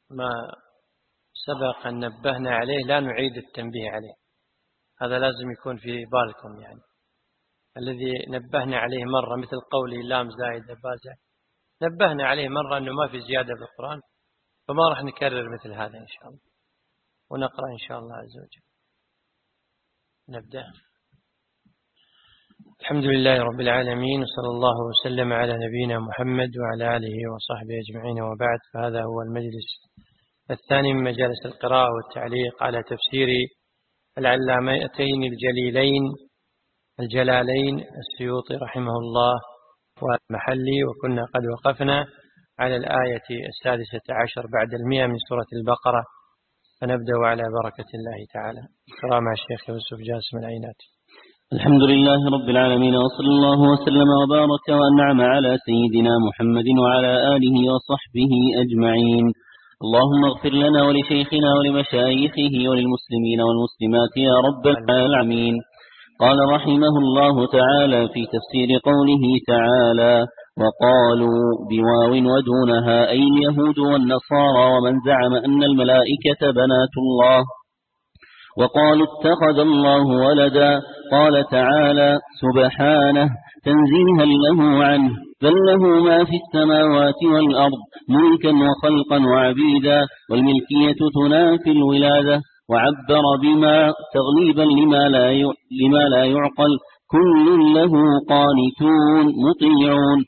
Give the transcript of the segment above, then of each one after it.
ما سبق أن نبهنا عليه لا نعيد التنبيه عليه، هذا لازم يكون في بالكم. يعني الذي نبهنا عليه مرة مثل قوله لام زائدة بازع، نبهنا عليه مرة أنه ما في زيادة في القرآن، فما راح نكرر مثل هذا إن شاء الله، ونقرأ إن شاء الله عز وجل. نبدأ. الحمد لله رب العالمين، وصلى الله وسلم على نبينا محمد وعلى آله وصحبه أجمعين، وبعد، فهذا هو المجلس الثاني من مجالس القراءة والتعليق على تفسير العلامتين الجلالين السيوطي رحمه الله والمحلي، وكنا قد وقفنا على الآية 16 بعد 100 من سورة البقرة، فنبدأ على بركة الله تعالى. السلام على الشيخ يوسف جاسم العينات. الحمد لله رب العالمين، وصلى الله وسلم وبارك وأنعم على سيدنا محمد وعلى آله وصحبه أجمعين. اللهم اغفر لنا ولشيخنا ولمشايخه وللمسلمين والمسلمات يا رب العالمين. قال رحمه الله تعالى في تفسير قوله تعالى: وقالوا بواو ودونها أي اليهود والنصارى ومن زعم أن الملائكة بنات الله، وقالوا اتخذ الله ولدا. قال تعالى: سبحانه تنزيها له عنه، بل له ما في السماوات والأرض ملكا وخلقا وعبيدا، والملكية تنافي الولادة. وعبر بما تغليبا لما لا يعقل، كل له قانتون مطيعون،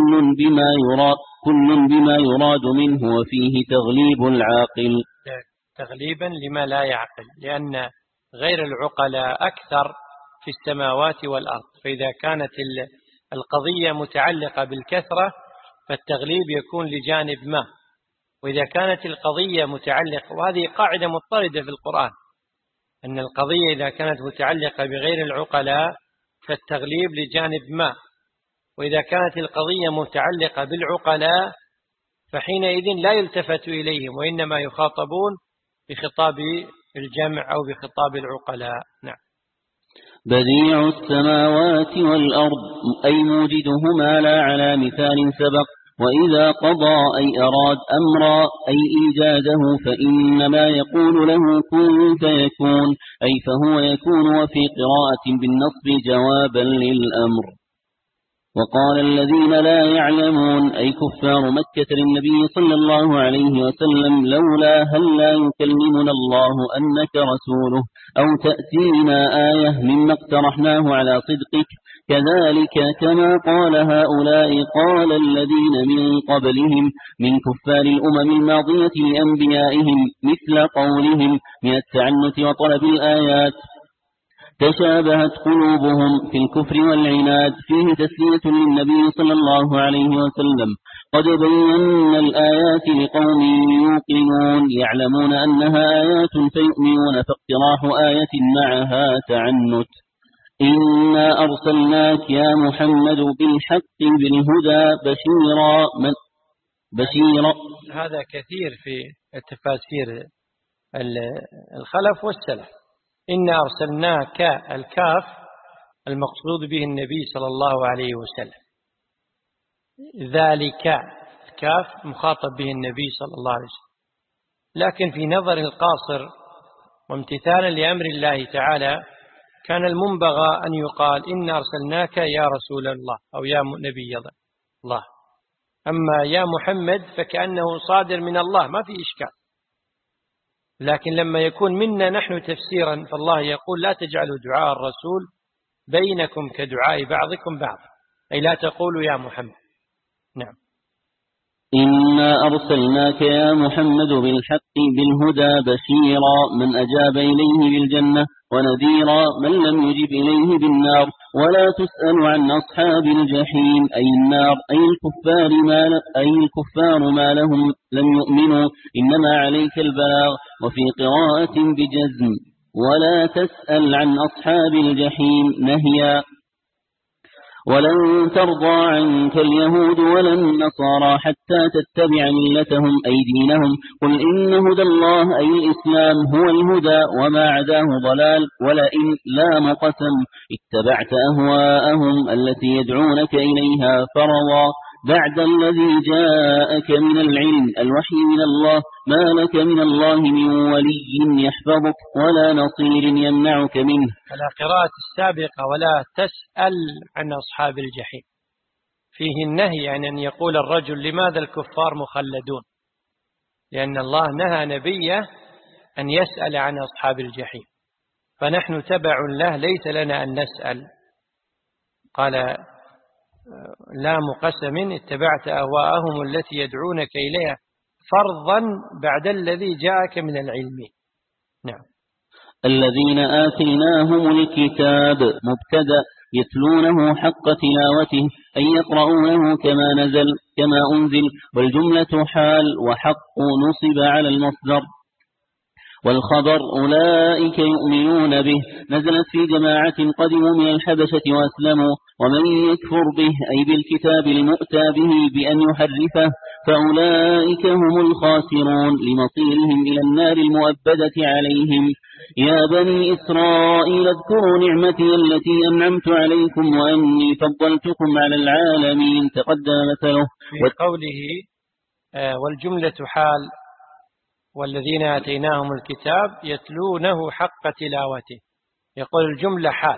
كل بما يراد منه، وفيه تغليب العاقل. تغليبا لما لا يعقل، لأن غير العقلاء أكثر في السماوات والأرض، فإذا كانت القضية متعلقة بالكثرة فالتغليب يكون لجانب ما، وإذا كانت القضية متعلقة، وهذه قاعدة مضطردة في القرآن، أن القضية إذا كانت متعلقة بغير العقلاء فالتغليب لجانب ما، وإذا كانت القضية متعلقة بالعقلاء فحينئذ لا يلتفت إليهم، وإنما يخاطبون بخطاب الجمع أو بخطاب العقلاء. نعم. بديع السماوات والأرض أي موجدهما لا على مثال سبق، وإذا قضى أي أراد أمرا أي إيجاده فإنما يقول له كن فيكون، أي فهو يكون. وفي قراءة بالنصب جوابا للأمر. وقال الذين لا يعلمون أي كفار مكة للنبي صلى الله عليه وسلم: لولا هل لا يكلمنا الله أنك رسوله، أو تأتينا آية مما اقترحناه على صدقك، كذلك كما قال هؤلاء قال الذين من قبلهم من كفار الأمم الماضية لأنبيائهم مثل قولهم من التعنت وطلب الآيات: تشابهت قلوبهم في الكفر والعناد. فيه تسلية للنبي صلى الله عليه وسلم: قد بينا الآيات لقوم يوقنون يعلمون أنها آيات فيؤمنون، فاقتراح آية معها تعنت. إنا أرسلناك يا محمد بالحق بالهدى بشيرا. هذا كثير في التفاسير الخلف والسلف. إنا أرسلناك، الكاف المقصود به النبي صلى الله عليه وسلم، ذلك الكاف مخاطب به النبي صلى الله عليه وسلم، لكن في نظر القاصر وامتثالا لأمر الله تعالى كان المنبغى أن يقال إنا أرسلناك يا رسول الله أو يا نبي الله. أما يا محمد فكأنه صادر من الله، ما في إشكال، لكن لما يكون منا نحن تفسيرا فالله يقول: لا تجعلوا دعاء الرسول بينكم كدعاء بعضكم بعض، أي لا تقولوا يا محمد. نعم. إنا أرسلناك يا محمد بالحق بالهدى بشيرا من أجاب إليه بالجنة، ونذيرا من لم يجب إليه بالنار. ولا تسأل عن أصحاب الجحيم أي النار، أي الكفار ما لهم لم يؤمنوا، إنما عليك البلاغ. وفي قراءة بجزم: ولا تسأل عن أصحاب الجحيم نهيا. ولن ترضى عنك اليهود ولا النصارى حتى تتبع ملتهم أي دينهم. قل إن هدى الله أي الإسلام هو الهدى، وما عداه ضلال. ولئن لام قسم اتبعت أهواءهم التي يدعونك إليها فرضا، بعد الذي جاءك من العلم الوحي من الله ما لك من الله من ولي يحفظك ولا نصير يمنعك منه. على قراءة السابقة ولا تسأل عن أصحاب الجحيم فيه النهي عن أن يقول الرجل لماذا الكفار مخلدون، لأن الله نهى نبيه أن يسأل عن أصحاب الجحيم، فنحن تبع له ليس لنا أن نسأل. قال لا مقسم اتبعت أهواءهم التي يدعونك إليها فرضا بعد الذي جاءك من العلم. نعم. الذين آتيناهم الكتاب مبتدأ يتلونه حق تلاوته أي يقرؤونه كما نزل كما أنزل، والجملة حال وحق نصب على المصدر، والخبر أولئك يؤمنون به نزلت في جماعة قدموا من الحبشة وأسلموا، ومن يكفر به أي بالكتاب المؤتى به بأن يحرفه فأولئك هم الخاسرون لمصيرهم إلى النار المؤبدة عليهم. يا بني إسرائيل اذكروا نعمتي التي أنعمت عليكم وأني فضلتكم على العالمين تقدم مثله. في قوله والجملة حال والذين آتيناهم الكتاب يتلونه حق تلاوته، يقول الجملة حال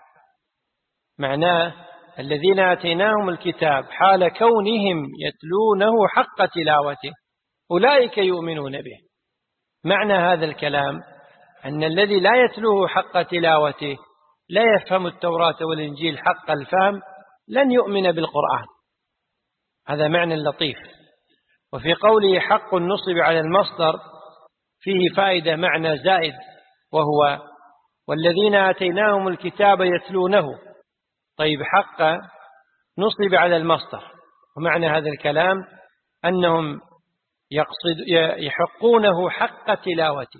معناه الذين آتيناهم الكتاب حال كونهم يتلونه حق تلاوته أولئك يؤمنون به. معنى هذا الكلام أن الذي لا يتلوه حق تلاوته لا يفهم التوراة والإنجيل حق الفهم لن يؤمن بالقرآن. هذا معنى لطيف. وفي قوله حق نصب على المصدر فيه فائدة معنى زائد، وهو والذين آتيناهم الكتاب يتلونه. طيب حق نصب على المصدر، ومعنى هذا الكلام أنهم يحقونه حق تلاوته،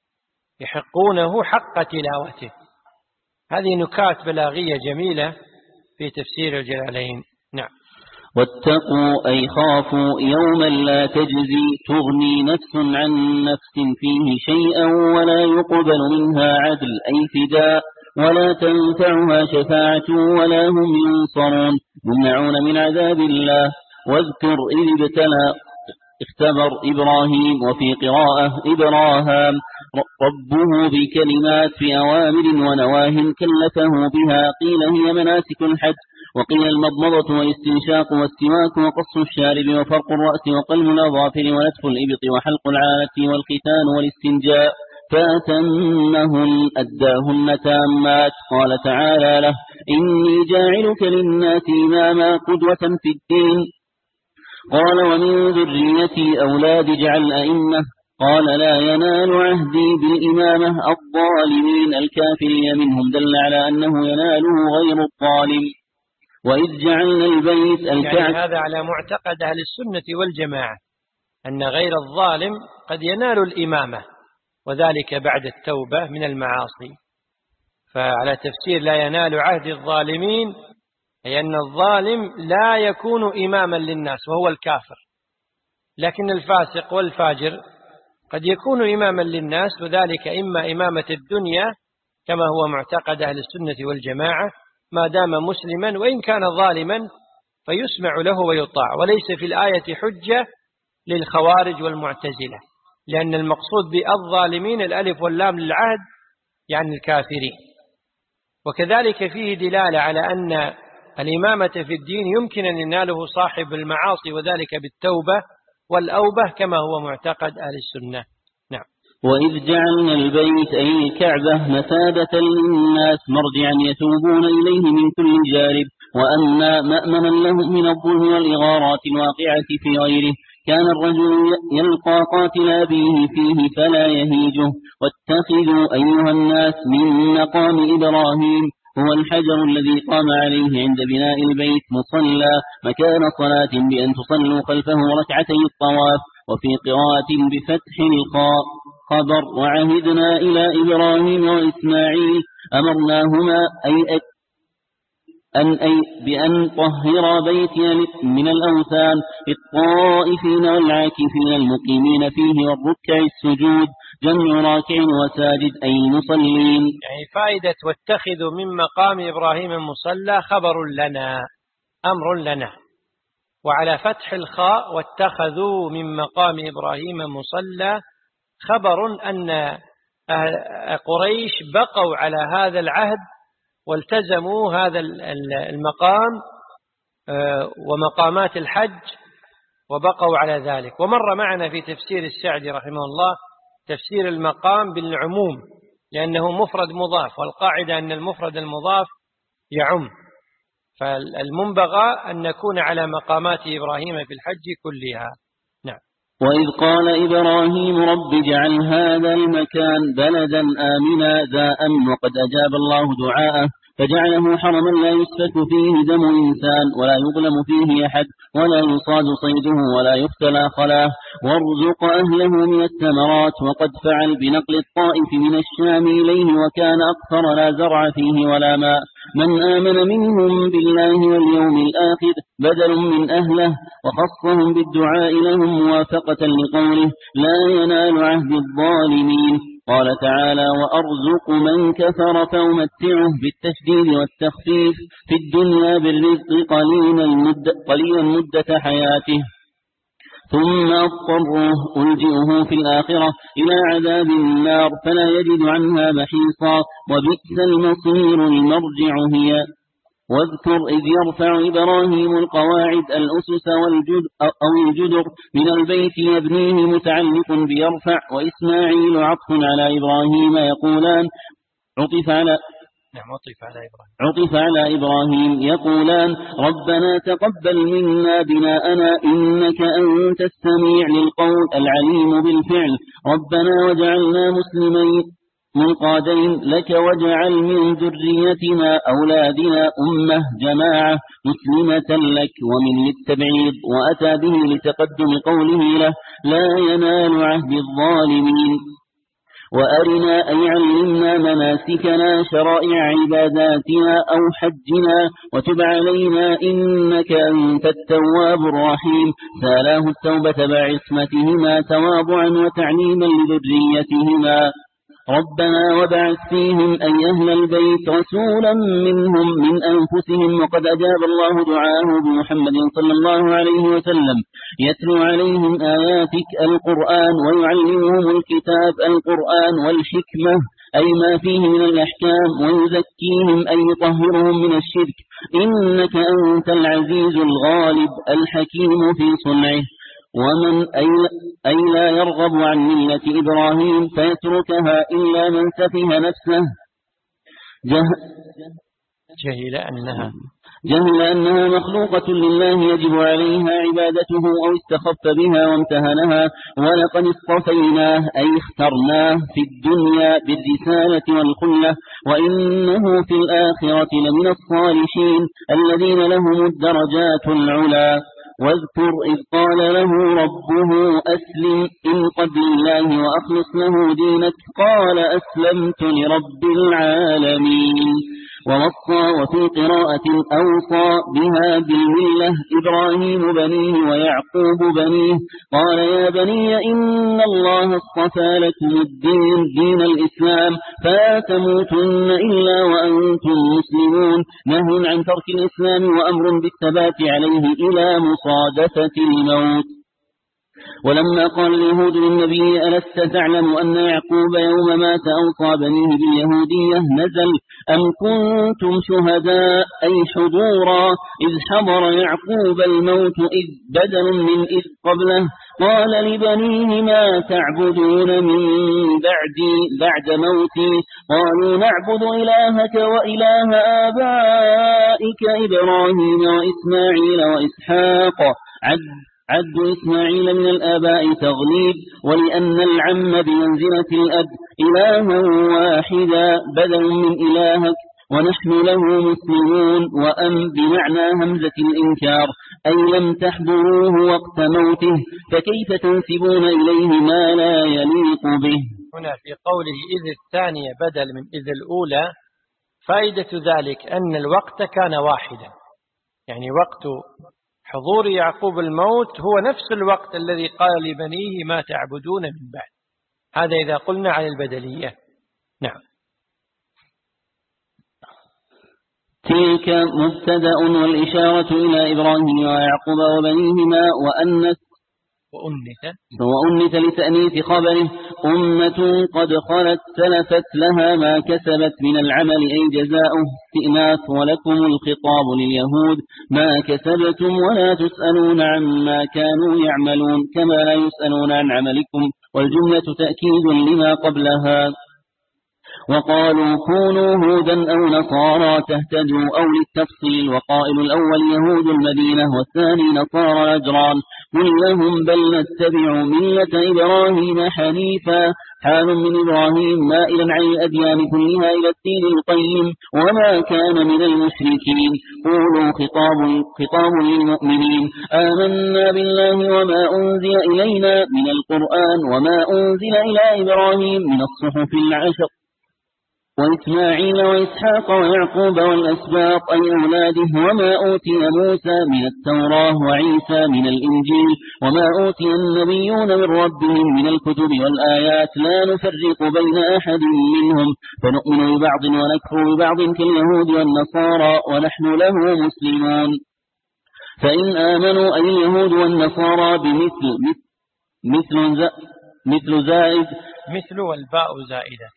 يحقونه حق تلاوته. هذه نكات بلاغية جميلة في تفسير الجلالين. نعم. واتقوا أي خافوا يوما لا تجزي تغني نفس عن نفس فيه شيئا ولا يقبل منها عدل أي فداء ولا تنفعها شفاعة ولا هم ينصرون يمنعون من عذاب الله. واذكر إذ اختبر إبراهيم وفي قراءة إبراهام ربه بكلمات في أوامر ونواه كلفه بها، قيل هي مناسك الحج، وقيل المضمضة والاستنشاق والسواك وقص الشارب وفرق الرأس وقلم الأظافر ونتف الإبط وحلق العانة والختان والاستنجاء فأتمهن أداهن تامات. قال تعالى له إني جاعلك للناس إماما قدوة في الدين. قال ومن ذريتي أولاد اجعل أئمة. قال لا ينال عهدي بالإمامة الظالمين الكافرين منهم، دل على أنه يناله غير الظالم. وإذ جعلنا البيت يعني هذا على معتقد أهل السنة والجماعة أن غير الظالم قد ينال الإمامة، وذلك بعد التوبة من المعاصي. فعلى تفسير لا ينال عهد الظالمين أي أن الظالم لا يكون إماما للناس وهو الكافر، لكن الفاسق والفاجر قد يكون إماما للناس، وذلك إما إمامة الدنيا كما هو معتقد أهل السنة والجماعة ما دام مسلما، وإن كان ظالما فيسمع له ويطاع. وليس في الآية حجة للخوارج والمعتزلة، لأن المقصود بالظالمين الألف واللام للعهد يعني الكافرين. وكذلك فيه دلالة على أن الإمامة في الدين يمكن أن يناله صاحب المعاصي، وذلك بالتوبة والأوبة كما هو معتقد أهل السنة. نعم. وإذ جعلنا البيت أي الكعبة مثابة للناس مرجعا يتوبون إليه من كل جانب، وأن مأمنا لهم من الظلم والإغارات الواقعة في غيره. كان الرجل يلقى قاتل أبيه فيه فلا يهيجه. واتخذوا أيها الناس من مقام إبراهيم هو الحجر الذي قام عليه عند بناء البيت مصلى مكان صلاة بأن تصلوا خلفه ركعتي الطواف. وفي قراءة بفتح الخاء خبر وعهدنا إلى إبراهيم وإسماعيل أمرناهما بأن طهر بيتي من الأوثان للطائفين والعاكفين المقيمين فيه والركع السجود جمع راكع وساجد أي المصلين. يعني فائدة واتخذوا من مقام إبراهيم مصلى خبر لنا أمر لنا، وعلى فتح الخاء واتخذوا من مقام إبراهيم مصلى خبر أن قريش بقوا على هذا العهد والتزموا هذا المقام ومقامات الحج وبقوا على ذلك. ومر معنا في تفسير السعدي رحمه الله تفسير المقام بالعموم لأنه مفرد مضاف، والقاعدة أن المفرد المضاف يعم، فالمنبغى أن نكون على مقامات إبراهيم في الحج كلها. نعم. وإذ قال إبراهيم رب اجعل هذا المكان بلدا آمنا ذا أمن، وقد أجاب الله دعاءه فجعله حرما لا يسفك فيه دم إنسان ولا يظلم فيه أحد ولا يصاد صيده ولا يختلى خلاه، وارزق أهله من الثمرات. وقد فعل بنقل الطائف من الشام إليه وكان أكثر لا زرع فيه ولا ماء. من آمن منهم بالله واليوم الآخر بدل من أهله، وخصهم بالدعاء لهم موافقة لقوله لا ينال عهد الظالمين. قال تعالى وأرزق من كفر فأمتعه بالتشديد والتخفيف في الدنيا بالرزق قليلا مدة حياته ثم أضطره ألجئه في الآخرة إلى عذاب النار فلا يجد عنها محيصا، وبئس المصير المرجع هي. واذكر إذ يرفع إبراهيم القواعد الأسس أو الجدر من البيت يبنيه متعلق بيرفع، وإسماعيل عطف على إبراهيم يقولان عطف على إبراهيم يقولان ربنا تقبل منا بناءنا إنك أنت السميع للقول العليم بالفعل، ربنا وجعلنا مسلمين منقادين لك واجعل من ذريتنا أولادنا أمة جماعة مسلمة لك ومن للتبعيض، وأتى به لتقدم قوله له لا ينال عهد الظالمين. وأرنا أي علمنا مناسكنا شرائع عباداتنا أو حجنا وتب علينا إنك أنت التواب الرحيم. سالاه التوبة بعصمتهما تواضعا وتعليما لذريتهما. ربنا وبعث فيهم أي أهل البيت رسولا منهم من أنفسهم، وقد أجاب الله دعاه بمحمد صلى الله عليه وسلم يتلو عليهم آياتك القرآن ويعلمهم الكتاب القرآن والحكمة أي ما فيه من الأحكام، ويزكيهم أي يطهرهم من الشرك إنك أنت العزيز الغالب الحكيم في صنعه. ومن أي لا يرغب عن ملة إبراهيم فيتركها إلا من سفه نفسه جهل أنها مخلوقة لله يجب عليها عبادته أو استخف بها وامتهنها. ولقد اصطفيناه أي اخترناه في الدنيا بالرسالة والخلة، وإنه في الآخرة لمن الصالحين الذين لهم الدرجات العلا. واذكر إذ قال له ربه أسلم انقد لله وأخلص له دينك قال أسلمت لرب العالمين. وفي قراءة أوصى بها بالملة إبراهيم بنيه ويعقوب بنيه قال يا بني إن الله اصطفى لكم الدين دين الإسلام فلا تموتن إلا وأنتم مسلمون، نهي عن ترك الإسلام وأمر بالثبات عليه إلى مصادفة الموت. ولما قال اليهود للنبي ألست تعلم أن يعقوب يوم مات أوصى بنيه باليهودية نزل أم كنتم شهداء أي حضورا إذ حضر يعقوب الموت إذ بدل من إذ قبله قال لبنيه ما تعبدون من بعدي بعد موتي قالوا نعبد إلهك وإله آبائك إبراهيم وإسماعيل وإسحاق. عد إسماعيل من الآباء تغليب، ولأن العم بمنزلة الأب إلها واحدا بدل من إلهك ونحن له مسلمون. وأم بمعنى همزة الإنكار أي لم تحضروه وقت موته فكيف تنسبون إليه ما لا يليق به. هنا في قوله إذ الثانية بدل من إذ الأولى فائدة ذلك أن الوقت كان واحدا، يعني وقت حضور يعقوب الموت هو نفس الوقت الذي قال لبنيه ما تعبدون من بعد. هذا إذا قلنا عن البدلية. نعم. تلك مبتدأ والإشارة إلى إبراهيم ويعقوب وبنيهما وأنث لتأنيث خبره. أمة قد خلت سلفت لها ما كسبت من العمل أي جزاؤه استئناف، ولكم الخطاب لليهود ما كسبتم ولا تسألون عما كانوا يعملون كما لا يسألون عن عملكم، والجملة تأكيد لما قبلها. وقالوا كونوا هودا أو نصارى تهتدوا أو للتفصيل، وقائل الأول يهود المدينة والثاني نصارى نجران. قل لهم بل نتبع ملة إبراهيم حنيفا، حال من إبراهيم مائلا عن الأديان كلها إلى الدين القيم وما كان من المشركين. قولوا خطاب للمؤمنين آمنا بالله وما أنزل إلينا من القرآن وما أنزل إلى إبراهيم من الصحف العشر وإسماعيل وإسحاق ويعقوب والأسباط أي أولاده، وما أوتي موسى من التوراة وعيسى من الإنجيل، وما أوتي النبيون من ربهم من الكتب والآيات لا نفرق بين أحد منهم، فنؤمن ببعض ونكفر ببعض كاليهود والنصارى ونحن له مسلمون. فإن آمنوا أي اليهود والنصارى مثل زائد مثل والباء زائدة.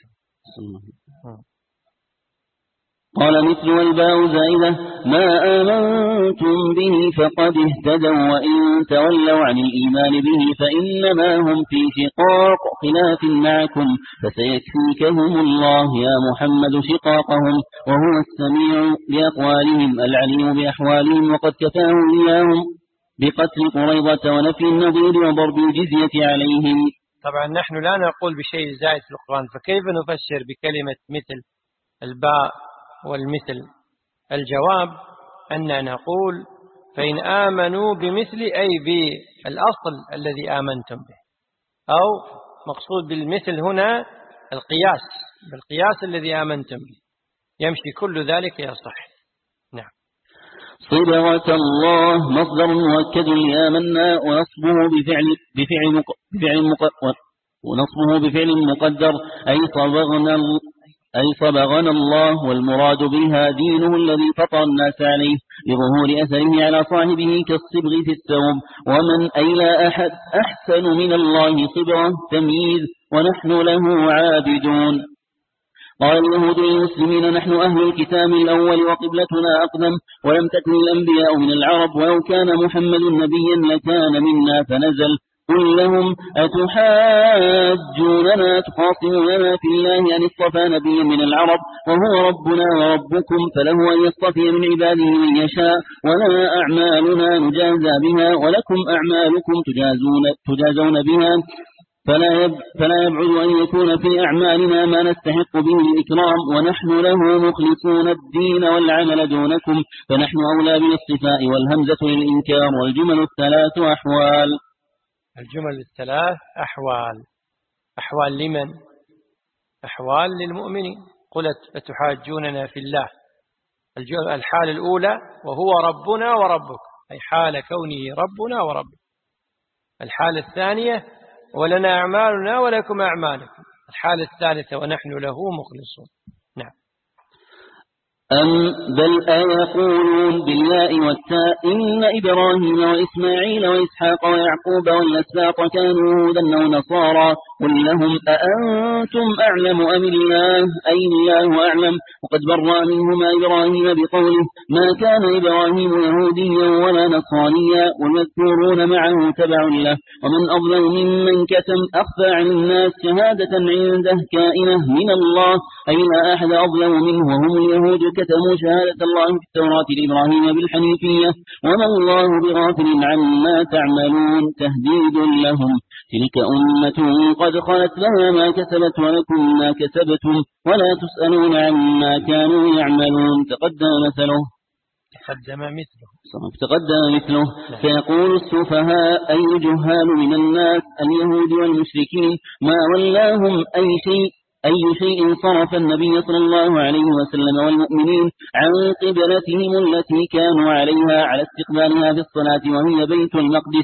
قال مثل والباء زائدة ما آمنتم به فقد اهتدوا، وإن تولوا عن الإيمان به فإنما هم في شقاق خلاف معكم، فسيكفيكهم الله يا محمد شقاقهم، وهو السميع بأقوالهم العليم بأحوالهم، وقد كفاه إياهم بقتل قريظة ونفي النظير وضرب الجزية عليهم. طبعا نحن لا نقول بشيء زائد في القرآن، فكيف نفسر بكلمة مثل الباء والمثل؟ الجواب أن نقول فإن آمنوا بمثل أي بالأصل الذي آمنتم به، أو مقصود بالمثل هنا القياس، بالقياس الذي آمنتم به يمشي كل ذلك يصح. نعم. صبغة الله مصدر مؤكد لآمنا، ونصبه بفعل مقدر أي صبغنا الله، والمراد بها دينه الذي فطر الناس عليه لظهور أثره على صاحبه كالصبغ في الثوب. ومن أي لا أحد أحسن من الله صبغة تمييز، ونحن له عابدون. قال اليهود للمسلمين نحن أهل الكتاب الأول وقبلتنا أقدم، ولم تكن الأنبياء من العرب، ولو كان محمد نبيا لكان منا فنزل. قل لهم أتحاجوننا تخاصموننا في الله أن اصطفى نبيا من العرب وهو ربنا وربكم، فله أن يصطفي من عباده من يشاء، ولا أعمالنا نجازى بها ولكم أعمالكم تجازون بها، فلا يبعد أن يكون في أعمالنا ما نستحق به الإكرام، ونحن له مخلصون الدين والعمل دونكم، فنحن أولى بالاصطفاء والهمزة للإنكار. والجمل الثلاث أحوال. الجمل الثلاث أحوال لمن؟ أحوال للمؤمنين. قلت أتحاجوننا في الله، الحال الأولى وهو ربنا وربك، أي حال كونه ربنا وربك. الحال الثانية ولنا أعمالنا ولكم أعمالكم. الحالة الثالثة ونحن له مخلصون. نعم. بل أيقولون بالياء والتاء إن إبراهيم وإسماعيل وإسحاق ويعقوب والأسباط كانوا هودا أو نصارى. قل لهم أأنتم أعلم أم الله؟ أي الله أعلم. وقد برأ منهما إبراهيم بقوله ما كان إبراهيم يهوديا ولا نصرانيا، والمذكورون معه تبع له. ومن أظلم ممن كتم أخفى عن الناس شهادة عنده كائنة من الله، أي لا أحد أظلم منه، وهم اليهود كتموا شهادة الله في التوراة لإبراهيم بالحنيفية، وما الله بغافل عما تعملون. تهديد لهم تلك أمة قد خلت لها ما كسبت ولكم ما كسبتم ولا تسألون عما كانوا يعملون. تقدم مثله. فيقول السفهاء أي جهال من الناس اليهود والمشركين ما ولاهم أي شيء صرف النبي صلى الله عليه وسلم والمؤمنين عن قبلتهم التي كانوا عليها على استقبالها في الصلاة وهي بيت المقدس،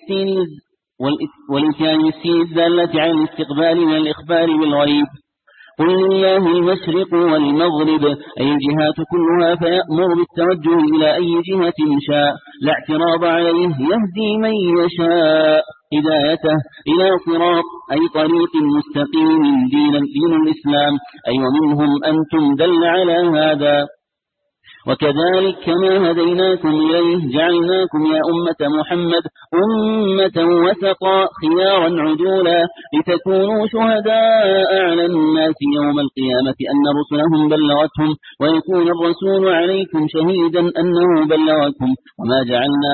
والإتيان بالسين الدالة على الاستقبال من الإخبار بالغيب. قل لله المشرق والمغرب أي الجهات كلها، فيأمر بالتوجه إلى أي جهة شاء لا اعتراض عليه، يهدي من يشاء هدايته إلى صراط أي طريق مستقيم دين الإسلام، أي ومنهم أنتم دل على هذا. وكذلك كما هديناكم إليه جعلناكم يا أمة محمد أمة وسطا خيارا عدولا لتكونوا شهداء على الناس يوم القيامة أن رسلهم بلغتهم ويكون الرسول عليكم شهيدا أنه بلغكم. وما جعلنا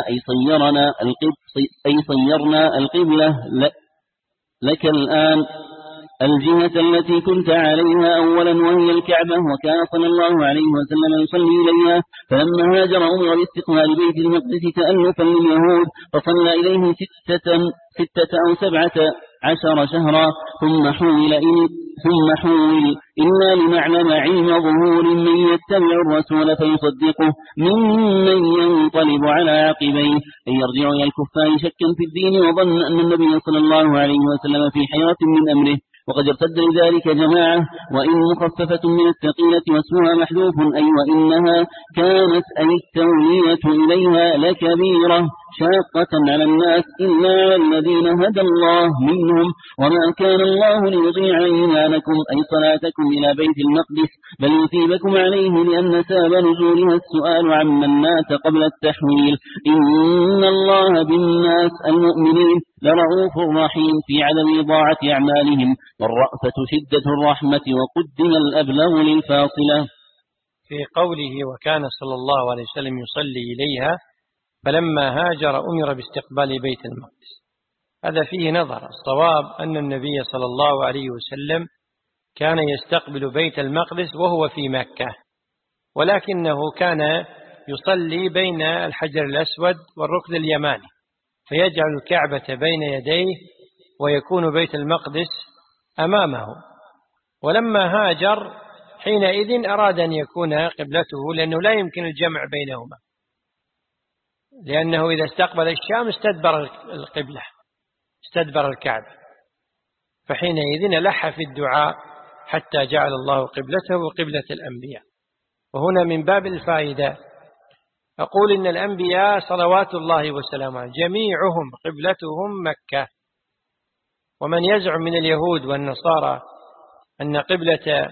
أي صيرنا القبلة لك الآن الجهة التي كنت عليها أولا وهي الكعبة، وكان صلى الله عليه وسلم يصلي إليها، فلما هاجر أمر باستقبال بيت المقدس تألفا لليهود فصلى إليه 6 أو 17 شهرا ثم حول إلا لنعلم علم ظهور من يتبع الرسول فيصدقه ممن ينقلب على عقبيه، أن يرجع إلى الكفار شكا في الدين وظن أن النبي صلى الله عليه وسلم في حيرة من أمره. وقد ارتد لذلك جماعة، وإن مخففة من الثقيلة واسمها محذوف أي وإنها كانت أي التولية إليها لكبيرة شاقة على الناس إلا على الذين هدى الله منهم، وما كان الله ليضيع إيمانكم أي صلاتكم إلى بيت المقدس بل يثيبكم عليه، لأن سبب نزولها السؤال عمن مات قبل التحويل. إن الله بالناس المؤمنين لرؤوف رحيم في عدم إضاعة أعمالهم، والرأفة شدة الرحمة وقدم الأبلغ للفاصلة. في قوله وكان صلى الله عليه وسلم يصلي إليها فلما هاجر أمر باستقبال بيت المقدس، هذا فيه نظر. الصواب أن النبي صلى الله عليه وسلم كان يستقبل بيت المقدس وهو في مكة، ولكنه كان يصلي بين الحجر الأسود والركن اليماني، فيجعل الكعبة بين يديه ويكون بيت المقدس أمامه. ولما هاجر حينئذ أراد أن يكون قبلته، لأنه لا يمكن الجمع بينهما، لأنه إذا استقبل الشام استدبر القبلة، استدبر الكعبة، فحينئذ لح في الدعاء حتى جعل الله قبلته قبلة الأنبياء. وهنا من باب الفائدة أقول إن الأنبياء صلوات الله وسلامه جميعهم قبلتهم مكة، ومن يزعم من اليهود والنصارى أن قبلة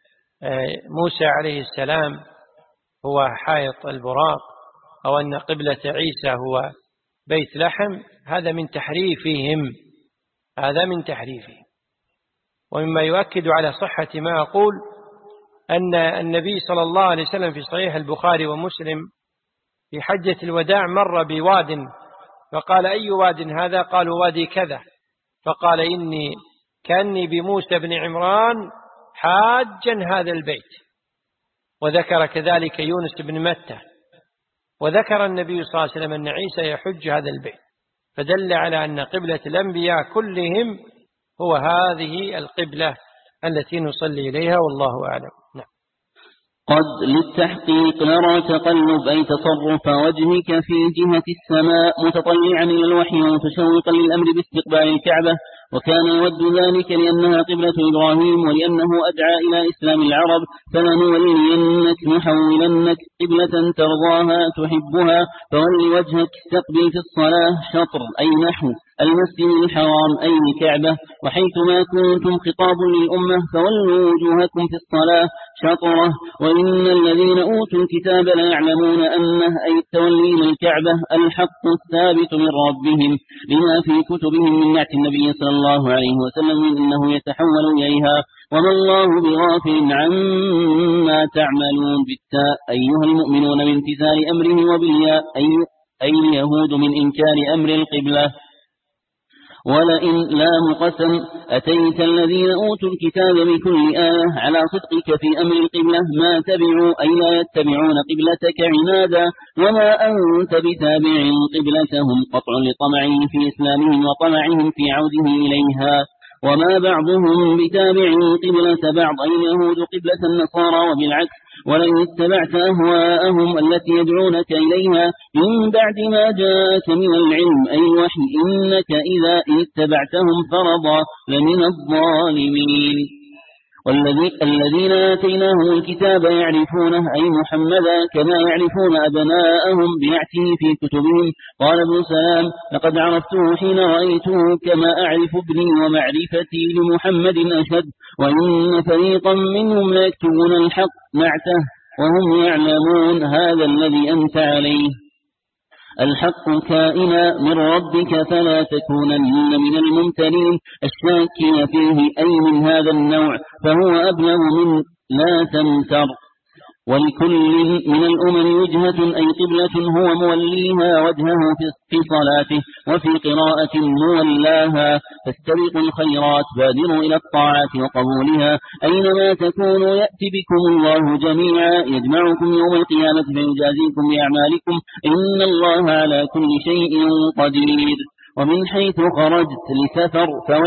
موسى عليه السلام هو حائط البراق أو أن قبلة عيسى هو بيت لحم، هذا من تحريفهم، هذا من تحريفهم. ومما يؤكد على صحة ما أقول أن النبي صلى الله عليه وسلم في صحيح البخاري ومسلم في حجة الوداع مر بواد فقال أي واد هذا؟ قالوا وادي كذا، فقال إني كأني بموسى بن عمران حاجا هذا البيت. وذكر كذلك يونس بن متى، وذكر النبي صلى الله عليه وسلم أن عيسى يحج هذا البيت، فدل على أن قبلة الأنبياء كلهم هو هذه القبلة التي نصلي إليها، والله أعلم. نعم. قد للتحقيق نرى تقلب أي تصرف وجهك في جهة السماء متطلعا إلى الوحي ومتشوقا للأمر باستقبال الكعبة، وكان يود ذلك لأنها قبلة إبراهيم ولأنه أدعى إلى إسلام العرب، فلنولينك نحولنك قبلة ترضاها تحبها فول وجهك استقبل في الصلاة شطر أي نحو المسجد الحرام أي الكعبة، وحيثما كنتم خطاب للأمة فولوا وجوهكم في الصلاة شطرة. وإن الذين أوتوا الكتاب ليعلمون أنه أي التولي للكعبة الحق الثابت من ربهم لما في كتبهم من نعت النبي صلى الله عليه وسلم إنه يتحول إليها، وما الله بغافل عما تعملون بالتاء أيها المؤمنون من امتثال أمره، وبالياء أي اليهود من إنكار أمر القبلة. ولئن لام قسم أتيت الذين أوتوا الكتاب بكل آية على صدقك في أمر القبلة ما تبعوا أي لا يتبعون قبلتك عنادا، وما أنت بتابع قبلتهم قطع لطمعهم في إسلامهم وطمعهم في عوده إليها، وما بعضهم بتابع قبلة بعض أي اليهود قبلة النصارى وبالعكس. ولن اتبعت أهواءهم التي يدعونك إليها من بعد ما جاءك من العلم أي الوحي إنك إذا اتبعتهم فرضا لمن الظالمين. الذين آتيناهم الكتاب يعرفونه أي محمدا كما يعرفون أبناءهم بيعته في كتبهم. قال ابن سلام: لقد عرفته حين رأيته كما أعرف ابني ومعرفتي لمحمد أشد، وإن فريقا منهم ليكتبون الحق نعته وهم يعلمون هذا الذي أنت عليه. الحق كائنا من ربك فلا تكونن من الممترين الشاكين فيه أي من هذا النوع، فهو أبلغ من لا تمتر. ولكل من الأمم وجهة أي قبلة هو موليها وجهه في صلاته، وفي قراءة مولاها. فاستبقوا الخيرات، بادروا إلى الطاعات وقبولها، أينما تكونوا يأتي بكم الله جميعا يجمعكم يوم القيامة فيجازيكم بأعمالكم، إن الله على كل شيء قدير. ومن حيث خرجت لسفر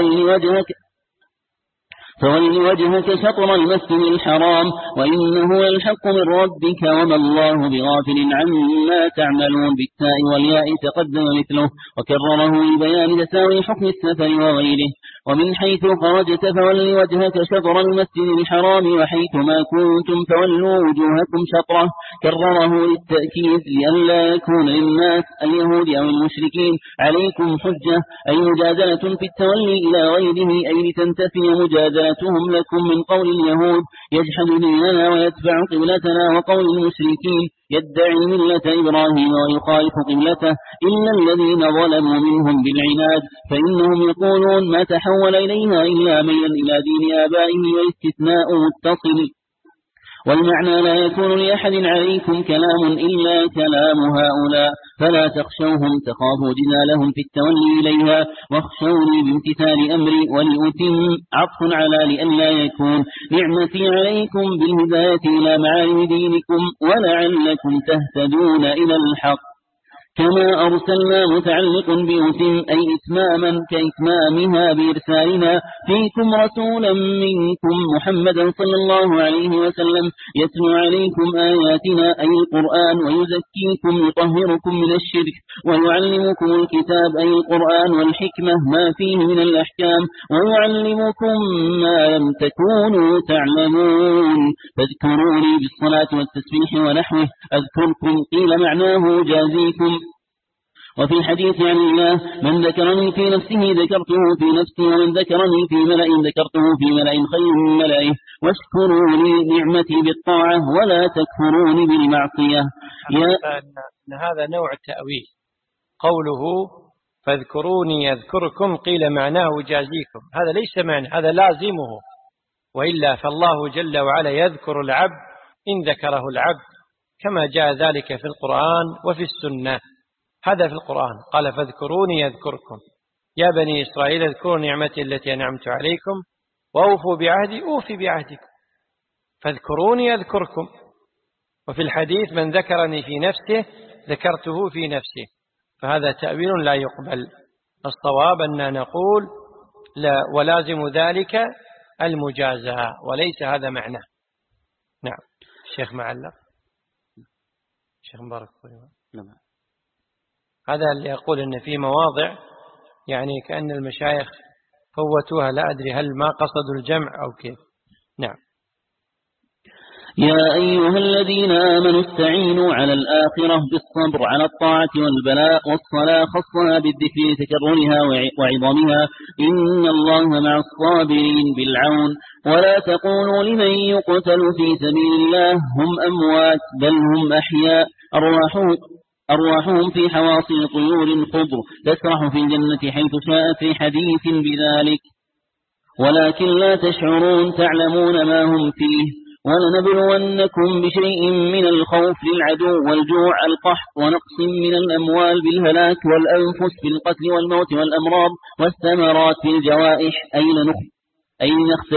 فول وجهك شطر المسجد الحرام، وإنه الحق من ربك وما الله بغافل عما تعملون. بالتاء والياء تقدم مثله وكرره لبيان تساوي حكم السفر وغيره. ومن حيث خرجت فول وجهك شطر المسجد الحرام، وحيث ما كنتم فولوا وجوهكم شطره، كرره للتأكيد لئلا يكون للناس اليهود أو المشركين عليكم حجة، أي مجادلة في التولي إلى غيره، أي لتنتفي مجادلتهم لكم من قول اليهود يجحد ديننا ويتبع قبلتنا، وقول المشركين يدعي ملة إبراهيم ويخالف قبلته، إلا الذين ظلموا منهم بالعناد، فإنهم يقولون ما تحول إليها إلا ميلا إلى دين آبائه، والاستثناء متصل. والمعنى لا يكون لأحد عليكم كلام إلا كلام هؤلاء، فلا تخشوهم تخافوا جدالهم في التولي إليها، واخشوني بامتثال أمري. ولأتم عطف على لئلا يكون نعمتي عليكم بالهداية إلى معالم دينكم ولعلكم تهتدون إلى الحق. كما أرسلنا متعلق بأتم أي إتماما كإتمامها بإرسالنا فيكم رسولا منكم محمدا صلى الله عليه وسلم يتلو عليكم آياتنا أي القرآن، ويزكيكم يطهركم من الشرك، ويعلمكم الكتاب أي القرآن والحكمة ما فيه من الأحكام، ويعلمكم ما لم تكونوا تعلمون. فاذكروني بالصلاة والتسبيح ونحوه أذكركم، قيل معناه جازيكم. وفي الحديث عن الله من ذكرني في نفسه ذكرته في نفسي، ومن ذكرني في ملأ ذكرته في ملأ خير من ملئه. واشكروا لي نعمتي بالطاعة ولا تكفروني بالمعصية. أن هذا نوع التأويل، قوله فاذكروني يذكركم قيل معناه جازيكم، هذا ليس معنى، هذا لازمه، وإلا فالله جل وعلا يذكر العبد إن ذكره العبد، كما جاء ذلك في القرآن وفي السنة. هذا في القرآن قال فاذكروني يذكركم، يا بني إسرائيل اذكروا نعمتي التي أنعمت عليكم وأوفوا بعهدي أوفي بعهدكم، فاذكروني يذكركم. وفي الحديث من ذكرني في نفسه ذكرته في نفسه، فهذا تأويل لا يقبل. الصواب أن نقول لا، ولازم ذلك المجازاة، وليس هذا معناه. نعم. الشيخ معلق، الشيخ مبارك. نعم. هذا اللي يقول أن في مواضع يعني كأن المشايخ فوتوها، لا أدري هل ما قصدوا الجمع أو كيف. نعم. يا أيها الذين آمنوا استعينوا على الآخرة بالصبر على الطاعة والبلاء، والصلاة خصها بالذكر لتكررها وعظمها، إن الله مع الصابرين بالعون. ولا تقولوا لمن يقتل في سبيل الله هم أموات بل هم أحياء، أرواحهم في حواصل طيور خضر تسرح في الجنة حيث شاءت في حديث بذلك، ولكن لا تشعرون تعلمون ما هم فيه. ولنبلونكم بشيء من الخوف للعدو والجوع القحط ونقص من الأموال بالهلاك والأنفس بالقتل والموت والأمراض والثمرات في الجوائح، أي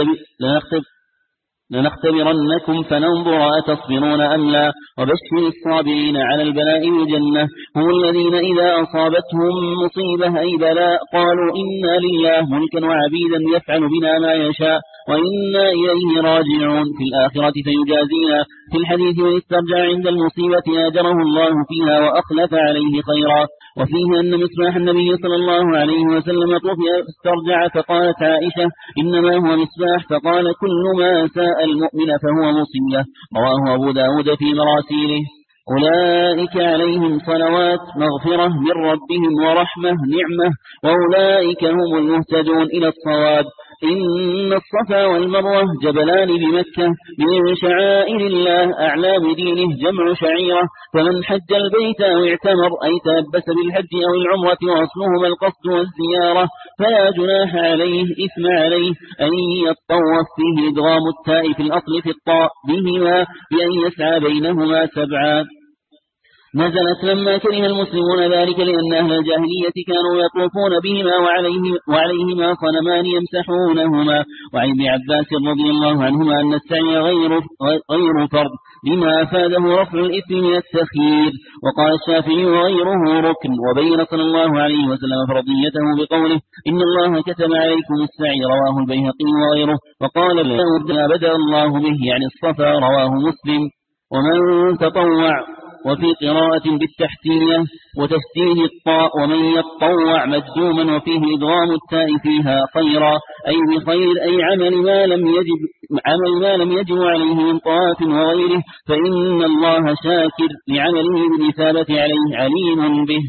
لنختبرنكم فننظر أتصبرون أم لا. وبشر الصابرين على البلاء والجنة هم الذين إذا أصابتهم مصيبة أي بلاء قالوا إنا لله ملكا وعبيدا يفعل بنا ما يشاء، وإنا إليه راجعون في الآخرة فيجازينا. في الحديث من استرجع عند المصيبة آجره الله فيها وأخلف عليه خيرا. وفيه أن مصباح النبي صلى الله عليه وسلم طفئ فاسترجع فقالت عائشة إنما هو مصباح، فقال كل ما ساء المؤمن فهو مصيبة. رواه أبو داود في مراسيله. أولئك عليهم صلوات مغفرة من ربهم ورحمة نعمة، وأولئك هم المهتدون إلى الصواب. إن الصفا والمروة جبلان بمكة من شعائر الله أعلام دينه جمع شعيرة، فمن حج البيت أو اعتمر أي تلبس بالحج أو العمرة وأصلهما القصد والزيارة فلا جناح عليه إثم عليه أن يطوف فيه إدغام التاء في الأصل في الطاء بهما بأن يسعى بينهما سبعا. نزلت لما كره المسلمون ذلك لأن أهل الجاهلية كانوا يطوفون بهما وعليهما صنمان يمسحونهما. وعن ابن عباس رضي الله عنهما أن السعي غير فرض لما أفاده رفع الإثم من التخيير. وقال الشافعي غيره ركن. وبين صلى الله عليه وسلم فرضيته بقوله إن الله كتب عليكم السعي، رواه البيهقي وغيره. وقال لا بدأ الله به يعني الصفا، رواه مسلم. ومن تطوع، وفي قراءة بالتحتية وتشديد الطاء ومن يتطوع مجزوما وفيه إدغام التاء فيها خيرا أي بخير أي عمل ما لم يجب عليه من طاعة وغيره، فإن الله شاكر لعمله بالإثابة عليه عليم به.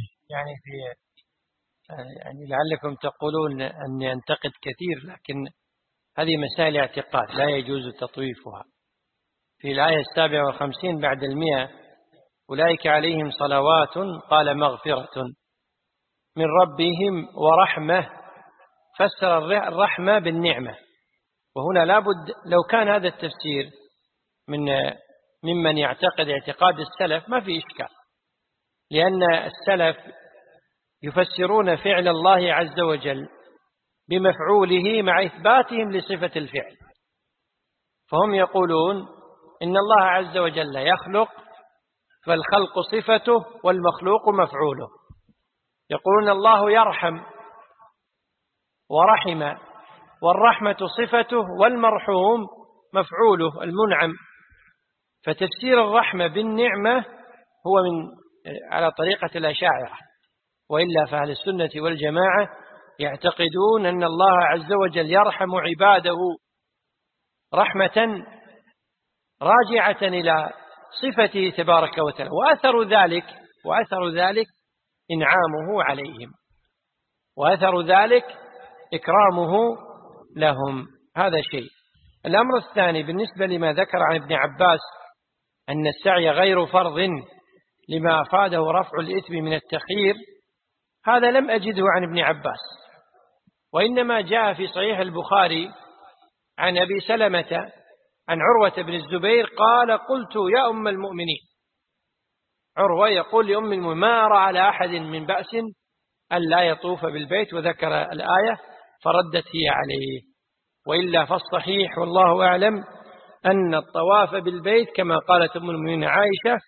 يعني لعلكم تقولون أن ينتقد كثير، لكن هذه مسائل اعتقاد لا يجوز تطويفها. في الآية 57 بعد 100 أولئك عليهم صلوات قال مغفرة من ربهم ورحمة، فسر الرحمة بالنعمة. وهنا لابد لو كان هذا التفسير ممن يعتقد اعتقاد السلف ما في إشكال، لأن السلف يفسرون فعل الله عز وجل بمفعوله مع إثباتهم لصفة الفعل. فهم يقولون إن الله عز وجل يخلق فالخلق صفته والمخلوق مفعوله. يقولون الله يرحم ورحم والرحمة صفته والمرحوم مفعوله المنعم. فتفسير الرحمة بالنعمة هو على طريقة الأشاعرة، وإلا فأهل السنة والجماعة يعتقدون أن الله عز وجل يرحم عباده رحمة راجعة إلى صفته تبارك وتعالى، وأثر ذلك إنعامه عليهم، وأثر ذلك إكرامه لهم. هذا شيء. الأمر الثاني بالنسبة لما ذكر عن ابن عباس أن السعي غير فرض لما أفاده رفع الإثم من التخيير، هذا لم أجده عن ابن عباس، وإنما جاء في صحيح البخاري عن أبي سلمة عن عروة بن الزبير قال قلت يا أم المؤمنين، عروة يقول لأم المؤمنين ما أرى على أحد من بأس أن لا يطوف بالبيت، وذكر الآية فردت هي عليه. وإلا فالصحيح والله أعلم أن الطواف بالبيت كما قالت أم المؤمنين عائشة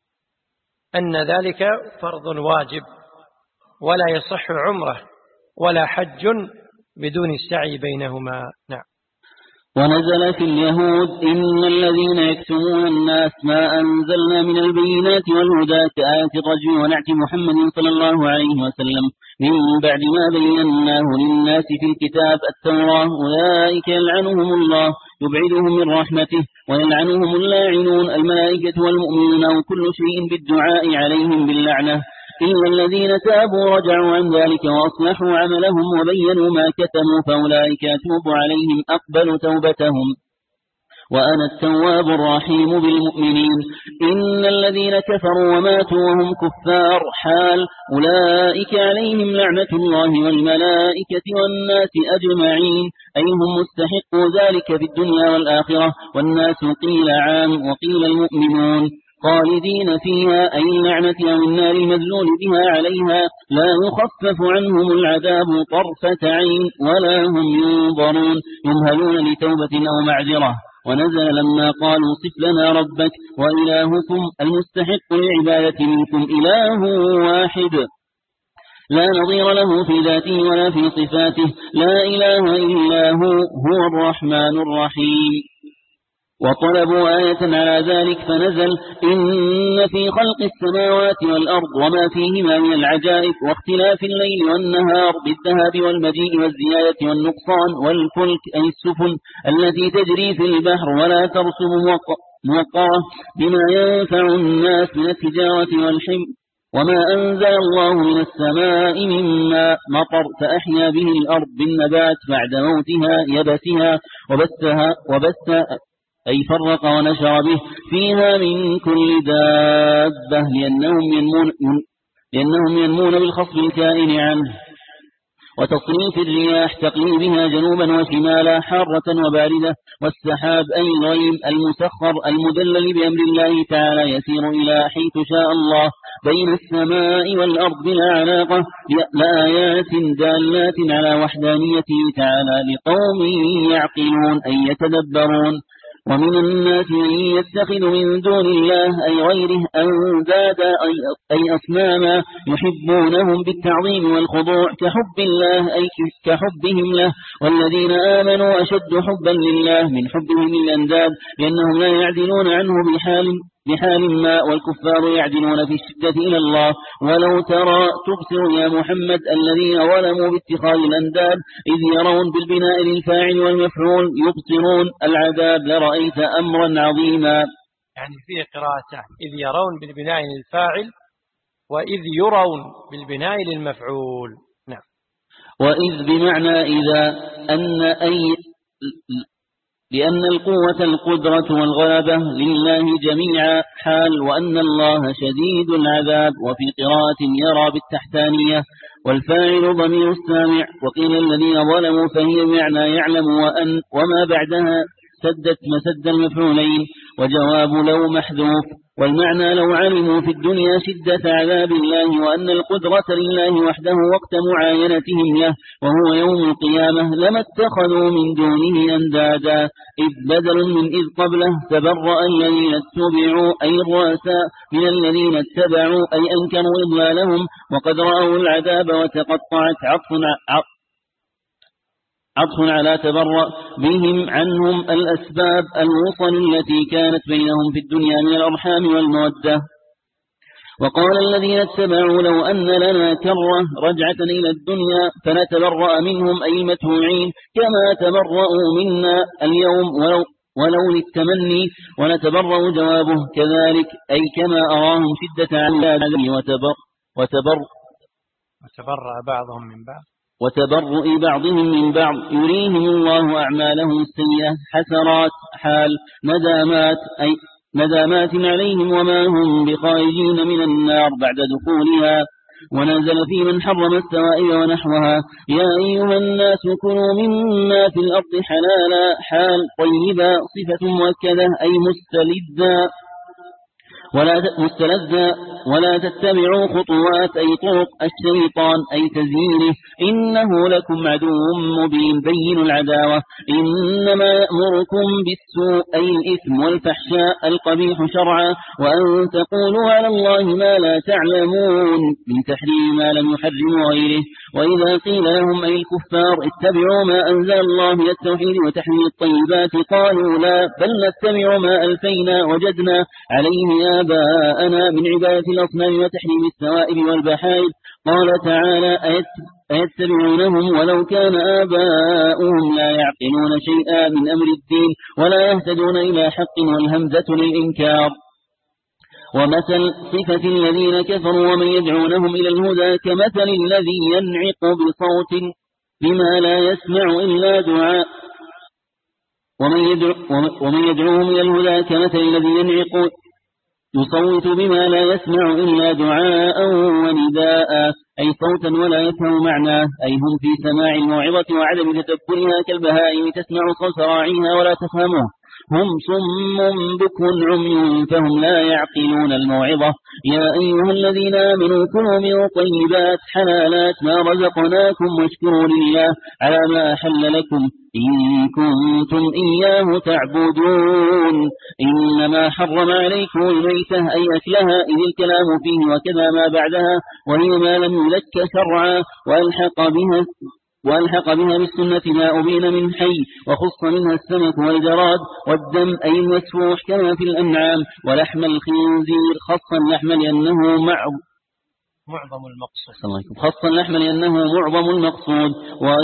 أن ذلك فرض واجب، ولا يصح عمره ولا حج بدون السعي بينهما. نعم. ونزل في اليهود إن الذين يكتمون الناس ما أنزلنا من البينات والهدى كآية الرجل ونعت محمد صلى الله عليه وسلم من بعد ما بيناه للناس في الكتاب التوراة أولئك يلعنهم الله يبعدهم من رحمته ويلعنهم اللاعنون الملائكة والمؤمنون وكل شيء بالدعاء عليهم باللعنة إلا الذين تابوا ورجعوا عن ذلك وأصلحوا عملهم وبينوا ما كتموا فأولئك أتوب عليهم أقبل توبتهم وأنا التواب الرحيم بالمؤمنين. إن الذين كفروا وماتوا وهم كفار حال أولئك عليهم لعنة الله والملائكة والناس أجمعين أي هم مستحقوا ذلك في الدنيا والآخرة. والناس قيل عام وقيل المؤمنون خالدين فيها أي اللعنة أو النار المدلول بها عليها لا يخفف عنهم العذاب طرفة عين ولا هم ينظرون يمهلون لتوبة أو معذرة. ونزل لما قالوا صف لنا ربك وإلهكم المستحق للعبادة منكم إله واحد لا نظير له في ذاته ولا في صفاته، لا إله إلا هو الرحمن الرحيم. وطلبوا آية على ذلك فنزل: إن في خلق السماوات والأرض وما فيهما من العجائب واختلاف الليل والنهار بالذهاب والمجيء والزيادة والنقصان والفلك أي السفن التي تجري في البحر ولا ترسم موقرة بما ينفع الناس من التجارة والحمل، وما أنزل الله من السماء من ماء مطر فأحيا به الأرض بالنبات بعد موتها يبسها وبث أي فرق ونشر به فيها من كل دابة لأنهم ينمون بالخصب الكائن عنه. وتصريف الرياح تقليبها جنوبا وشمالا حارة وباردة، والسحاب أي الغيم المسخر المدلل بأمر الله تعالى يسير إلى حيث شاء الله بين السماء والأرض بلا علاقة، لآيات دالات على وحدانيته تعالى لقوم يعقلون أي يتدبرون. ومن الناس من يتخذ من دون الله أي غيره أندادا أي أصناما يحبونهم بالتعظيم والخضوع كحب الله أي كحبهم له، والذين آمنوا أشد حبا لله من حبهم للأنداد لأنهم لا يعدلون عنه بحال ما، والكفار يعدلون في الشدة إلى الله. ولو ترى تبصر يا محمد الذين ظلموا باتخاذ الأنداد إذ يرون بالبناء للفاعل والمفعول يبصرون العذاب لرأيت أمرا عظيما. يعني فيه قراءتان: إذ يرون بالبناء للفاعل، وإذ يرون بالبناء للمفعول. نعم. وإذ بمعنى إذا لأن القوة القدرة والغلبة لله جميعا حال، وأن الله شديد العذاب. وفي قراءة يرى بالتحتانية والفاعل ضمير السامع. وقيل الذين ظلموا فهي بمعنى يعلم وما بعدها سدت مسد المفعولين، وجواب لو محذوف. والمعنى لو علموا في الدنيا شدة عذاب الله وأن القدرة لله وحده وقت معاينتهم له وهو يوم القيامة لما اتخذوا من دونه أندادا، إذ بدل من إذ قبله تبرأ الذين اتبعوا أي الرؤساء من الذين اتبعوا أي أنكروا إضلالهم وقد رأوا العذاب وتقطعت عطف على تبرأ بهم عنهم الأسباب الوصل التي كانت بينهم في الدنيا من الأرحام والمودة. وقال الذين اتبعوا لو أن لنا كرة رجعة إلى الدنيا فنتبرأ منهم أي المتبوعين كما تبرأوا منا اليوم ولو للتمني، ونتبرأ جوابه كذلك أي كما أراهم شدة عذابه وتبرأ بعضهم من بعض وتبرؤ بعضهم من بعض يريهم الله أعمالهم السيئة حسرات حال ندامات عليهم وما هم بخارجين من النار بعد دخولها. ونزل في من حرم السوائب ونحوها: يا أيها الناس كلوا مما في الأرض حلالا حال طيبا صفة مؤكدة أي مستلذا ولا تتبعوا خطوات أي طرق الشيطان أي تزيينه إنه لكم عدو مبين بين العداوة. إنما يأمركم بالسوء أي الإثم والفحشاء القبيح شرعا، وأن تقولوا على الله ما لا تعلمون من تحريم ما لم يحرم غيره. وإذا قيل لهم أي الكفار اتبعوا ما أنزل الله من التوحيد وتحميل الطيبات قالوا لا بل نتبع ما ألفينا وجدنا عليه آباءنا من عبادة الأصنام وتحريم السوائب والبحائر. قال تعالى: أيتبعونهم ولو كان آباؤهم لا يعقلون شيئا من أمر الدين ولا يهتدون إلى حق والهمزة للإنكار. ومثل صفة الذين كفروا ومن يدعونهم إلى الهدى كمثل الذي ينعق بصوت بما لا يسمع إلا دعاء ومن يدعوهم إلى الهدى كمثل الذي ينعق يصوت بما لا يسمع إلا دعاء ونداء أي صوتا ولا يفهم معناه أي هم في سماع الموعظة وعدم تدبرها كالبهائم تسمع صوت راعيها ولا تفهمه. هم صم بكم عمي فهم لا يعقلون الموعظة. يا أيها الذين آمنوا كلوا من طيبات حلالات ما رزقناكم واشكروا لله على ما أحل لكم إن كنتم إياه تعبدون. إنما حرم عليكم الميتة أي أكلها إذ الكلام فيه وكذا ما بعدها وهي ما لم يذك شرعا وألحق بها بالسنة ما أبين من حي وخص منها السمك والجراد والدم أي المسفوح كما في الأنعام ولحم الخنزير خص اللحم لأنه معظم المقصود خص اللحم لأنه معظم المقصود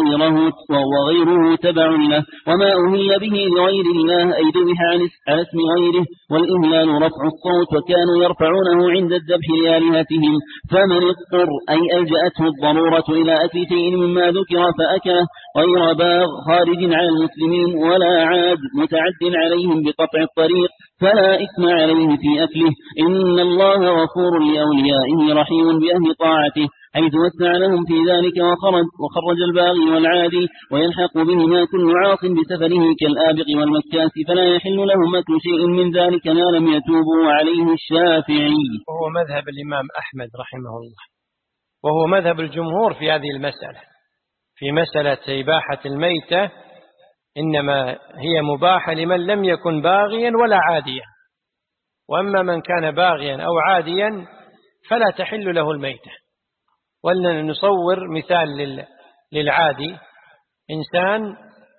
وغيره تبع له وما أهل به لغير الله أي ذبح على اسم غيره والإهلال رفع الصوت وكانوا يرفعونه عند الذبح لآلهتهم فمن اضطر أي ألجأته الضرورة إلى أكل شيء مما ذكر فأكله غير باغ خارج على المسلمين ولا عاد متعد عليهم بقطع الطريق فلا إثم عليه في أكله إن الله غفور لأوليائه رحيم بأهل طاعته حيث وسع لهم في ذلك وخرج الباغي والعادي ويلحق بهما كل عاص بسفره كالآبق والمكاس فلا يحل لهم أكل شيء من ذلك ما لم يتوبوا عليه الشافعي. وهو مذهب الإمام أحمد رحمه الله وهو مذهب الجمهور في هذه المسألة في مسألة إباحة الميتة إنما هي مباحة لمن لم يكن باغيا ولا عاديا وأما من كان باغيا أو عاديا فلا تحل له الميتة. ولنصور مثال للعادي إنسان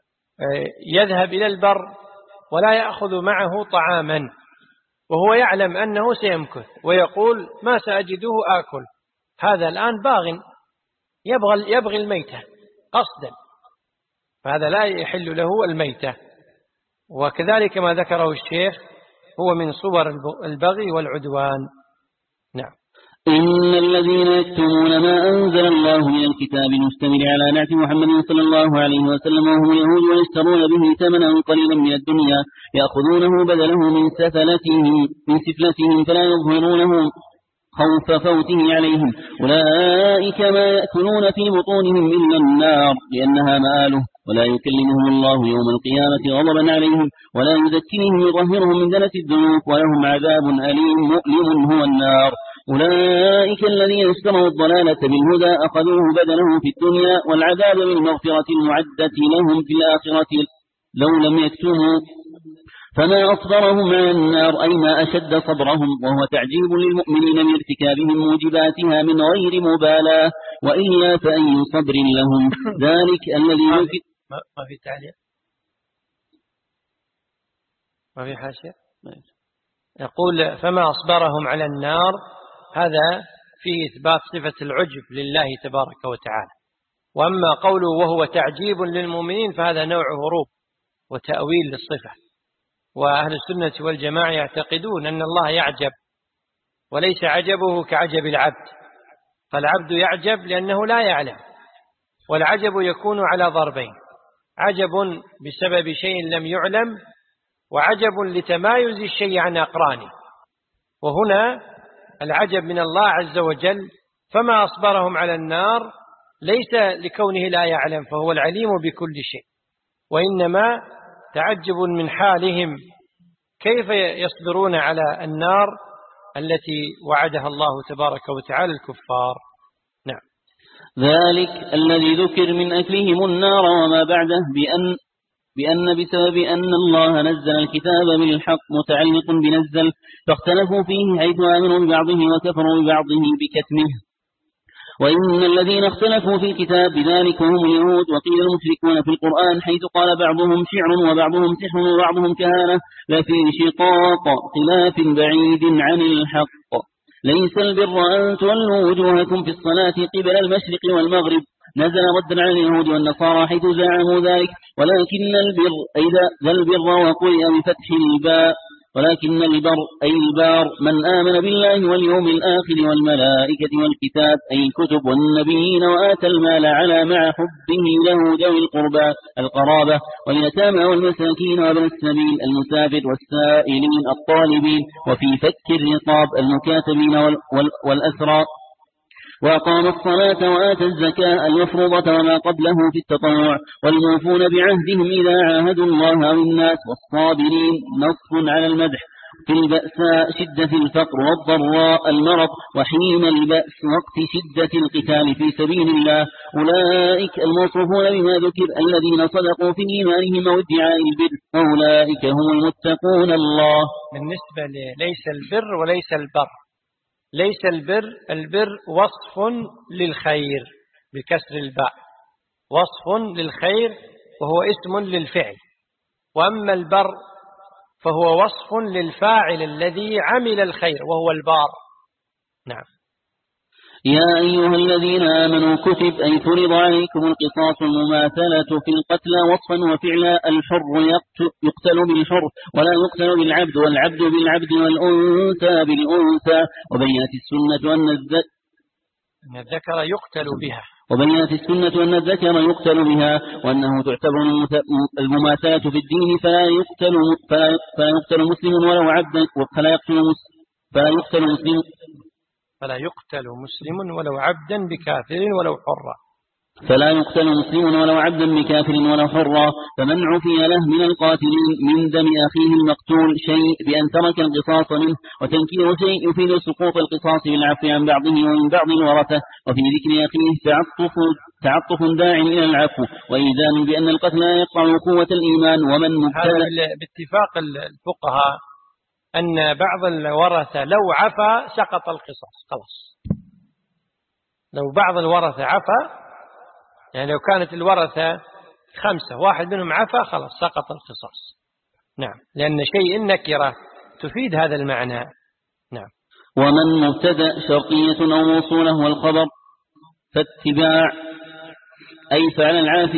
يذهب إلى البر ولا يأخذ معه طعاما وهو يعلم أنه سيمكث ويقول ما سأجده آكل هذا الآن باغ يبغي الميتة قصدا فهذا لا يحل له الميتة. وكذلك ما ذكره الشيخ هو من صور البغي والعدوان. نعم. إن الذين يكتمون ما أنزل الله من الكتاب المشتمل على نعت محمد صلى الله عليه وسلم وهم يهود ويشترون به ثمنا قليلا من الدنيا يأخذونه بدله من سفلتهم فلا يظهرونه خوف فوته عليهم أولئك ما يأكلون في بطونهم إلا النار لأنها مآله ولا يكلمهم الله يوم القيامة غضبا عليهم ولا يزكيهم يطهرهم من دنس الذنوب ولهم عذاب أليم مؤلم هو النار. أولئك الذين اشتروا الضلالة بالهدى أخذوه بدله في الدنيا والعذاب بالمغفرة المعدة لهم في الآخرة لو لم يكتموا فما أصبرهم على النار أي ما أشد صبرهم وهو تعجيب للمؤمنين من ارتكابهم موجباتها من غير مبالاة وإلا فأي صبر لهم ذلك الذي ما في تعليق ما في حاشية يقول فما أصبرهم على النار هذا فيه إثبات صفة العجب لله تبارك وتعالى. وأما قوله وهو تعجيب للمؤمنين فهذا نوع هروب وتأويل للصفة. وأهل السنة والجماعة يعتقدون أن الله يعجب وليس عجبه كعجب العبد فالعبد يعجب لأنه لا يعلم والعجب يكون على ضربين عجب بسبب شيء لم يعلم وعجب لتمايز الشيء عن أقرانه. وهنا العجب من الله عز وجل فما أصبرهم على النار ليس لكونه لا يعلم فهو العليم بكل شيء وإنما تعجب من حالهم كيف يصبرون على النار التي وعدها الله تبارك وتعالى الكفار. نعم. ذلك الذي ذكر من أكلهم النار وما بعده بأن بسبب أن الله نزل الكتاب بالحق متعلق بنزل فاختلفوا فيه حيث آمنوا ببعضه وكفروا ببعضه بكتمه. وإن الذين اختلفوا في الكتاب بذلك هم اليهود وقيل المشركون في القرآن حيث قال بعضهم شعر وبعضهم سحر وبعضهم كهانة لفي شقاق خلاف بعيد عن الحق. ليس البر أن تولوا وجوهكم في الصلاة قبل المشرق والمغرب نزل ردا على اليهود والنصارى حيث زعموا ذلك ولكن البر أي ذا البر وقرئ بفتح الباء ولكن البر أي البار من آمن بالله واليوم الآخر والملائكة والكتاب أي الكتب والنبيين وآتى المال على مع حبه له ذوي القربى القرابة واليتامى والمساكين وابن السبيل المسافر والسائلين الطالبين وفي فك الرقاب المكاتبين والأسرى وأقام الصلاة وآتى الزكاة المفروضة وما قبله في التطوع، والموفون بعهدهم إذا عاهدوا الله أو الناس، والصابرين نص على المدح في البأساء شدة الفقر والضراء المرض وحين البأس وقت شدة القتال في سبيل الله. أولئك الموصوفون بما ذكر الذين صدقوا في إيمانهم وادعاء البر، وأولئك هم المتقون الله. بالنسبة ليس البر وليس البر، ليس البر وصف للخير بكسر الباء، وصف للخير وهو اسم للفعل، وأما البر فهو وصف للفاعل الذي عمل الخير وهو البار. نعم. يا أيها الذين آمنوا كتب أي فرض عليكم القصاص المماثلة في القتلى وصفا وفعلا. الحر يقتل بالحر ولا يقتل بالعبد، والعبد بالعبد والأنثى بالأنثى. وبينت السنة أن الذكر يقتل بها، وبينت السنة أن الذكر يقتل بها، وأنه تعتبر المماثلة في الدين، فلا يقتل مسلم ولو عبدا، فلا يقتل مسلم ولو عبدا بكافر ولو حرا، فلا يقتل مسلم ولو عبدا بكافر ولو حرا. فمن عفي له من القاتلين من دم أخيه المقتول شيء بأن ترك القصاص منه، وتنكير شيء يفيد سقوط القصاص بالعفو عن بعضه ومن بعض الورثة. وفي ذكر أخيه تعطف داع إلى العفو، وإيذان بأن القتل لا يقطع قوة الإيمان. ومن هذا باتفاق الفقهاء أن بعض الورثة لو عفا سقط القصاص خلاص. لو بعض الورثة عفا، يعني لو كانت الورثة 5 واحد منهم عفا خلاص سقط القصاص. نعم، لأن شيء نكرة تفيد هذا المعنى. نعم. ومن مبتدأ شرطية أو موصولة والخبر فاتباع أي فعل العاف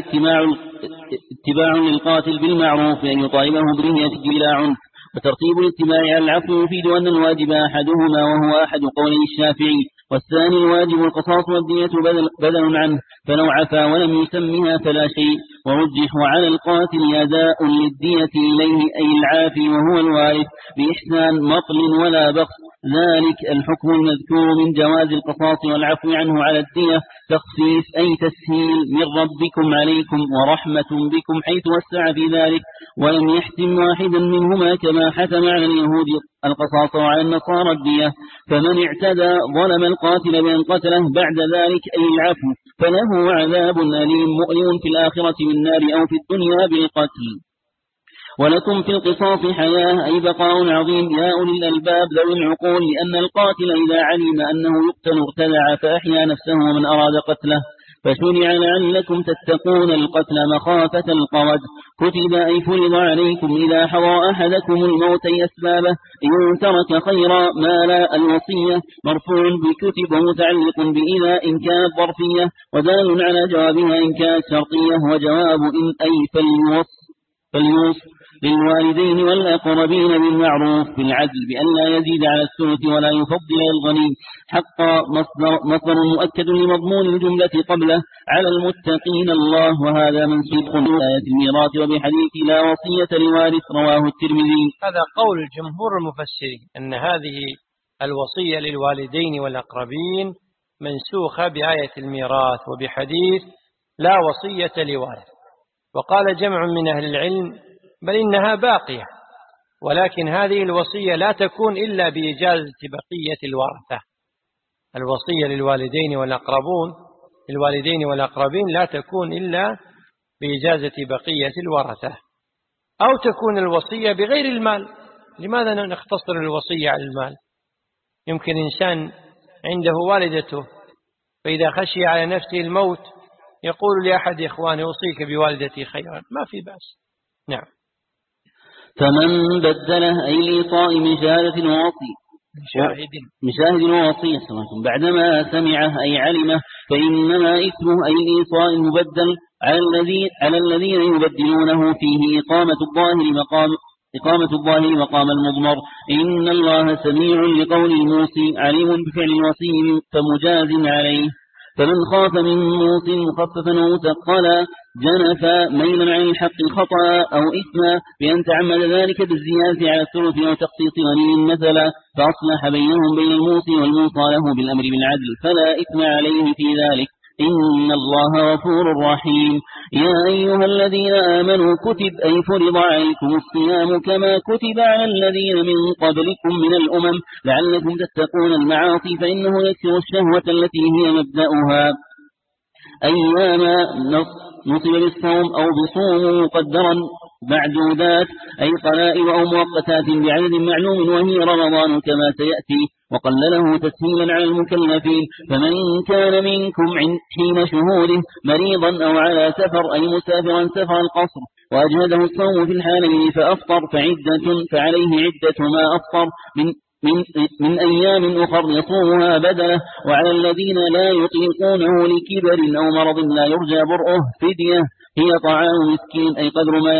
اتباع للقاتل بالمعروف بأن يطالبه برهية بلا عنف. وترتيب الاتباع على العفو يفيد أن الواجب أحدهما وهو أحد قولي الشافعي، والثاني الواجب القصاص والدية بدل عنه، فلو عفا ولم يسمها فلا شيء. ورجح على القاتل أداء للدية إليه أي العافي وهو الوارث بإحسان مطل ولا بخس. ذلك الحكم المذكور من جواز القصاص والعفو عنه على الدية تخفيف أي تسهيل من ربكم عليكم ورحمة بكم حيث وسع في ذلك، ولم يحتم واحدا منهما كما حتم على اليهود القصاص وعلى النصارى الدية. فمن اعتدى ظلم القاتل بأن قتله بعد ذلك أي العفو فله عذاب أليم مؤلم في الآخرة من نار أو في الدنيا بالقتل. ولكم في القصاص حياة أي بقاء عظيم يا أولي الألباب ذوي العقول، لأن القاتل إذا علم أنه يقتل ارتدع فأحيا نفسه ومن أراد قتله، فشرع لعلكم تتقون القتل مخافة القرد. كتب أي فرض عليكم إذا حضر أحدكم الموت أسبابه إن ترك خيرا مالا. الوصية مرفوع بكتب ومتعلق بإذا إن كانت ظرفية، ودال على جوابها إن كانت شرطية. وجواب إن أي فليوص للوالدين والأقربين بالمعروف بالعدل بأن لا يزيد على الثلث ولا يفضل الغني. حق مصدر مؤكد لمضمون الجملة قبله على المتقين الله، وهذا منسوخ بآية الميراث وبحديث لا وصية لوارث رواه الترمذي. هذا قول جمهور المفسرين أن هذه الوصية للوالدين والأقربين منسوخة بآية الميراث وبحديث لا وصية لوارث. وقال جمع من أهل العلم بل إنها باقية، ولكن هذه الوصية لا تكون إلا بإجازة بقية الورثة. الوصية للوالدين والأقربين لا تكون إلا بإجازة بقية الورثة، أو تكون الوصية بغير المال. لماذا نختصر الوصية على المال؟ يمكن إنسان عنده والدته فإذا خشي على نفسه الموت يقول لأحد إخوانه أوصيك بوالدتي خيرا، ما في بأس. نعم. فمن بدله أي لإعطاء مشاهد ووصية بعدما سمعه أي علمه فإنما إثمه أي إيصاء المبدل على الذين يبدلونه فيه إقامة الظاهر مقام المضمر. إن الله سميع لقول الموصي عليم بفعل الوصي فمجاز عليه. فمن خاف من موص مخففا ومثقلا جنفا ميلا عن الحق خطأ أو إثما بأن تعمد ذلك بالزيادة على الثلث أو تخصيص غني مثلا فأصلح بينهم بين الموصي والموصى له بالأمر بالعدل فلا إثم عليه في ذلك إن الله غفور رحيم. يا أيها الذين آمنوا كتب أي فرض عليكم الصيام كما كتب على الذين من قبلكم من الأمم لعلكم تتقون المعاصي فإنه يكسر الشهوة التي هي مبدأها أياما نصب بالصوم أو بصوم مقدرا معدودات أي قلائل أو مؤقتات بعدد معلوم وهي رمضان كما سيأتي وقلله تسهيلا على المكلفين فمن كان منكم حين شهوده مريضا أو على سفر أي مسافرا سفر القصر وأجهده الصوم في الحالين فأفطر فعليه عدة ما أفطر من أيام أخر يصومها بدله وعلى الذين لا يطيقونه لكبر أو مرض لا يرجى برؤه فدية هي طعام مسكين أي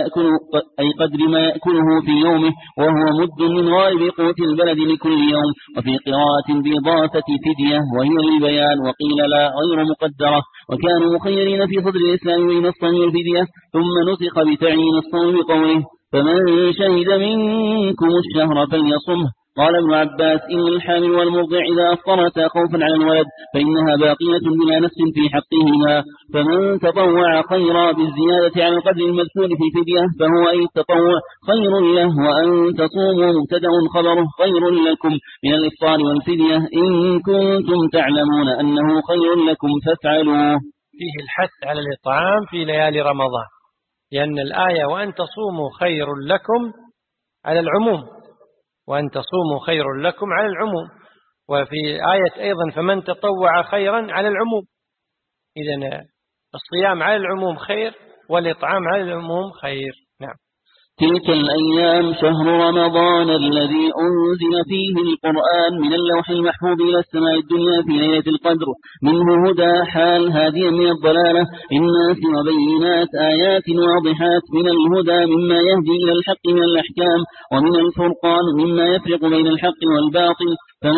قدر ما يأكله في يومه وهو مد من غالب قوت البلد لكل يوم وفي قراءة بإضافة فدية وهي للبيان وقيل لا غير مقدرة وكانوا مخيرين في صدر الإسلام بين الصوم والفدية ثم نسخ بتعيين الصوم بقوله فمن شهد منكم الشهر فليصمه. قال ابن عباس إن الحامل والمرضع إذا أفطرتا خوفا على الولد فإنها باقية بلا نفس في حقهما فمن تطوع خيرا بالزيادة على القدر المذكور في الفدية فهو أي التطوع خير له وأن تصوموا مبتدأ خبره خير لكم من الإفطار والفدية إن كنتم تعلمون أنه خير لكم فافعلوه. فيه الحث على الإطعام في ليالي رمضان لأن الآية وأن تصوموا خير لكم على العموم وأن تصوموا خير لكم على العموم وفي آية أيضا فمن تطوع خيرا على العموم إذن الصيام على العموم خير والإطعام على العموم خير. نعم. تلك الأيام شهر رمضان الذي أنزل فيه القرآن من اللوح المحفوظ إلى السماء الدنيا في ليلة القدر منه هدى حال هاديا من الضلالة الناس وبينات آيات واضحات من الهدى مما يهدي إلى الحق من الأحكام ومن الفرقان مما يفرق بين الحق والباطل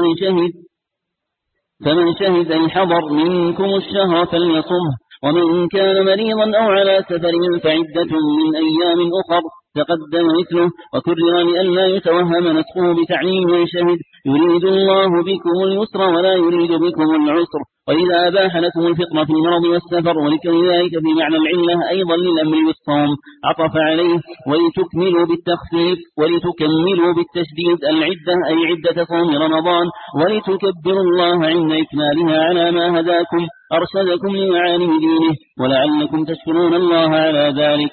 فمن شهد أي حضر منكم الشهر فليصمه ومن كان مريضا أو على سفر فعدة من أيام أخر تقدم مثله وكرر لئلا يتوهم نسخه بتعليم من شهد يريد الله بكم اليسر ولا يريد بكم العسر وإذا أباح لكم الفطر في المرض والسفر ولكن ذلك في معنى العلة أيضا للأمر بالصوم عطف عليه ولتكملوا بالتخفيف ولتكملوا بالتشديد العدة أي عدة صوم رمضان ولتكبروا الله عند إكمالها على ما هداكم أرشدكم لمعاني دينه ولعلكم تشكرون الله على ذلك.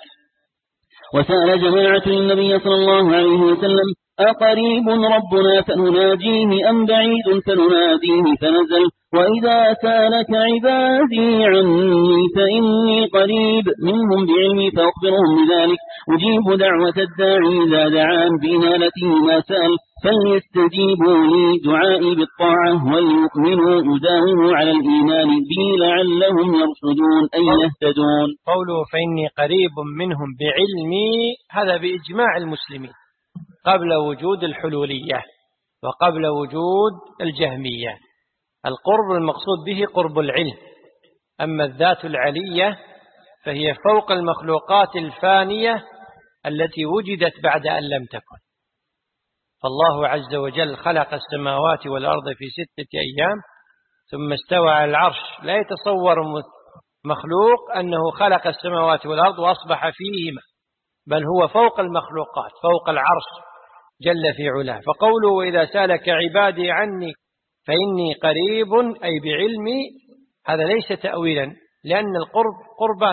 وسأل جماعة النبي صلى الله عليه وسلم أقريب ربنا فنناجيه أم بعيد فنناديه فنزل وإذا سالك عبادي عني فإني قريب منهم بعلمي فأخبرهم بذلك أجيب دعوة الداعي إذا دعان بإنالته ما سأل فليستجيبوا لي دعائي بالطاعة وليؤمنوا يداوموا على الإيمان بي لعلهم يرشدون أي يهتدون. قوله فإني قريب منهم بعلمي هذا بإجماع المسلمين قبل وجود الحلولية وقبل وجود الجهمية. القرب المقصود به قرب العلم أما الذات العلية فهي فوق المخلوقات الفانية التي وجدت بعد أن لم تكن. فالله عز وجل خلق السماوات والأرض في 6 أيام ثم استوى على العرش لا يتصور مخلوق أنه خلق السماوات والأرض وأصبح فيهما بل هو فوق المخلوقات فوق العرش جل في علاه. فقوله وإذا سالك عبادي عني فإني قريب أي بعلمي هذا ليس تأويلا لأن القرب قربان.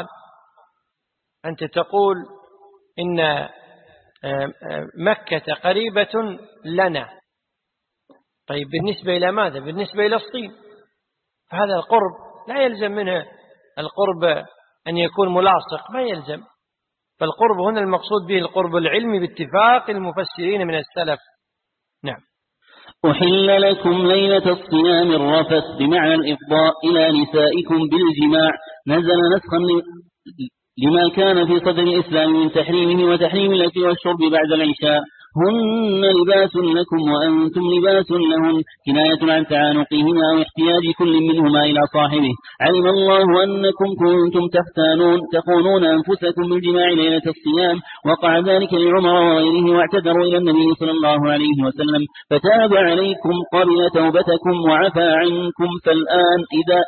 أنت تقول إن مكة قريبة لنا طيب بالنسبة إلى ماذا؟ بالنسبة إلى الصين فهذا القرب لا يلزم منه القرب أن يكون ملاصق ما يلزم. فالقرب هنا المقصود به القرب العلمي باتفاق المفسرين من السلف. نعم. أحل لكم ليلة الصيام الرفث بمعنى الإفضاء إلى نسائكم بالجماع نزل نسخا لما كان في صدر الإسلام من تحريمه وتحريم الأكل والشرب بعد العشاء هن لباس لكم وأنتم لباس لهن، كناية عن تعانقهما واحتياج كل منهما إلى صاحبه. علم الله أنكم كنتم تخونون أنفسكم بالجماع ليلة الصيام، وقع ذلك لعمر وغيره واعتذروا إلى النبي صلى الله عليه وسلم فتاب عليكم قبل توبتكم وعفى عنكم. فالآن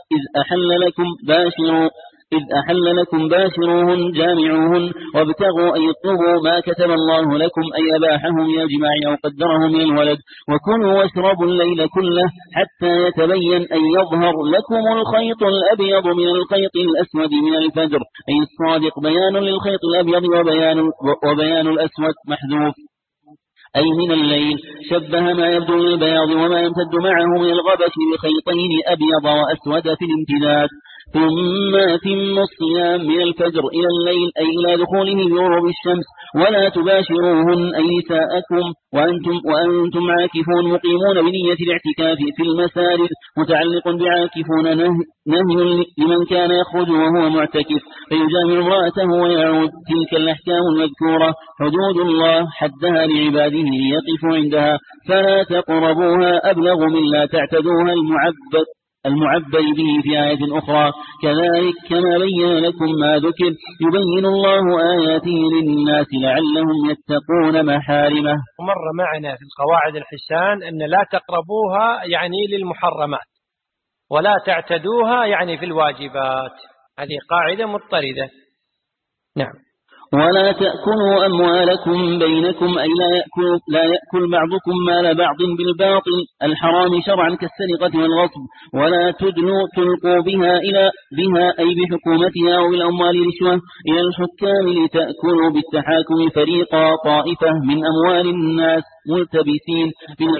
إذ أحل لكم باشروهن جامعوهن وابتغوا أن يطلبوا ما كتب الله لكم أي أباحه من الجماع أو قدره من الولد، وكلوا واشربوا الليل كله حتى يتبين أن يظهر لكم الخيط الأبيض من الخيط الأسود من الفجر، أي الصادق بيان للخيط الأبيض وبيان الأسود محذوف أي من الليل، شبه ما يبدو من البياض وما يمتد معه من الغبش بخيطين أبيض وأسود في الامتداد. ثم أتموا الصيام من الفجر إلى الليل أي إلى دخوله بغروب الشمس، ولا تباشروهن أي نساءكم وأنتم عاكفون مقيمون بنية الاعتكاف في المساجد، متعلق بعاكفون نهي لمن كان يخرج وهو معتكف فيجامع امرأته ويعود. تلك الأحكام المذكورة حدود الله حدها لعباده ليقفوا عندها، فلا تقربوها أبلغ من لا تعتدوها المعبر به في آية أخرى. كذلك كما بين لكم ما ذكر يبين الله آياته للناس لعلهم يتقون محارمه. ومر معنا في القواعد الحسان أن لا تقربوها يعني للمحرمات، ولا تعتدوها يعني في الواجبات. هذه قاعدة مضطردة. نعم. ولا تأكلوا أموالكم بينكم أي لا يأكل بعضكم مال بعض بالباطل الحرام شرعا كالسرقة والغصب، ولا تلقوا بها أي بحكومتها أو بالأموال رشوة إلى الحكام لتأكلوا بالتحاكم فريقا طائفة من أموال الناس ملتبسين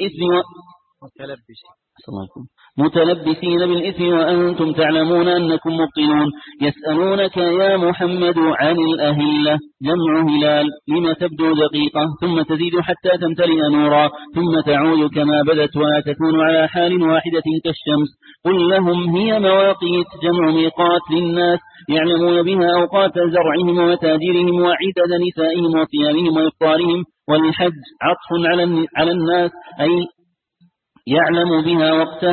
بالإثم وأنتم تعلمون أنكم مبطلون. يسألونك يا محمد عن الأهلة جمع هلال لما تبدو دقيقة ثم تزيد حتى تمتلئ نورا ثم تعود كما بدت ولا تكون على حال واحدة كالشمس. قل لهم هي مواقيت جمع ميقات للناس يعلمون بها أوقات زرعهم ومتاجرهم وعدد نسائهم وصيامهم وإفطارهم. والحج عطف على الناس أي يعلم بها وقته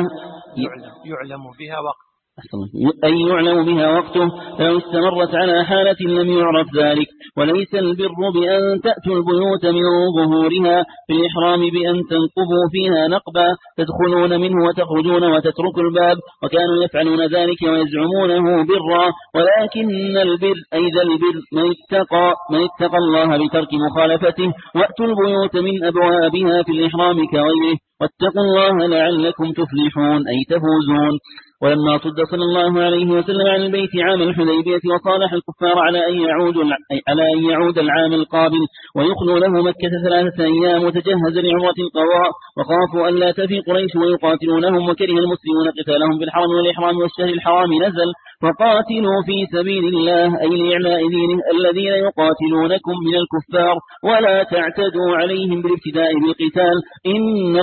يعلم بها وقته لو استمرت على حالة لم يعرف ذلك. وليس البر بأن تأتوا البيوت من ظهورها في الإحرام بأن تنقبوا فيها نقبا تدخلون منه وتخرجون وتتركوا الباب، وكانوا يفعلون ذلك ويزعمونه برا. ولكن البر أي ذا البر من اتقى الله بترك مخالفته. وأتوا البيوت من أبوابها في الإحرام كغيره واتقوا الله لعلكم تفلحون أي تفوزون. ولما صد صلى الله عليه وسلم عن البيت عام الحديبية وصالح الكفار على أن يعود العام القابل ويخلو له مكة 3 أيام وتجهز لعمرة القضاء، وخافوا أن لا تفي قريش ويقاتلونهم وكره المسلمون قتالهم بالحرم والإحرام والشهر الحرام نزل فقاتلوا في سبيل الله أي لإعلاء دينه الذين يقاتلونكم من الكفار ولا تعتدوا عليهم بالابتداء بالقتال إن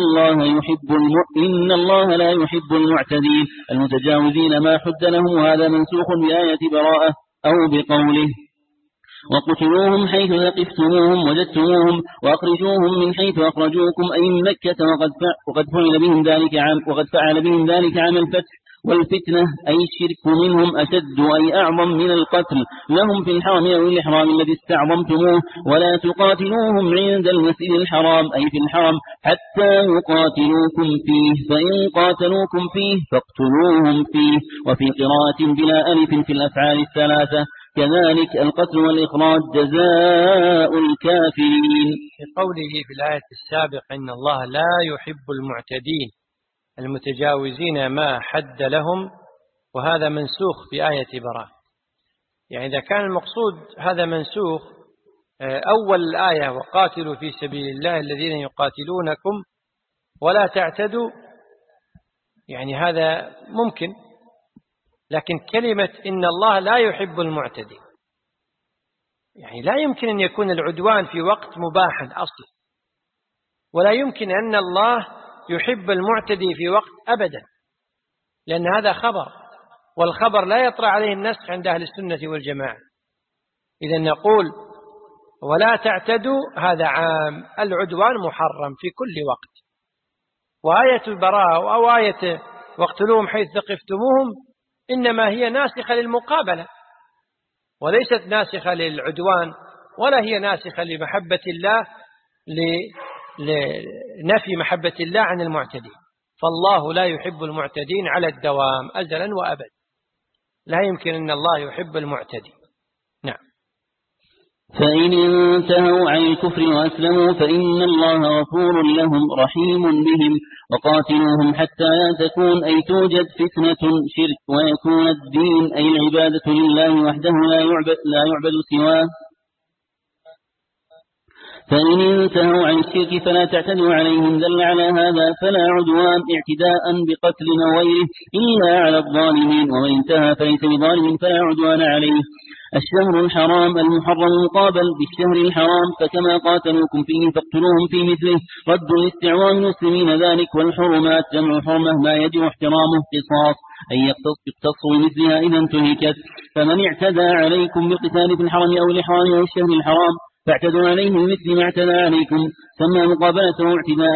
الله لا يحب المعتدين المتجاوزين ما حد لهم. وهذا منسوخ بآية براءة أو بقوله وقتلوهم حيث ثقفتموهم وجدتموهم وأخرجوهم من حيث أخرجوكم أي من مكة وقد فعل بهم ذلك عام الفتح. والفتنة أي الشرك منهم أشد أي أعظم من القتل لهم في الحرم أو الإحرام الذي استعظمتموه. ولا تقاتلوهم عند المسجد الحرام أي في الحرم حتى يقاتلوكم فيه فإن قاتلوكم فيه فاقتلوهم فيه. وفي قراءة بلا ألف في الأفعال 3 كذلك القتل والإخراج جزاء الكافرين. في قوله في الآية السابقة إن الله لا يحب المعتدين المتجاوزين ما حد لهم، وهذا منسوخ في آية براءة. يعني إذا كان المقصود هذا منسوخ أول الآية وقاتلوا في سبيل الله الذين يقاتلونكم ولا تعتدوا، يعني هذا ممكن، لكن كلمة إن الله لا يحب المعتدين يعني لا يمكن أن يكون العدوان في وقت مباح أصلا، ولا يمكن أن الله يحب المعتدي في وقت أبدا، لأن هذا خبر، والخبر لا يطرأ عليه النسخ عند أهل السنة والجماعة. إذا نقول ولا تعتدوا هذا عام، العدوان محرم في كل وقت. وآية البراءة أو آية واقتلوهم حيث ثقفتموهم إنما هي ناسخة للمقابلة، وليست ناسخة للعدوان، ولا هي ناسخة لمحبة الله لنفي محبة الله عن المعتدين. فالله لا يحب المعتدين على الدوام أزلا وأبدا، لا يمكن أن الله يحب المعتدين. نعم. فإن انتهوا عن الكفر وأسلموا فإن الله غفور لهم رحيم بهم، وقاتلوهم حتى لا تكون أي توجد فتنة شرك ويكون الدين أي العبادة لله وحده لا يعبد سواه. فإن انتهوا عن الشرك فلا تعتدوا عليهم، دل على هذا فلا عدوان اعتداء بقتل أو غيره إلا على الظالمين، ومن انتهى فليس بظالم فلا عدوان عليه. الشهر الحرام المحرم مقابل بالشهر الحرام، فكما قاتلوكم فيه فاقتلوهم في مثله، رد لاستعواء المسلمين ذلك. والحرمات جمع حرمة ما يجب احترامه، قصاص أي يقتص بمثلها إذا انتهكت. فمن اعتدى عليكم بالقتال في الحرم أو الإحرام أو الشهر الحرام فاعتدوا عليه مثل ما اعتدى عليكم، سمى مقابلته اعتداء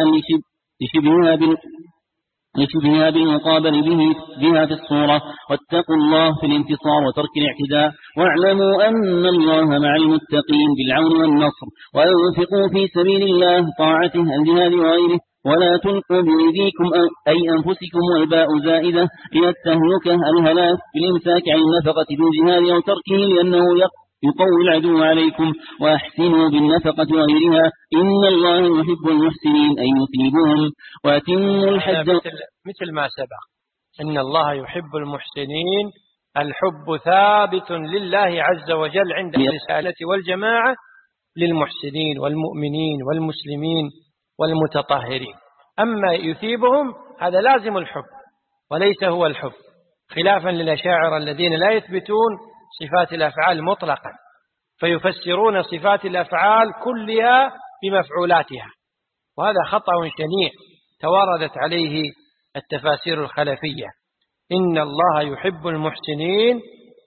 لشبهها بالمقابل بها في الصورة. واتقوا الله في الانتصار وترك الاعتداء، واعلموا أن الله مع المتقين بالعون والنصر. وأنفقوا في سبيل الله طاعته الجهاد وغيره، ولا تلقوا بأيديكم أي أنفسكم، والباء زائدة إلى التهلكة الهلاك بالإمساك عن النفقة في الجهاد أو تركه لأنه يقوي العدو عليكم. وأحسنوا بالنفقة وغيرها إن الله يحب المحسنين أي يثيبهم. وأتموا الحج مثل ما سبق، إن الله يحب المحسنين، الحب ثابت لله عز وجل عند الرسالة والجماعة للمحسنين والمؤمنين والمسلمين والمتطهرين. أما يثيبهم هذا لازم الحب وليس هو الحب، خلافا للأشاعرة الذين لا يثبتون صفات الأفعال مطلقا، فيفسرون صفات الأفعال كلها بمفعولاتها، وهذا خطأ شنيع تواردت عليه التفاسير الخلفية. إن الله يحب المحسنين،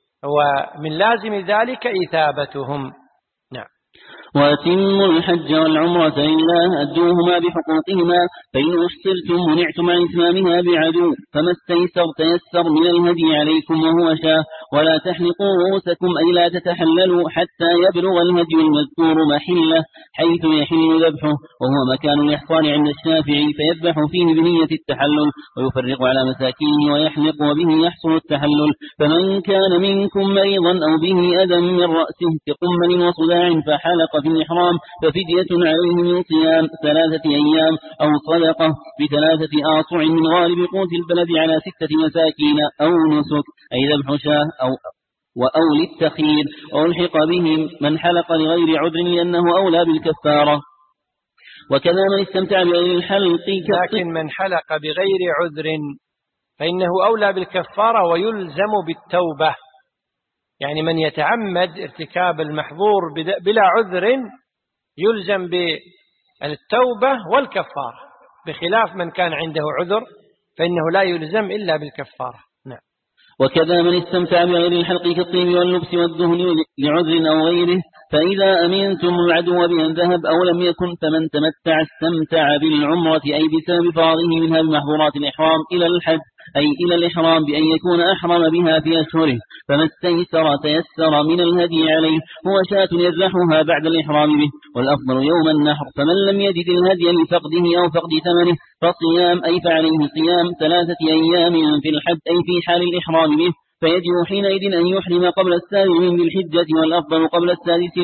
ومن لازم ذلك إثابتهم. نعم. وأتموا الحج والعمرة لله أدوهما بحقوقهما، فإن أحصرتم منعتم عن إتمامها بعدو، فما تيسر من الهدي عليكم وهو شاه. ولا تحلقوا رؤوسكم أي لا تتحللوا حتى يبلغ الهدي المذكور محله حيث يحل ذبحه، وهو مكان الإحصان عند الشافعي، فيذبح فيه بنية التحلل ويفرق على مساكينه ويحلق وبه يحصل التحلل. فمن كان منكم مريضا أو به أذى من رأسه كقمل وصداع فحلق في الإحرام ففدية عليه من صيام 3 أيام أو صدقة ب3 آصع من غالب قوت البلد على 6 مساكين أو نسك أي ذبح شاه أو للتخيير. وألحق به من حلق لغير عذر لأنه أولى بالكفارة. وكذا من استمتع بغير الحلق، لكن من حلق بغير عذر فإنه أولى بالكفارة ويلزم بالتوبة. يعني من يتعمد ارتكاب المحظور بلا عذر يلزم بالتوبة والكفارة، بخلاف من كان عنده عذر فإنه لا يلزم إلا بالكفارة. نعم. وكذا من استمتع بغير الحلق كالطيب واللبس والدهن لعذر أو غيره، فإذا أمنتم العدو بأن ذهب أو لم يكن فمن تمتع استمتع بالعمرة أي بسبب فراغه منها بمحظورات الإحرام إلى الحج أي إلى الإحرام بأن يكون أحرم بها في أشهره، فما تيسر من الهدي عليه هو شاة يذبحها بعد الإحرام به، والأفضل يوم النحر. فمن لم يجد الهدي لفقده أو فقد ثمنه فصيام أي فعليه صيام 3 أيام في الحج أي في حال الإحرام به، فيجب حينئذ أن يحرم قبل 7 من ذي الحجة، والأفضل قبل 6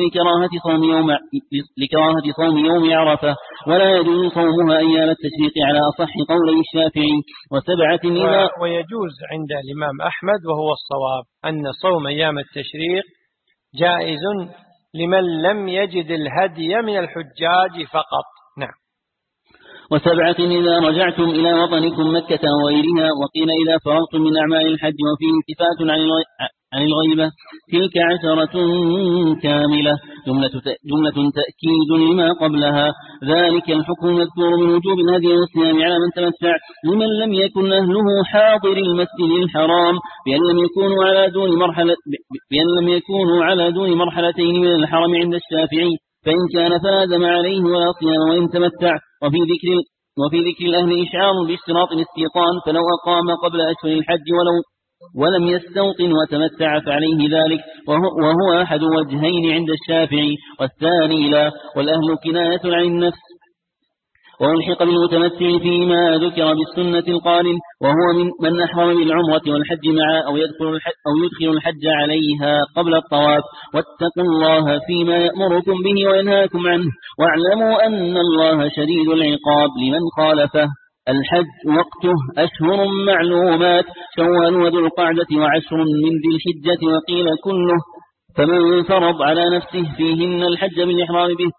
لكراهة صوم يوم عرفة، ولا يجوز صومها أيام التشريق على أصح قولي الشافعي. ويجوز عند الإمام أحمد وهو الصواب أن صوم أيام التشريق جائز لمن لم يجد الهدي من الحجاج فقط. نعم. و7 إذا رجعتم إلى وطنكم مكة وغيرها. وقيل إذا فرغتم من أعمال الحج وفيه التفات عن الغيبة تلك 10 كاملة، جملة تأكيد لما قبلها. ذلك الحكم المذكور من وجوب الهدي والصيام على من تمتع لمن لم يكن أهله حاضر المسجد الحرام بأن لم يكونوا على دون مرحلتين من الحرم عند الشافعي، فإن كان فلا دم عليه ولا صيام وإن تمتع. وفي ذكر الأهل إشعار باشتراط الاستيطان، فلو أقام قبل أشهر الحج ولم يستوطن وتمتع فعليه ذلك، وهو أحد وجهين عند الشافعي، والثاني لا، والأهل كناية عن النفس. وألحق بالمتمتع فيما ذكر بالسنة القارن، وهو من أحرم بالعمرة والحج معا أو يدخل الحج عليها قبل الطواف. واتقوا الله فيما يأمركم به وينهاكم عنه، واعلموا أن الله شديد العقاب لمن خالفه. الحج وقته أشهر معلومات، شوال وذو القعدة وعشر من ذي الحجة، وقيل كله. فمن فرض على نفسه فيهن الحج بالإحرام به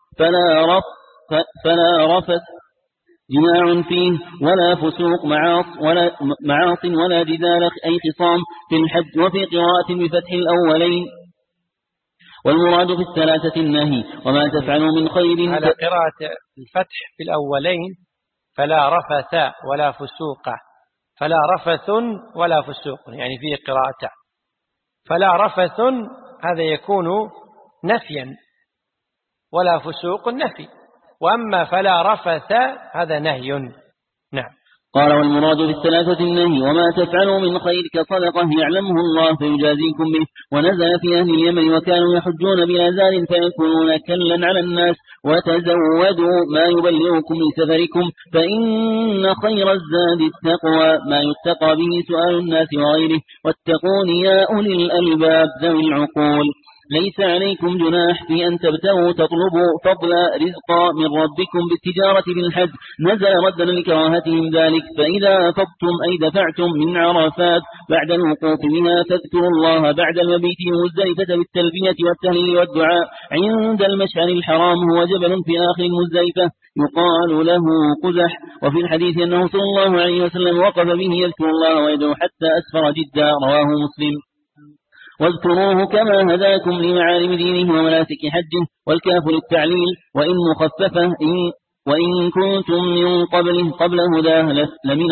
فلا رفث جماع فيه ولا فسوق معاص ولا جدال أي خصام في الحج. وفي قراءة بفتح الأولين، والمراد في الثلاثة النهي وما تفعلوا من خير. على قراءة الفتح في الأولين فلا رفث ولا فسوق، فلا رفث ولا فسوق، يعني فيه قراءة فلا رفث هذا يكون نفيا، ولا فسوق نفي، وأما فلا رفث هذا نهي. نعم. قال والمراد في الثلاثة النهي وما تفعلوا من خير كصدقة يعلمه الله فيجازيكم به. ونزل في أهل اليمن وكانوا يحجون بلا زاد فيكونون كلا على الناس، وتزودوا ما يبلغكم من سفركم، فإن خير الزاد التقوى ما يتقى به سؤال الناس وغيره، واتقون يا أولي الألباب ذوي العقول. ليس عليكم جناح في أن تبتغوا تطلبوا فضل رزقا من ربكم بالتجارة بالحج، نزل ردا لكراهتهم ذلك. فإذا أفضتم أي دفعتم من عرفات بعد الوقوف بها فاذكروا الله بعد المبيت بمزدلفة بالتلبية والتهليل والدعاء عند المشعر الحرام، هو جبل في آخر المزدلفة يقال له قزح. وفي الحديث أنه صلى الله عليه وسلم وقف به يذكر الله ويدعو حتى أسفر جدا، رواه مسلم. واذكروه كما هداكم لمعالم دينه ومناسك حجه، والكاف للتعليل وإن مخففة وإن كنتم من قبل هداه لمن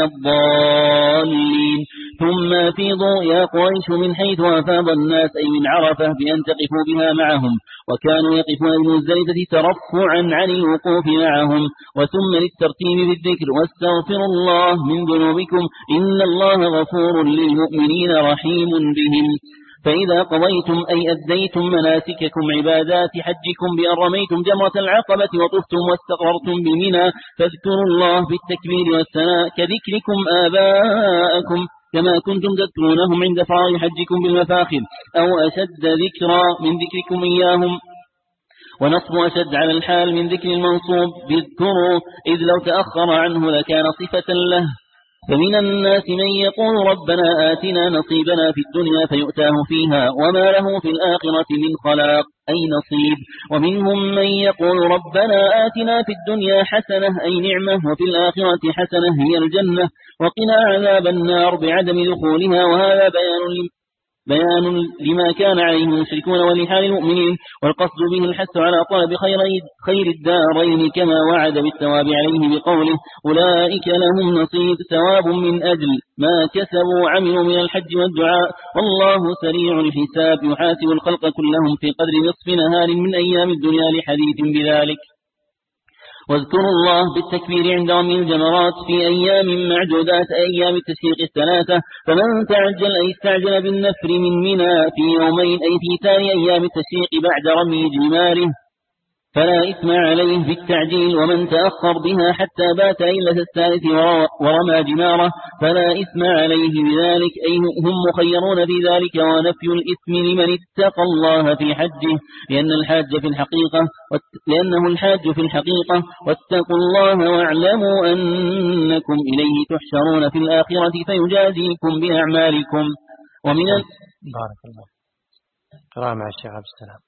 الضالين. ثم أفيضوا يا قريش من حيث أفاض الناس أي من عرفة بأن تقفوا بها معهم، وكانوا يقفون بمزدلفة ترفعا عن الوقوف معهم. وثم للترتيب بالذكر واستغفروا الله من ذنوبكم إن الله غفور للمؤمنين رحيم بهم. فإذا قضيتم أي أديتم مناسككم عبادات حجكم بأن رميتم جمرة العقبة وطفتم واستقررتم بمنى فاذكروا الله بالتكبير والثناء كذكركم آباءكم كما كنتم تذكرونهم عند فرار حجكم بالمفاخر، أو أشد ذكرا من ذكركم إياهم. ونصب أشد على الحال من ذكر المنصوب باذكروا، إذ لو تأخر عنه لكان صفة له. فمن الناس من يقول ربنا آتنا نصيبنا في الدنيا فيؤتاه فيها وما له في الآخرة من خلاق أي نصيب. ومنهم من يقول ربنا آتنا في الدنيا حسنة أي نعمة وفي الآخرة حسنة هي الجنة وقنا عذاب النار بعدم دخولها. وهذا بيان لما كان عليه المشركون ولحال المؤمنين، والقصد به الحث على طلب خير الدارين كما وعد بالثواب عليه بقوله أولئك لهم نصيب ثواب من أجل ما كسبوا عملوا من الحج والدعاء والله سريع الحساب يحاسب الخلق كلهم في قدر نصف نهار من أيام الدنيا لحديث بذلك. واذكروا الله بالتكبير عند رمي الجمرات في أيام معدودات أيام التشريق الثلاثة، فمن تعجل أي استعجل بالنفر من منى في يومين أي في ثاني أيام التشريق بعد رمي جماره فلا إثم عليه بالتعجيل. ومن تأخر بها حتى بات إلة الثالث ورمى جماره فلا إثم عليه بذلك، أي هم مخيرون في ذلك. ونفي الإثم لمن اتقى الله في حجه لأنه الحاج في الحقيقة. واتقوا الله واعلموا أنكم إليه تحشرون في الآخرة فيجازيكم بأعمالكم. ومن بارك الله قراءة مع الشيخ عبد السلام.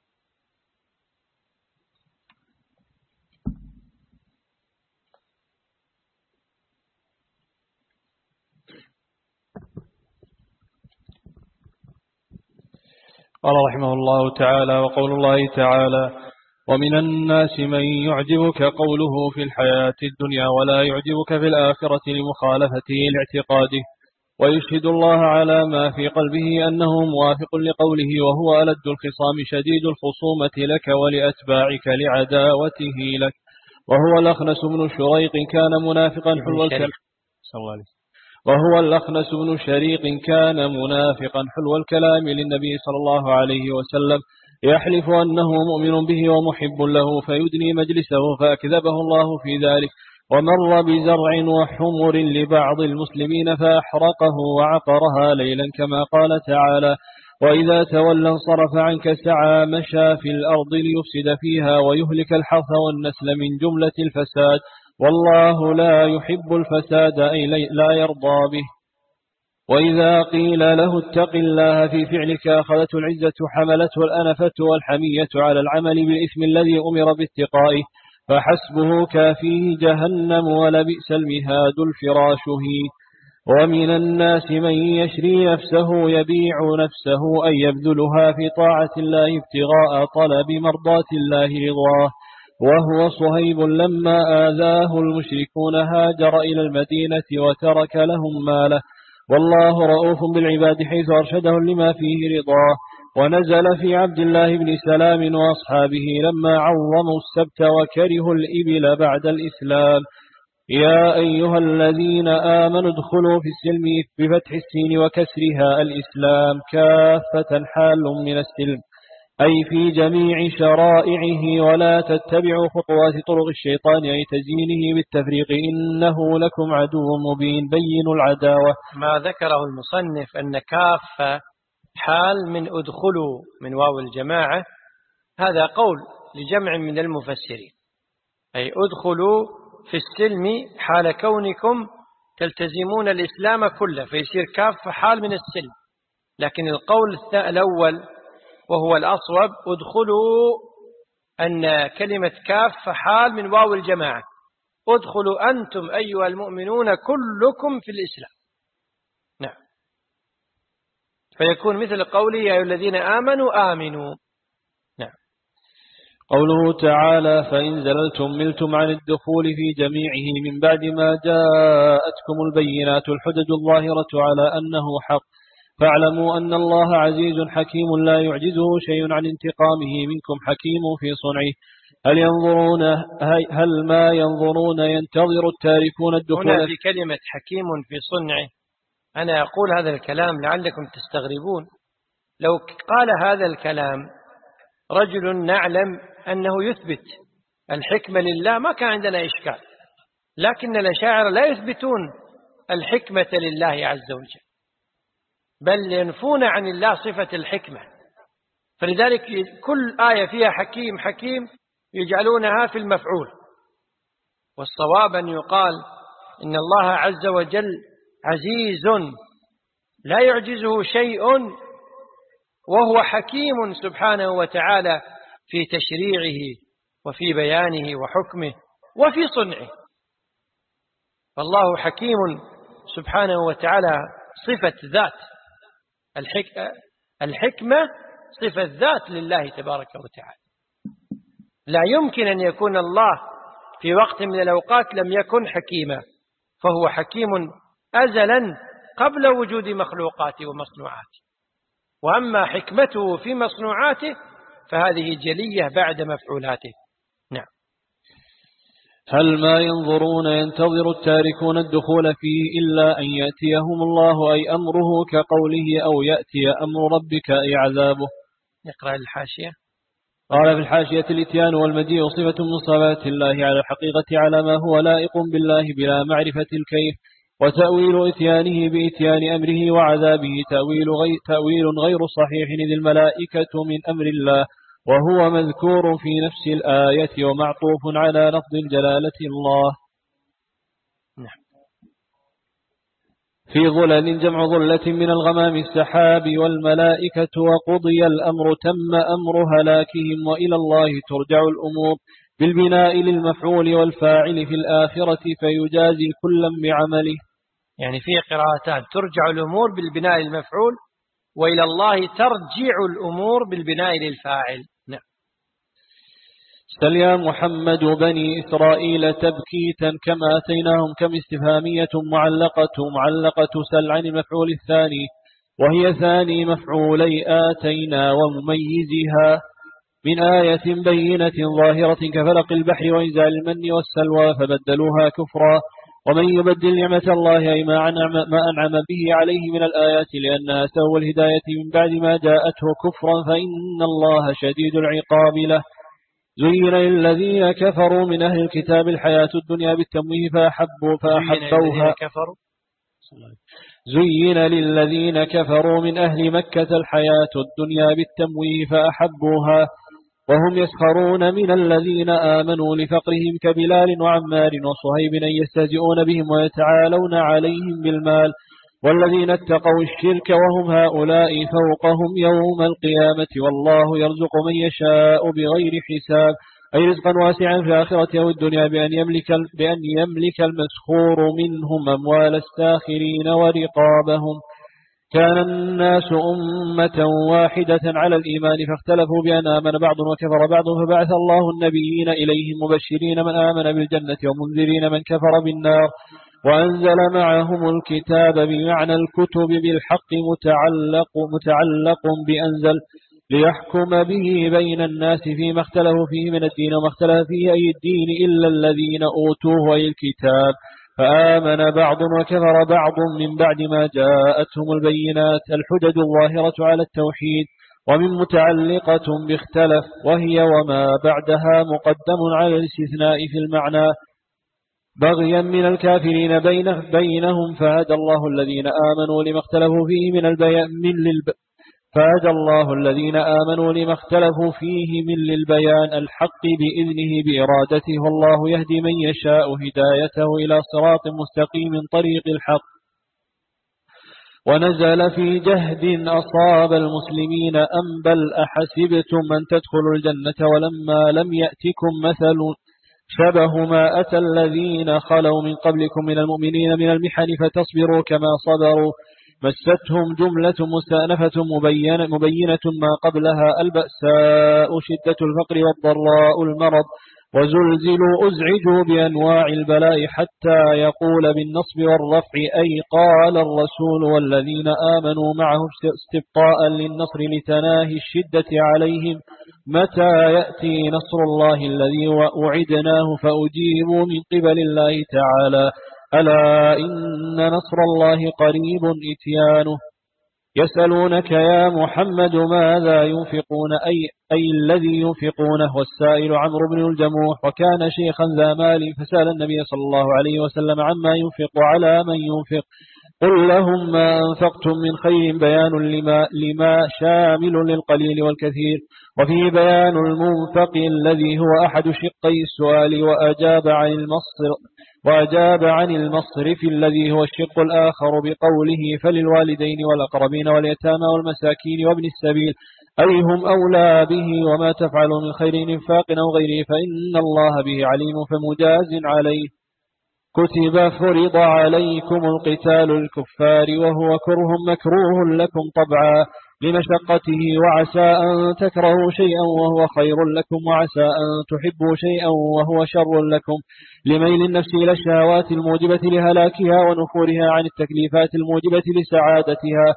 قال رحمه الله تعالى: وقول الله تعالى: ومن الناس من يعجبك قوله في الحياة الدنيا ولا يعجبك في الآخرة لمخالفته لاعتقاده. ويشهد الله على ما في قلبه أنه موافق لقوله وهو ألد الخصام شديد الخصومة لك ولأتباعك لعداوته لك. وهو الأخنس بن شريق كان منافقا حلو الكلام وهو الأخنس بن شريق كان منافقا حلو الكلام للنبي صلى الله عليه وسلم، يحلف أنه مؤمن به ومحب له فيدني مجلسه فأكذبه الله في ذلك. ومر بزرع وحمر لبعض المسلمين فأحرقه وعقرها ليلا كما قال تعالى: وإذا تولى انصرف عنك سعى مشى في الأرض ليفسد فيها ويهلك الحرث والنسل من جملة الفساد، والله لا يحب الفساد أي لا يرضى به. وإذا قيل له اتق الله في فعلك أخذته العزة حملته الأنفة والحمية على العمل بالإثم الذي أمر باتقائه، فحسبه كافيه جهنم ولبئس المهاد الفراش هي. ومن الناس من يشري نفسه يبيع نفسه أن يبذلها في طاعة الله ابتغاء طلب مرضات الله رضاه. وهو صهيب لما آذاه المشركون هاجر إلى المدينة وترك لهم ماله، والله رؤوف بالعباد حيث أرشدهم لما فيه رضاه. ونزل في عبد الله بن سلام وأصحابه لما عظموا السبت وكرهوا الإبل بعد الإسلام: يا أيها الذين آمنوا ادخلوا في السلم بفتح السين وكسرها الإسلام كافة حال من السلم، أي في جميع شرائعه، ولا تتبعوا خطوات طرق الشيطان أي تزيينه بالتفريق، إنه لكم عدو مبين بين العداوة. ما ذكره المصنف أن كافة حال من ادخلوا من واو الجماعة، هذا قول لجمع من المفسرين، أي ادخلوا في السلم حال كونكم تلتزمون الإسلام كله، فيصير كافة حال من السلم. لكن القول الأول وهو الأصوب ادخلوا أن كلمة كافة حال من واو الجماعة، ادخلوا أنتم أيها المؤمنون كلكم في الإسلام. نعم، فيكون مثل قوله يا أيها الذين آمنوا آمنوا. نعم. قوله تعالى: فإن زللتم ملتم عن الدخول في جميعه من بعد ما جاءتكم البينات الحجج الظاهرة على أنه حق، فاعلموا أن الله عزيز حكيم لا يعجزه شيء عن انتقامه منكم، حكيم في صنعه. هل ما ينظرون ينتظر التاركون الدخول؟ هنا في كلمة حكيم في صنعه، أنا أقول هذا الكلام لعلكم تستغربون. لو قال هذا الكلام رجل نعلم أنه يثبت الحكمة لله ما كان عندنا إشكال، لكن الأشاعرة لا يثبتون الحكمة لله عز وجل، بل ينفون عن الله صفة الحكمة. فلذلك كل آية فيها حكيم حكيم يجعلونها في المفعول، والصواب أن يقال إن الله عز وجل عزيز لا يعجزه شيء، وهو حكيم سبحانه وتعالى في تشريعه وفي بيانه وحكمه وفي صنعه. فالله حكيم سبحانه وتعالى صفة ذات، الحكمة صفة ذات لله تبارك وتعالى. لا يمكن أن يكون الله في وقت من الأوقات لم يكن حكيما، فهو حكيم أزلا قبل وجود مخلوقاته ومصنوعاته، وأما حكمته في مصنوعاته فهذه جلية بعد مفعولاته. نعم. هل ما ينظرون ينتظر التاركون الدخول فيه إلا أن يأتيهم الله أي أمره كقوله أو يأتي أمر ربك أي عذابه؟ نقرأ الحاشية. قال في الحاشية: الإتيان والمجيء صفة من صفات الله على الحقيقة على ما هو لائق بالله بلا معرفة الكيف، وتأويل إتيانه بإتيان أمره وعذابه تأويل غير صحيح، إذ الملائكة من أمر الله، وهو مذكور في نفس الآية ومعطوف على لفظ الجلالة الله. في ظلل جمع ظلة من الغمام السحاب والملائكة، وقضي الأمر تم أمر هلاكهم، وإلى الله ترجع الأمور بالبناء للمفعول والفاعل في الآخرة فيجازي كلا بعمله. يعني في قراءتان: ترجع الأمور بالبناء للمفعول، وإلى الله ترجع الأمور بالبناء للفاعل. نعم. سل يا محمد بني إسرائيل تبكيتا كما أتيناهم كم استفهامية معلقة سل عن المفعول الثاني، وهي ثاني مفعولي آتينا ومميزها من آية بينة ظاهرة كفلق البحر وإنزال المن والسلوى فبدلوها كفرا. ومن يبدل نعمة الله أي ما أنعم به عليه من الآيات لأنها سوى الهداية من بعد ما جاءته كفرا فإن الله شديد العقاب له. زين للذين كفروا من أهل الكتاب الحياة الدنيا بالتمويه فأحبوها. زين للذين كفروا من أهل مكة الحياة الدنيا بالتمويه فأحبوها وهم يسخرون من الذين آمنوا لفقرهم كبلال وعمار وصهيب أن يستهزئون بهم ويتعالون عليهم بالمال، والذين اتقوا الشرك وهم هؤلاء فوقهم يوم القيامة والله يرزق من يشاء بغير حساب، أي رزقا واسعا في الآخرة أو الدنيا بأن يملك المسخور منهم أموال الساخرين ورقابهم. كان الناس أمة واحدة على الإيمان فاختلفوا بأن آمن بعض وكفر بعض فبعث الله النبيين إليهم مبشرين من آمن بالجنة ومنذرين من كفر بالنار، وأنزل معهم الكتاب بمعنى الكتب بالحق متعلق بأنزل ليحكم به بين الناس فيما اختلفوا فيه من الدين وما اختلف فيه أي الدين إلا الذين أوتوه أي الكتاب، فآمن بعض وكفر بعض من بعد ما جاءتهم البينات الحجج الظاهرة على التوحيد، ومن متعلقة باختلف وهي وما بعدها مقدم على الاستثناء في المعنى بغيا من الكافرين بينهم فهدى الله الذين آمنوا لما اختلفوا فيه لما اختلفوا فيه من للبيان الحق بإذنه بإرادته، والله يهدي من يشاء هدايته إلى صراط مستقيم طريق الحق. ونزل في جهد أصاب المسلمين أم بل أحسبتم أن تدخلوا الجنة ولما لم يأتكم مثل شبه ما أتى الذين خلوا من قبلكم من المؤمنين من المحن فتصبروا كما صبروا مستهم جملة مستأنفة مبينة ما قبلها البأساء شدة الفقر والضراء المرض وزلزلوا أزعجوا بأنواع البلاء حتى يقول بالنصب والرفع أي قال الرسول والذين آمنوا معه استبطاء للنصر لتناهي الشدة عليهم متى يأتي نصر الله الذي وعدناه فأجيبوا من قبل الله تعالى ألا إن نصر الله قريب إتيانه. يسألونك يا محمد ماذا ينفقون أي الذي ينفقونه، والسائل عمرو بن الجموح وكان شيخا ذا مال فسأل النبي صلى الله عليه وسلم عما ينفق على من ينفق قل لهم ما أنفقتم من خير بيان لما شامل للقليل والكثير، وفيه بيان المنفق الذي هو أحد شقي السؤال وأجاب عن المصرف الذي هو الشق الآخر بقوله فللوالدين والأقربين واليتامى والمساكين وابن السبيل أي هم أولى به، وما تفعلوا من خير إنفاق أو غيره فإن الله به عليم فمجاز عليه. كتب فرض عليكم القتال الكفار وهو كره مكروه لكم طبعا لمشقته، وعسى أن تكرهوا شيئا وهو خير لكم، وعسى أن تحبوا شيئا وهو شر لكم لميل النفس إلى الشهوات الموجبة لهلاكها ونفورها عن التكليفات الموجبة لسعادتها،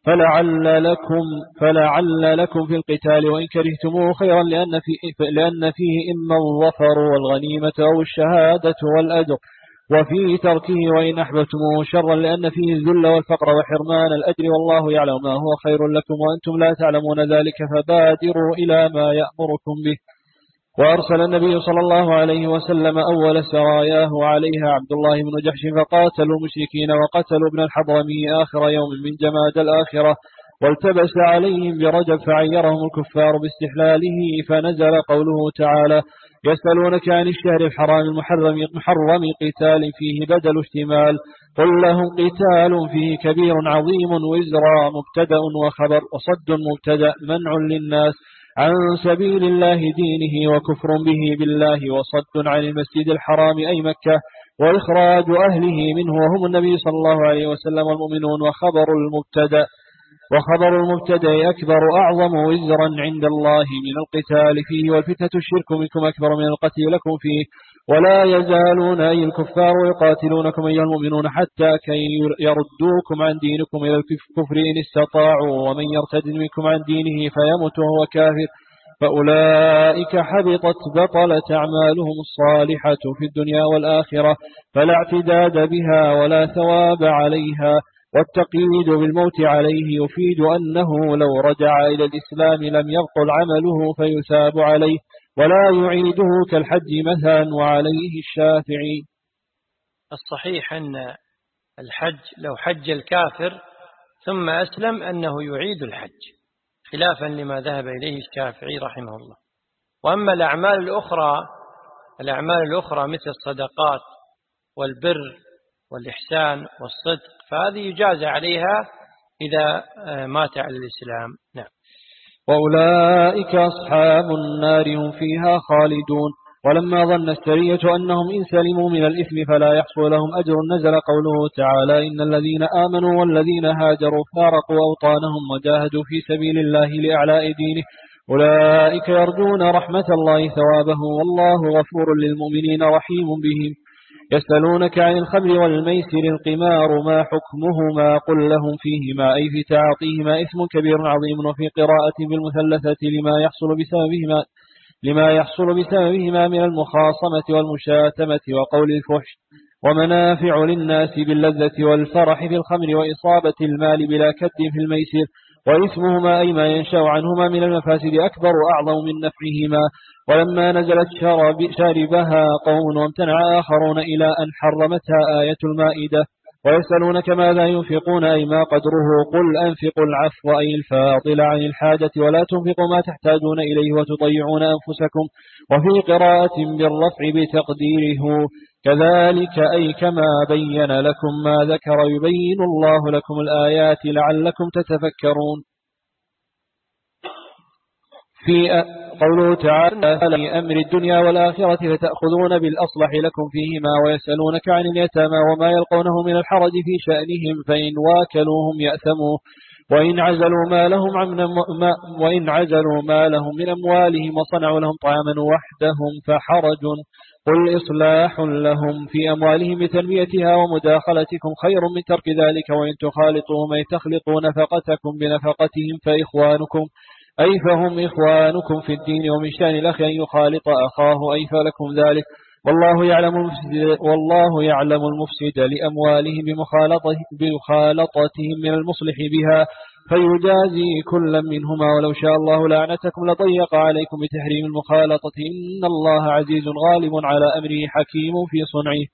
فلعل لكم في القتال وإن كرهتموه خيرا لأن فيه إما الظفر والغنيمة أو الشهادة والأجر، وفي تركه وإن أحببتموه شرا لأن فيه الذل والفقر وحرمان الأجر، والله يعلم ما هو خير لكم وأنتم لا تعلمون ذلك فبادروا إلى ما يأمركم به. وأرسل النبي صلى الله عليه وسلم أول سراياه عليها عبد الله بن جحش فقاتلوا المشركين وقتلوا ابن الحضرمي آخر يوم من جماد الآخرة، والتبس عليهم برجب فعيرهم الكفار باستحلاله، فنزل قوله تعالى يسألونك عن الشهر الحرام المحرم قتال فيه بدل اشتمال قل لهم قتال فيه كبير عظيم وزرا مبتدأ وخبر وصد مبتدأ منع للناس عن سبيل الله دينه وكفر به بالله وصد عن المسجد الحرام أي مكة وإخراج أهله منه وهم النبي صلى الله عليه وسلم والمؤمنون وخبر المبتدأ وخبر المبتدع أكبر أعظم وزرا عند الله من القتال فيه، والفتنة الشرك منكم أكبر من القتل لكم فيه. ولا يزالون أي الكفار يقاتلونكم أيها المؤمنون حتى كي يردوكم عن دينكم إلى الكفر إن استطاعوا، ومن يرتد منكم عن دينه فيمت وهو كافر فأولئك حبطت بطلت أعمالهم الصالحة في الدنيا والآخرة، فلا اعتداد بها ولا ثواب عليها. والتقييد بالموت عليه يفيد أنه لو رجع إلى الإسلام لم يبطل عمله فيثاب عليه ولا يعيده كالحج مثلا، وعليه الشافعي. الصحيح أن الحج لو حج الكافر ثم أسلم أنه يعيد الحج، خلافا لما ذهب إليه الشافعي رحمه الله. وأما الأعمال الأخرى مثل الصدقات والبر والإحسان والصدق فهذه يجازى عليها إذا مات على الإسلام. نعم. وأولئك أصحاب النار هم فيها خالدون. ولما ظن السرية أنهم إن سلموا من الإثم فلا يحصل لهم أجر نزل قوله تعالى إن الذين آمنوا والذين هاجروا فارقوا أوطانهم وجاهدوا في سبيل الله لإعلاء دينه أولئك يرجون رحمة الله ثوابه والله غفور للمؤمنين رحيم بهم. يسألونك عن الخمر والميسر القمار ما حكمهما قل لهم فيهما أي في تعاطيهما إثم كبير عظيم، وفي قراءة بالمثلثة لما يحصل بسببهما من المخاصمة والمشاتمة وقول الفحش، ومنافع للناس باللذة والفرح في الخمر وإصابة المال بلا كد في الميسر، وإثمهما أي ما ينشأ عنهما من المفاسد أكبر أعظم من نفعهما. ولما نزلت شاربها قوم وامتنع آخرون إلى أن حرمتها آية المائدة. ويسألونك ماذا ينفقون أي ما قدره قل أنفقوا العفو أي الفاضل عن الحاجة ولا تنفقوا ما تحتاجون إليه وتضيعون أنفسكم، وفي قراءة بالرفع بتقديره كذلك أي كما بين لكم ما ذكر يبين الله لكم الآيات لعلكم تتفكرون. في قوله تعالى في أمر الدنيا والآخرة فتأخذون بالأصلح لكم فيهما. ويسألونك عن اليتامى وما يلقونه من الحرج في شأنهم فإن واكلوهم يأثموا وإن عزلوا ما لهم من أموالهم وصنعوا لهم طعاما وحدهم فحرج قل إصلاح لهم في أموالهم بتنميتها ومداخلتكم خير من ترك ذلك، وإن تخالطوهم أي تخلطوا نفقتكم بنفقتهم فهم إخوانكم في الدين، ومن شأن الأخ أن يخالط أخاه أي فلكم ذلك، والله يعلم المفسد لأموالهم بمخالطتهم من المصلح بها فيجازي كل منهما، ولو شاء الله لعنتكم لضيق عليكم بتحريم المخالطة إن الله عزيز غالب على أمره حكيم في صنعه.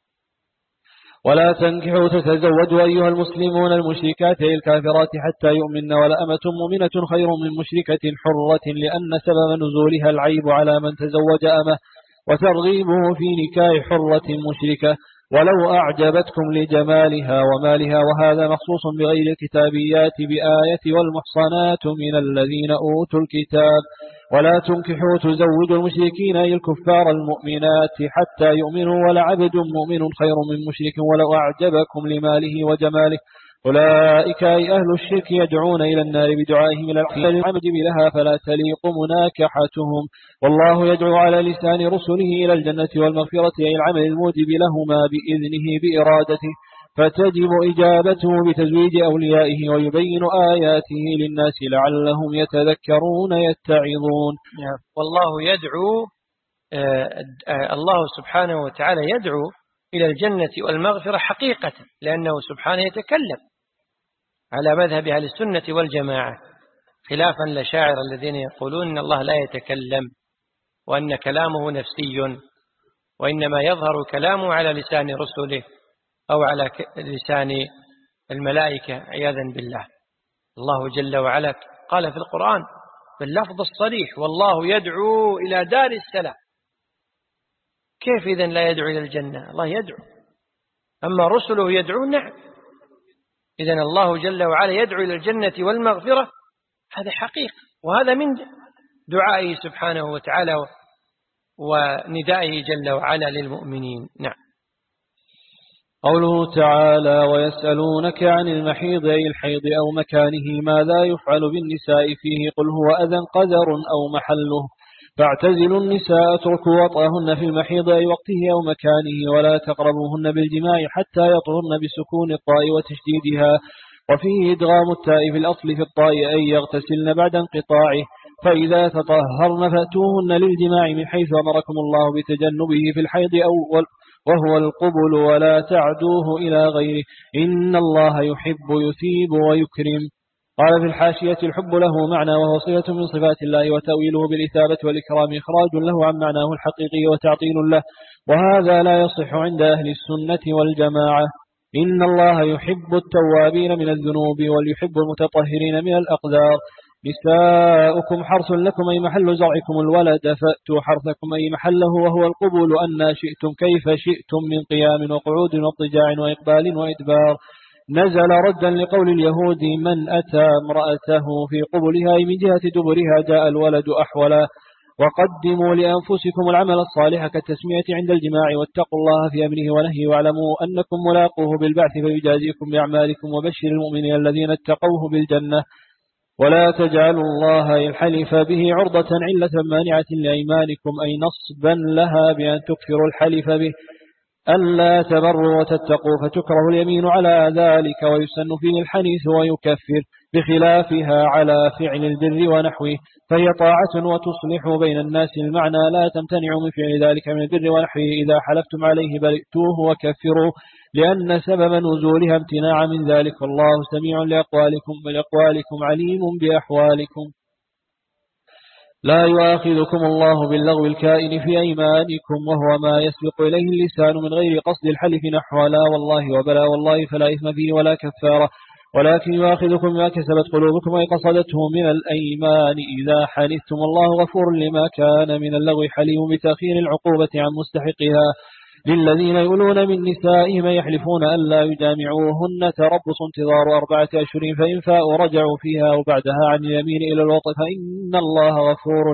ولا تنكحوا تتزوجوا أيها المسلمون المشركات الكافرات حتى يؤمن، ولأمة مؤمنة خير من مشركة حرة لأن سبب نزولها العيب على من تزوج أمه وترغيبه في نكاح حرة مشركة ولو أعجبتكم لجمالها ومالها، وهذا مخصوص بغير الكتابيات بآية والمحصنات من الذين أوتوا الكتاب. ولا تنكحوا تزوجوا المشركين أي الكفار المؤمنات حتى يؤمنوا، ولعبد مؤمن خير من مشرك ولو أعجبكم لماله وجماله. أولئك أي أهل الشرك يدعون إلى النار بدعائهم إلى العمد لها فلا تليق مناكحتهم، والله يدعو على لسان رسله إلى الجنة والمغفرة أي العمل الموجب لهما بإذنه بإرادته، فتجب إجابته بتزويج أوليائه ويبين آياته للناس لعلهم يتذكرون يتعظون. والله يدعو الله سبحانه وتعالى يدعو إلى الجنة والمغفرة حقيقة، لأنه سبحانه يتكلم على مذهب أهل السنة والجماعة، خلافا لشاعر الذين يقولون إن الله لا يتكلم وأن كلامه نفسي، وإنما يظهر كلامه على لسان رسله أو على لسان الملائكة عياذا بالله. الله جل وعلا قال في القرآن باللفظ الصريح والله يدعو إلى دار السلام. كيف إذن لا يدعو إلى الجنة؟ الله يدعو، أما رسله يدعون. نعم، إذن الله جل وعلا يدعو إلى الجنة والمغفرة، هذا حقيقة، وهذا من دعائه سبحانه وتعالى وندائه جل وعلا للمؤمنين. نعم. قوله تعالى ويسألونك عن المحيض أي الحيض أو مكانه ماذا يفعل بالنساء فيه قل هو أذى قذر أو محله فاعتزلوا النساء اتركوا وطأهن في المحيض أي وقته أو مكانه ولا تقربوهن بالجماع حتى يطهرن بسكون الطاء وتشديدها وفيه إدغام التاء في الأصل في الطاء أي يغتسلن بعد انقطاعه فإذا تطهرن فأتوهن للجماع من حيث أمركم الله بتجنبه في الحيض وهو القبل ولا تعدوه إلى غيره إن الله يحب يثيب ويكرم. قال في الحاشية الحب له معنى وهو صفة من صفات الله وتأويله بالإثابة والإكرام إخراج له عن معناه الحقيقي وتعطيل له وهذا لا يصح عند أهل السنة والجماعة. إن الله يحب التوابين من الذنوب ويحب المتطهرين من الأقدار. نساؤكم حرث لكم أي محل زرعكم الولد فأتوا حرثكم أي محله وهو القبول أن شئتم كيف شئتم من قيام وقعود واضطجاع وإقبال وإدبار. نزل ردا لقول اليهود من أتى امرأته في قبلها أي من جهة دبرها جاء الولد أحولا. وقدموا لأنفسكم العمل الصالح كالتسمية عند الجماع واتقوا الله في أمره ونهيه واعلموا أنكم ملاقوه بالبعث فيجازيكم بأعمالكم وبشر المؤمنين الذين اتقوه بالجنة. ولا تجعلوا الله الحلف به عرضة علة مانعة لأيمانكم أي نصبا لها بأن تكثروا الحلف به ألا تبروا وتتقوا فتكره اليمين على ذلك ويسن فيه الحنيث ويكفر بخلافها على فعل البر ونحوه فهي طاعة وتصلح بين الناس المعنى لا تمتنع من فعل ذلك من البر ونحوه إذا حلفتم عليه برئتوه وكفروا لأن سبب نزولها امتناع من ذلك والله سميع لأقوالكم عليم بأحوالكم. لا يؤاخذكم الله باللغو الكائن في أيمانكم وهو ما يسبق إليه اللسان من غير قصد الحلف نحو لا والله وبلا والله فلا إثم فيه ولا كفارة ولكن يؤاخذكم ما كسبت قلوبكم أي قصدته من الأيمان إذا حلفتم الله غفور لما كان من اللغو حليم بتأخير العقوبة عن مستحقها. للذين يؤلون من نسائهم يحلفون أن لا يجامعوهن تربص انتظار 4 أشهر فإن فاءوا رجعوا فيها وبعدها عن اليمين إلى الوطء فإن الله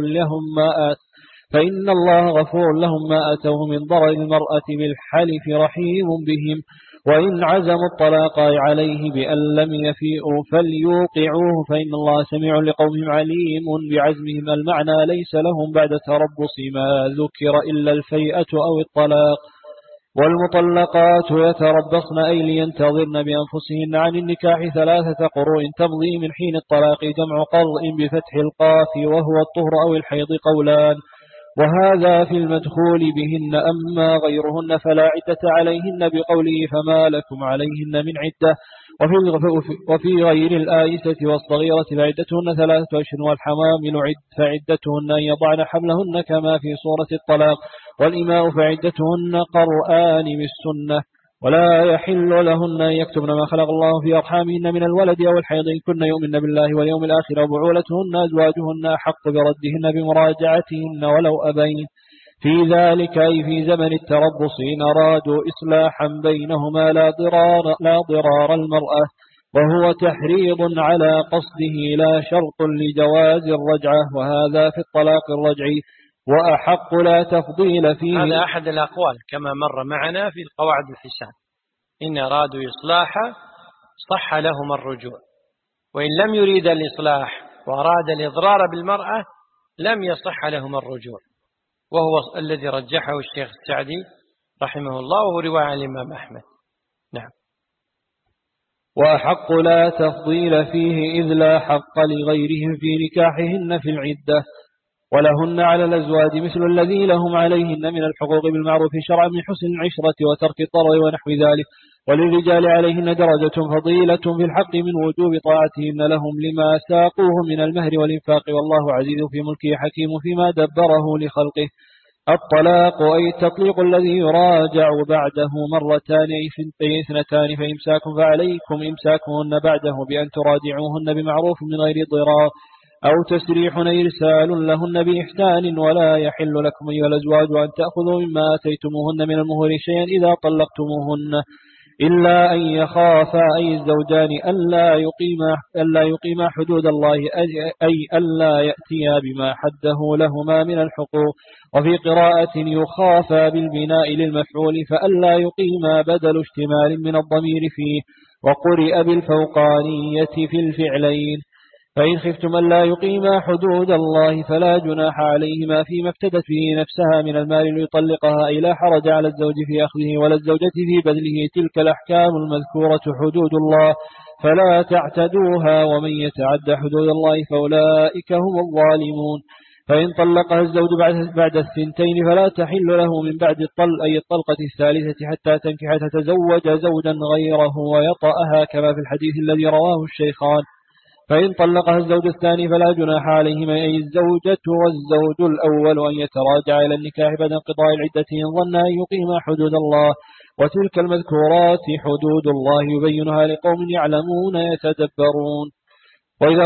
غفور لهم ما أتوه من ضرر المرأة بالحلف رحيم بهم وإن عزموا الطلاق عليه بأن لم يفيئوا فليوقعوه فإن الله سميع لقومهم عليم بعزمهم المعنى ليس لهم بعد تربص ما ذكر إلا الفيئة أو الطلاق. والمطلقات يتربصن أي لينتظرن بأنفسهن عن النكاح 3 قروء تمضي من حين الطلاق جمع قرء بفتح القاف وهو الطهر أو الحيض قولان وهذا في المدخول بهن أما غيرهن فلا عدة عليهن بقوله فما لكم عليهن من عدة وفي غير الآيسة والصغيرة فعدتهن 3 أشهر والحمامل فعدتهن أن يضعن حملهن كما في سورة الطلاق والإماء فعدتهن قرآن بالسنة ولا يحل لهن أن يكتبن ما خلق الله في أرحامهن من الولد أو الحيض إن كن يؤمن بالله واليوم الآخر وبعولتهن أزواجهن أحق بردهن بمراجعتهن ولو أبين في ذلك أي في زمن التربص إن أرادوا إصلاحا بينهما لا ضرار المرأة وهو تحريض على قصده لا شرط لجواز الرجعة وهذا في الطلاق الرجعي وأحق لا تفضيل فيه. هذا أحد الأقوال كما مر معنا في القواعد الحسان إن أرادوا إصلاحا صح لهم الرجوع وإن لم يريد الإصلاح وأراد الإضرار بالمرأة لم يصح لهم الرجوع وهو الذي رجحه الشيخ السعدي رحمه الله وهو رواية عن الإمام أحمد. نعم. وأحق لا تفضيل فيه إذ لا حق لغيرهم في نكاحهن في العدة ولهن على الأزواج مثل الذي لهم عليهن من الحقوق بالمعروف شرعا من حسن العشرة وترك الطرد ونحو ذلك وللرجال عليهن درجة فضيلة في الحق من وجوب طاعتهن لهم لما ساقوه من المهر والإنفاق والله عزيز في ملكه حكيم فيما دبره لخلقه. الطلاق أي التطليق الذي يراجع بعده 2 أي 2 فإمساك فعليكم إمساكهن بعده بأن تراجعوهن بمعروف من غير ضرار أو تسريح إرسال لهن بإحسان ولا يحل لكم أيها الأزواج أن تأخذوا مما آتيتموهن من المهور شيئا إذا طلقتموهن إلا أن يخافا أي الزوجان ألا يقيما حدود الله أي ألا يأتيا بما حده لهما من الحقوق. وفي قراءة يخافا بالبناء للمفعول فألا يقيما بدل اشتمال من الضمير فيه، وقرئ بالفوقانية في الفعلين. فإن خفتم ألا يقيما حدود الله فلا جناح عليهما فيما افتدت به نفسها من المال ليطلقها، أي لا حرج على الزوج في أخذه ولا الزوجة في بذله. تلك الأحكام المذكورة حدود الله فلا تعتدوها، ومن يتعد حدود الله فأولئك هم الظالمون. فإن طلقها الزوج بعد الثنتين فلا تحل له من بعد الطلقة الثالثة حتى تنكح تتزوج زوجا غيره ويطأها، كما في الحديث الذي رواه الشيخان. فإن طلقها الزوج الثاني فلا جناح عليهما أي الزوجة والزوج الأول أن يتراجع إلى النكاح بعد انقضاء العدة إن ظن أن يقيم حدود الله. وتلك المذكورات حدود الله يبينها لقوم يعلمون يتدبرون. وإذا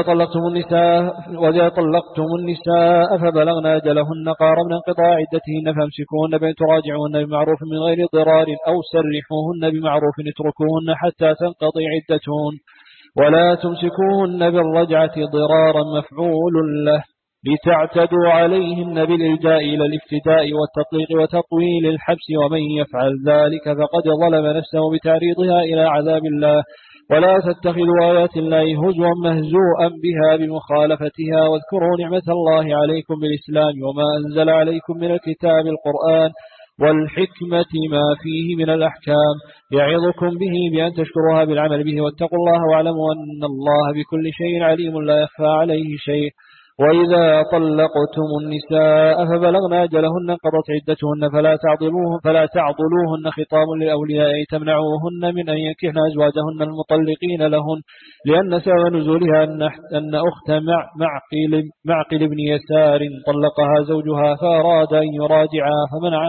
طلقتم النساء فبلغن أجلهن قاربن انقضاء عدتهن فامسكوهن بأن تراجعوهن بمعروف من غير ضرار أو سرحوهن بمعروف اتركوهن حتى تنقضي عدتهن، ولا تمسكوهن بالرجعة ضرارا مفعول له لتعتدوا عليهن بالإلجاء إلى الافتداء والتطليق وتطويل الحبس، ومن يفعل ذلك فقد ظلم نفسه بتعريضها إلى عذاب الله. ولا تتخذوا آيات الله هزوا مهزوءا بها بمخالفتها، واذكروا نعمة الله عليكم بالإسلام وما أنزل عليكم من الكتاب القرآن والحكمة ما فيه من الأحكام يعظكم به بأن تشكروها بالعمل به، واتقوا الله واعلموا أن الله بكل شيء عليم لا يخفى عليه شيء. وإذا طلقتم النساء فبلغن أجلهن انقضت عدتهن فلا تعضلوهن خطاب للأولياء أي تمنعوهن من أن ينكحن أزواجهن المطلقين لهن، لأن سبب نزولها أن أخت معقل بن يسار طلقها زوجها فأراد أن يراجعها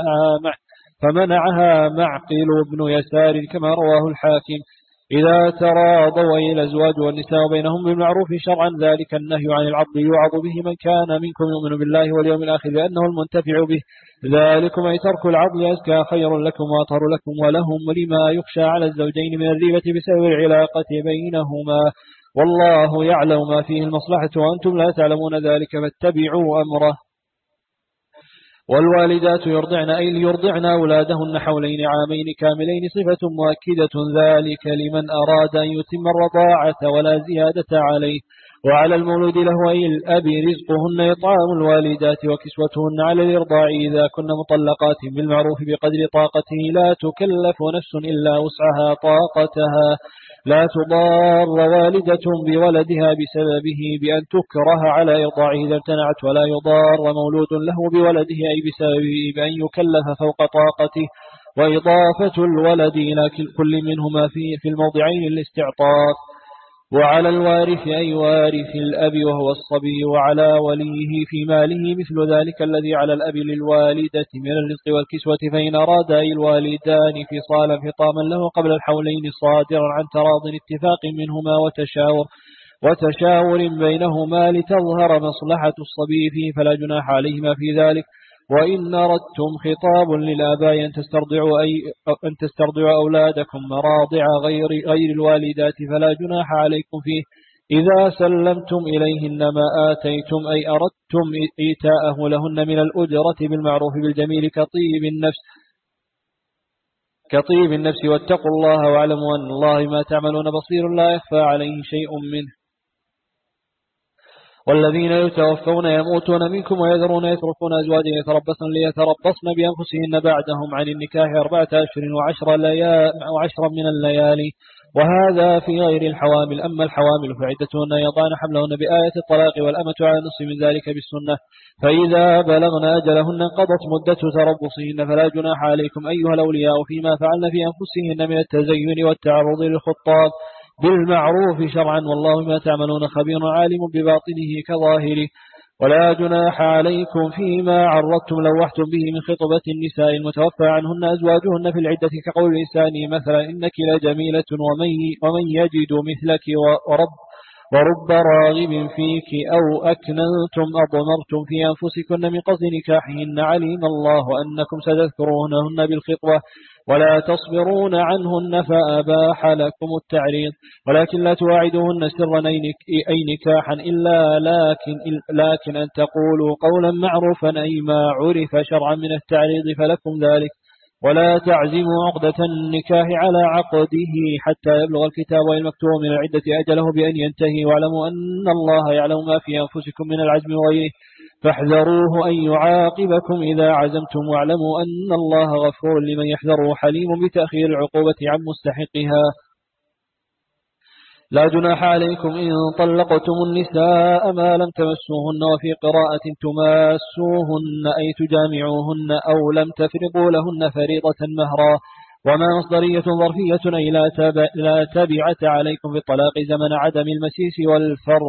فمنعها معقل بن يسار كما رواه الحاكم. إذا تراضوا إلى الأزواج والنساء بينهم بالمعروف شرعا ذلك النهي عن العضل يوعظ به من كان منكم يؤمن بالله واليوم الآخر لأنه المنتفع به، ذلكم أي ترك العضل أزكى خير لكم وأطهر لكم ولهم لما يخشى على الزوجين من الريبة بسبب العلاقة بينهما، والله يعلم ما فيه المصلحة وأنتم لا تعلمون ذلك فاتبعوا أمره. والوالدات يرضعن أولادهن حولين عامين كاملين صفة مؤكدة ذلك لمن أراد أن يتم الرضاعة ولا زيادة عليه. وعلى المولود له أي الأب رزقهن إطعام الوالدات وكسوتهن على الإرضاع إذا كن مطلقات بالمعروف بقدر طاقته لا تكلف نفس إلا وسعها طاقتها، لا تضار والدة بولدها بسببه بأن تكره على إرضاعه إذا امتنعت، ولا يضار مولود له بولده أي بسببه بأن يكلف فوق طاقته، وإضافة الولد إلى كل منهما في الموضعين الاستعطاف. وعلى الوارث أي وارث الأب وهو الصبي وعلى وليه في ماله مثل ذلك الذي على الأب للوالدة من الرزق والكسوة، فإن أراد أي الوالدان فصالا فطاما له قبل الحولين صادرا عن تراض اتفاق منهما وتشاور بينهما لتظهر مصلحة الصبي فيه فلا جناح عليهما في ذلك. وإن أردتم خطاب للآباء أن تسترضعوا أولادكم مراضع غير الوالدات فلا جناح عليكم فيه إذا سلمتم إليهن ما آتيتم أي أردتم إيتاءه لهن من الأجرة بالمعروف بالجميل كطيب النفس واتقوا الله واعلموا أن الله ما تعملون بصير لا يخفى عليه شيء منه. والذين يتوفون يموتون منكم ويذرون يتركون أزواجا ليتربصن بأنفسهن بعدهم عن النكاح 4 أشهر و10 من الليالي، وهذا في غير الحوامل. أما الحوامل فعدتهن يضعن حملهن بآية الطلاق والأمة على نصف من ذلك بالسنة، فإذا بلغن أجلهن انقضت مدة تربصهن فلا جناح عليكم أيها الأولياء فيما فعلن في أنفسهن من التزين والتعرض للخطاب بالمعروف شرعا، والله ما تعملون خبير عالم بباطنه كظاهره. ولا جناح عليكم فيما عرضتم لوحتم به من خطبة النساء المتوفى عنهن أزواجهن في العدة كقول الإنسان مثلا إنك لجميلة ومن يجد مثلك ورب راغب فيك أو أكننتم أضمرتم في أنفسكن من قصد نكاحهن علم الله أنكم ستذكرونهن بالخطوة ولا تصبرون عنهن فأباح لكم التعريض ولكن لا تواعدوهن سرا أي نكاحا إلا لكن أن تقولوا قولا معروفا أي ما عرف شرعا من التعريض فلكم ذلك ولا تعزموا عقدة النكاح على عقده حتى يبلغ الكتاب المكتوب من العدة أجله بأن ينتهي واعلموا أن الله يعلم ما في أنفسكم من العزم وغيره فاحذروه أن يعاقبكم إذا عزمتم واعلموا أن الله غفور لمن يحذره حليم بتأخير العقوبة عن مستحقها. لا جناح عليكم إن طلقتم النساء ما لم تمسوهن وفي قراءة تماسوهن أي تجامعوهن أو لم تفرضوا لهن فريضة مهرا وما مصدرية ظرفية أي لا تبعة عليكم في الطلاق زمن عدم المسيس والفرض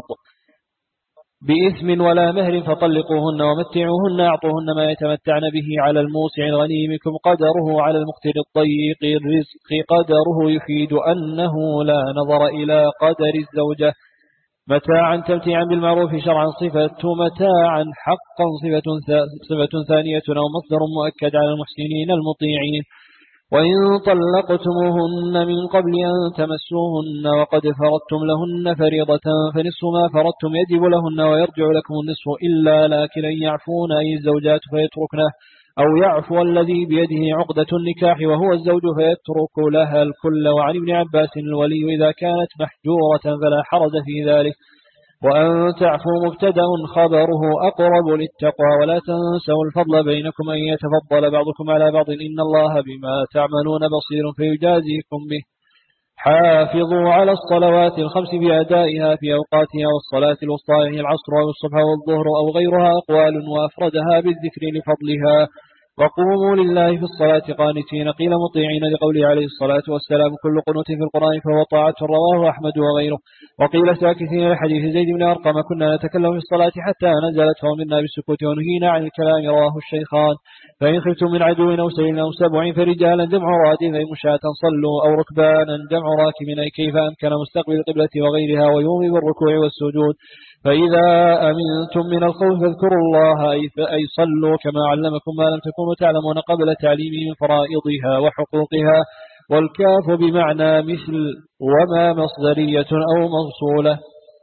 بإثم ولا مهر فطلقوهن ومتعوهن أعطوهن ما يتمتعن به على الموسع الغني منكم قدره على المقتر الضيق الرزق قدره يفيد أنه لا نظر إلى قدر الزوجة متاعا تمتيعا بالمعروف شرعا صفة متاعا حقا صفة ثانية أو مصدر مؤكد على المحسنين المطيعين وإن طلقتموهن من قبل أن تمسوهن وقد فرضتم لهن فريضة فنصف ما فرضتم يجب لهن ويرجع لكم النصف إلا لكن أن يعفون أي الزوجات فيتركنه أو يعفو الذي بيده عقدة النكاح وهو الزوج فيترك لها الكل. وعن ابن عباس الولي إذا كانت محجورة فلا حرج في ذلك وأن تعفوا مبتدأ خبره أقرب للتقوى ولا تنسوا الفضل بينكم أن يتفضل بعضكم على بعض إن الله بما تعملون بصير فيجازيكم به. حافظوا على الصلوات الخمس بأدائها في أوقاتها والصلاة الوسطى هي العصر أو الصبح والظهر أو غيرها أقوال وأفردها بالذكر لفضلها وقوموا لله في الصلاة قانتين قيل مطيعين لقوله عليه الصلاة والسلام كل قنوت في القرآن فهو طاعة رواه أحمد وغيره وقيل ساكتين لحديث زيد بن أرقم كنا نتكلم في الصلاة حتى نزلت فأمرنا بالسكوت ونهينا عن الكلام رواه الشيخان فإن خفتم من عدو أو سيل أو سبع فرجالا جمع راد أي مشاة صلوا أو ركبانا جمع راكب أي كيف أمكن مستقبل القبلة وغيرها ويوم بالركوع والسجود فإذا أمنتم من الخوف فاذكروا الله أي صلوا كما علمكم ما لم تكونوا تعلمون قبل تعليمه من فرائضها وحقوقها والكاف بمعنى مثل وما مصدرية أو موصولة.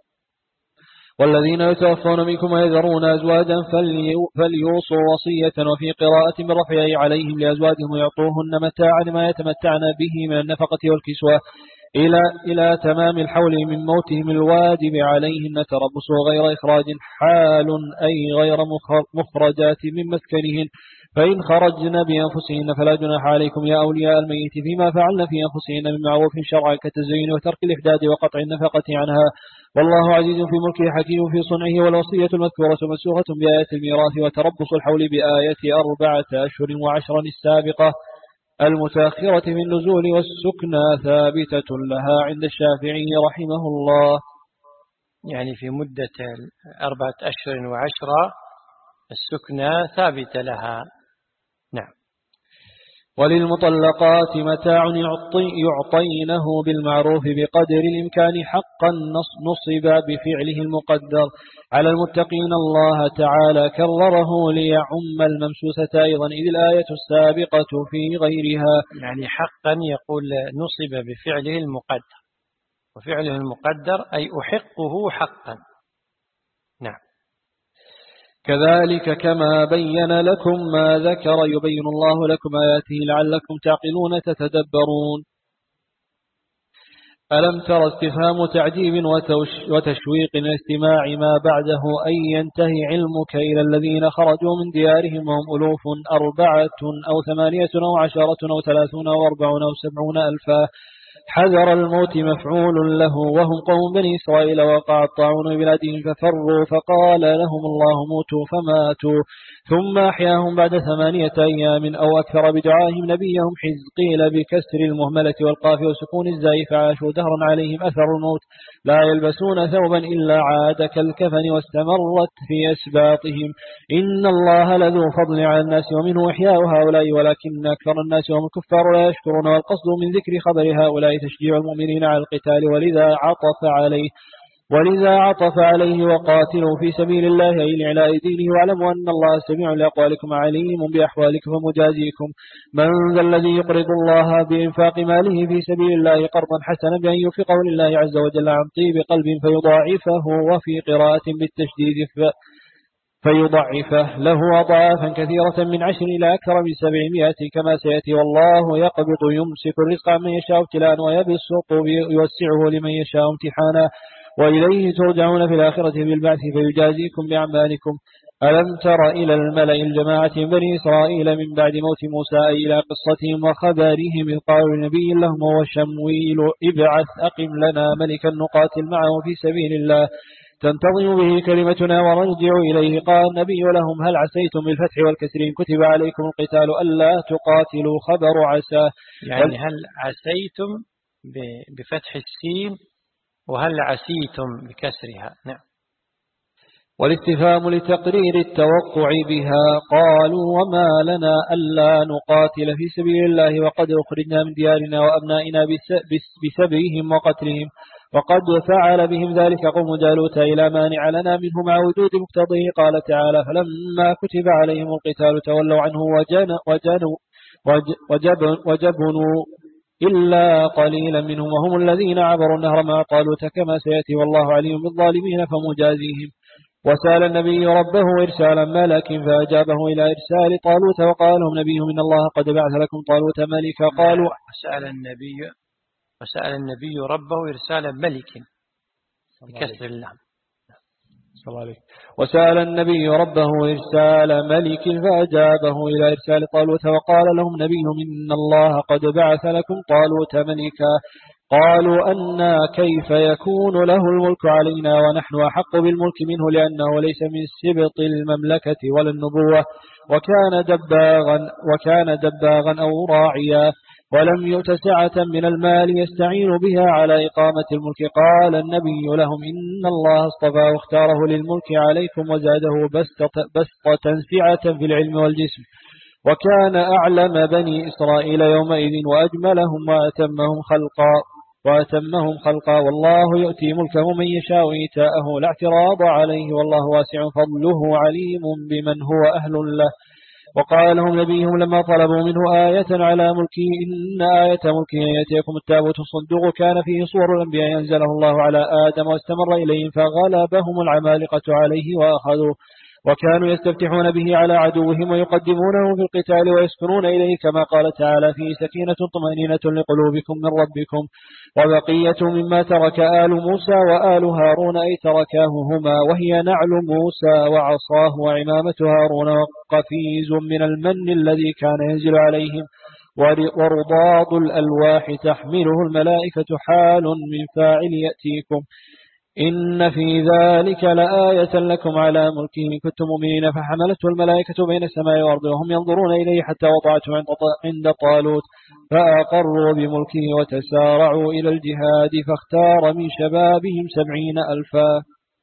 والذين يتوفون منكم ويذرون أزواجا فليوصوا وصية وفي قراءة برفعه عليهم لأزواجهم يعطوهن متاعا ما يتمتعن به من النفقة والكسوة إلى تمام الحول من موتهم الواجب عليهن تربصوا غير إخراج حال أي غير مخرجات من مسكنهن فإن خرجن بأنفسهن فلا جناح عليكم يا أولياء الميت فيما فعلن في أنفسهن من معروف شرعا كالتزيين وترك الإحداد وقطع النفقة عنها والله عزيز في ملكه حكيم في صنعه والوصية المذكورة مسوغة بآية الميراث وتربص الحول بآية 4 أشهر و10 السابقة المتأخرة في النزول والسكنى ثابتة لها عند الشافعي رحمه الله يعني في مدة 4 أشهر و10 السكنى ثابتة لها. نعم. وللمطلقات متاع يعطينه بالمعروف بقدر الإمكان حقا نصب بفعله المقدر على المتقين الله تعالى كرره ليعم الممسوسة أيضا إذ الآية السابقة في غيرها يعني حقا يقول نصب بفعله المقدر وفعله المقدر أي أحقه حقا. نعم. كذلك كما بين لكم ما ذكر يبين الله لكم آياته لعلكم تعقلون تتدبرون. ألم تر استفهام تعجيب وتشويق الاستماع ما بعده أن ينتهي علمك إلى الذين خرجوا من ديارهم وهم ألوف 4 أو 8 أو 10 أو 30 أو 40 أو 70 ألفا حذر الموت مفعول له وهم قوم بني إسرائيل وقع الطاعون بلادهم ففروا فقال لهم الله موتوا فماتوا ثم أحياهم بعد 8 أيام أو أكثر بدعائهم نبيهم حزقيل بكسر المهملة والقاف وسكون الزاي فعاشوا دهرا عليهم أثر الموت لا يلبسون ثوبا إلا عاد كالكفن واستمرت في أسباطهم إن الله لذو فضل على الناس ومنه إحياء هؤلاء ولكن أكثر الناس هم الكفار لا يشكرون والقصد من ذكر خبر هؤلاء تشجيع المؤمنين على القتال ولذا عطف عليه ولذا عطف عليه وقاتلوا في سبيل الله أي لإعلاء دينه، واعلموا أن الله سميع لأقوالكم عليم بأحوالكم فمجازيكم. من ذا الذي يقرض الله بإنفاق ماله في سبيل الله قرضا حسنا بأن ينفقه لله عز وجل عن طيب قلب فيضاعفه، وفي قراءة بالتشديد فيضعفه له أضعافا كثيرة من 10 إلى أكثر من 700 كما سيأتي. والله يقبض يمسك الرزق عمن يشاء ابتلاء ويبسط يوسعه لمن يشاء امتحانا، وإليه ترجعون في الآخرة بالبعث فيجازيكم بأعمالكم. ألم تر إلى الملأ الجماعة من بني إسرائيل من بعد موت موسى إلى قصتهم وخبرهم إذ قالوا لنبي لهم وشمويل ابعث أقم لنا ملكا نقاتل معه في سبيل الله تنتظم به كلمتنا ونرجع إليه. قال النبي لهم هل عسيتم بالفتح والكسر إن كتب عليكم القتال ألا تقاتلوا؟ خبر عسى يعني هل عسيتم بفتح السين وهل عسيتم بكسرها. نعم. والاستفهام لتقرير التوقع بها. قالوا وما لنا ألا نقاتل في سبيل الله وقد أخرجنا من ديارنا وأبنائنا بسبيهم وقتلهم وقد فعل بهم ذلك قوم جالوت إلى مانع لنا منه مع وجود مقتضيه. قال تعالى فلما كتب عليهم القتال تولوا عنه وجبنوا إلا قليلا منهم وهم الذين عبروا النهر مع طالوت كما سيأتي والله عليم بالظالمين فمجازيهم. وسأل النبي ربه إرسالا ملك فأجابه إلى إرسال طالوت وقال لهم نبي من الله قد بعث لكم طالوت ملكا. قالوا وسأل النبي ربه إرسال ملك بكسر اللام. وسأل النبي ربه إرسال ملك فأجابه إلى إرسال طالوت وقال لهم نبي من الله قد بعث لكم طالوت ملكا. قالوا أنا كيف يكون له الملك علينا ونحن أحق بالملك منه لأنه ليس من سبط المملكة ولا النبوة وكان دباغا أو راعيا ولم يؤت سعة من المال يستعين بها على إقامة الملك. قال النبي لهم إن الله اصطفى واختاره للملك عليكم وزاده بسطة سعة في العلم والجسم وكان أعلم بني إسرائيل يومئذ وأجملهم وأتمهم خلقا والله يؤتي ملكه من يشاء إيتاءه لا اعتراض عليه والله واسع فضله عليم بمن هو أهل له. وقال لهم نبيهم لما طلبوا منه آية على ملكه إن آية ملكه يأتيكم التابوت الصندوق كان فيه صور الأنبياء ينزله الله على آدم واستمر إليهم فغلبهم العمالقة عليه وأخذوه وكانوا يستفتحون به على عدوهم ويقدمونه في القتال ويسكنون إليه كما قال تعالى فيه سكينة طمأنينة لقلوبكم من ربكم وبقية مما ترك آل موسى وآل هارون أي تركاه هما وهي نعل موسى وعصاه وعمامة هارون وقفيز من المن الذي كان ينزل عليهم ورضاض الألواح تحمله الملائكة حال من فاعل يأتيكم. إن في ذلك لآية لكم على ملكه إن كنتم مؤمنين. فحملته الملائكة بين السماء والأرض وهم ينظرون إليه حتى وضعته عند طالوت فأقروا بملكه وتسارعوا إلى الجهاد فاختار من شبابهم 70,000.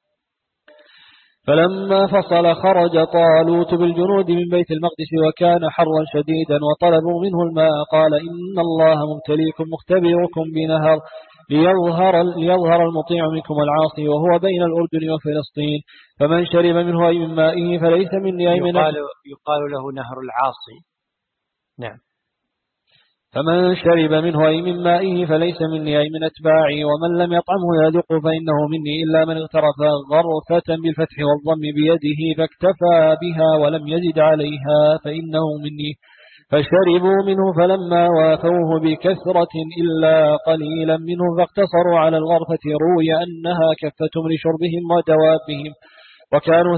فلما فصل خرج طالوت بالجنود من بيت المقدس وكان حرا شديدا وطلبوا منه الماء قال إن الله مبتليكم مختبركم بنهر ليظهر المطيع منكم العاصي وهو بين الأردن وفلسطين فمن شرب منه أي من مائه فليس مني أي من يقال له نهر العاصي. نعم. فمن شرب منه أي من مائه فليس مني أي من أتباعي ومن لم يطعمه يذقه فإنه مني إلا من اغترف غرفة بالفتح والضم بيده فاكتفى بها ولم يزد عليها فإنه مني. فشربوا منه فلما وافوه بكثرة إلا قليلا منه فاقتصروا على الغرفة روي أنها كفتهم لشربهم ودوابهم وكانوا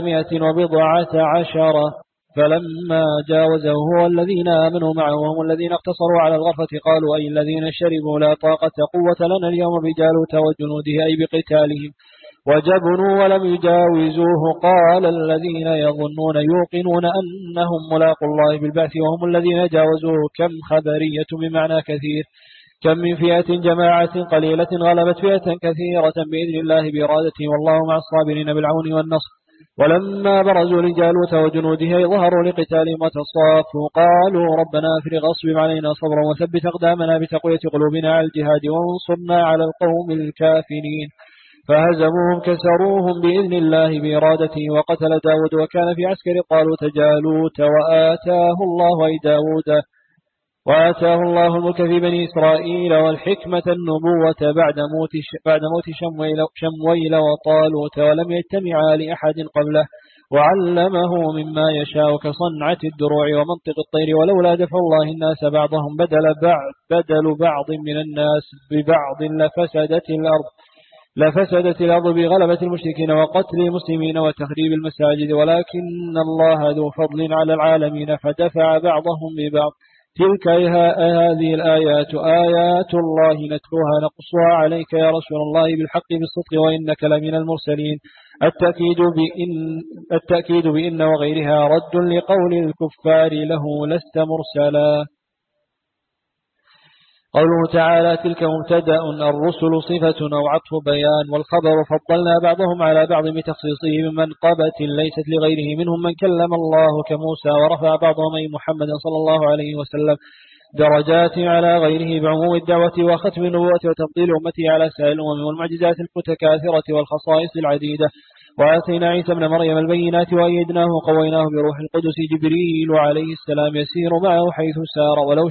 310 فلما جاوزه هو الذين آمنوا معه وهم الذين اقتصروا على الغرفة قالوا أي الذين شربوا لا طاقة قوة لنا اليوم بجالوت وجنوده أي بقتالهم وجبنوا ولم يجاوزوه. قال الذين يظنون يوقنون أنهم ملاقوا الله بالبعث وهم الذين جاوزوه كم خبرية بمعنى كثير كم من فئة جماعة قليلة غلبت فئة كثيرة بإذن الله بإرادته والله مع الصابرين بالعون والنصر. ولما برزوا لجالوت وجنوده ظهروا لقتالهم وتصافوا قالوا ربنا افرغ اصبر علينا صبرا وثبت أقدامنا بتقوية قلوبنا على الجهاد وانصرنا على القوم الكافرين. فهزموهم كسروهم بإذن الله بإرادته. وقتل داود وكان في عسكر طالوت جالوت وآتاه الله الملك في بني إسرائيل والحكمة النبوة بعد موت شمويل وطالوت ولم يجتمعا لأحد قبله. وعلمه مما يشاء كصنعة الدروع ومنطق الطير. ولولا دفع الله الناس بعضهم بدل بعض من الناس ببعض لفسدت الأرض بغلبة المشركين وقتل المسلمين وتخريب المساجد. ولكن الله ذو فضل على العالمين فدفع بعضهم ببعض. تلك هذه الآيات آيات الله نتلوها نقصها عليك يا رسول الله بالحق بالصدق وإنك لمن المرسلين. التأكيد بإن وغيرها رد لقول الكفار له لست مرسلا. قوله تعالى تلك مبتدأ الرسل صفة أو عطف بيان. والخبر فضلنا بعضهم على بعض بتخصيصه من منقبة ليست لغيره. منهم من كلم الله كموسى ورفع بعضهم أي محمد صلى الله عليه وسلم درجات على غيره بعموم الدعوة وختم النبوة وتفضيل أمته على سائر الأمم والمعجزات المتكاثرة والخصائص العديدة. وآتينا عيسى ابن مريم البينات وأيدناه وقويناه بروح القدس. جبريل عليه السلام يسير معه حيث سار. ولو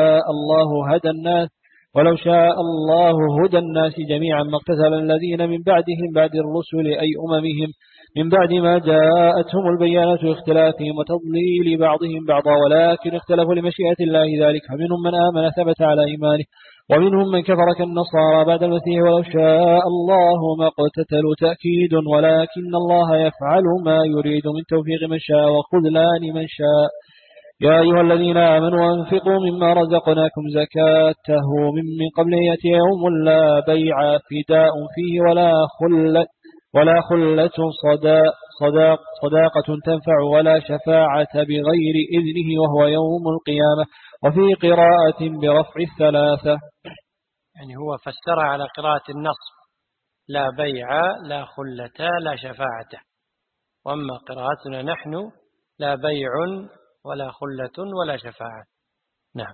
شاء الله هدى الناس جميعا ما اقتتل الذين من بعدهم بعد الرسل أي أممهم من بعد ما جاءتهم البيانات اختلافهم وتضليل بعضهم بعضا. ولكن اختلفوا لمشيئة الله ذلك. فمنهم من آمن ثبت على إيمانه ومنهم من كفر كالنصارى بعد المسيح. ولو شاء الله ما اقتتلوا تأكيد. ولكن الله يفعل ما يريد من توفيق من شاء وخذلان من شاء. يا أيها الذين آمنوا أنفقوا مما رزقناكم زكاته من قبل يأتي يوم لا بيع فداء فيه ولا خلة صداقة تنفع ولا شفاعة بغير إذنه وهو يوم القيامة. وفي قراءة برفع الثلاثة. يعني هو فسر على قراءة النصب لا بيع لا خلة لا شفاعة. وأما قراءتنا نحن لا بيع ولا خلة ولا شفاعة. نعم.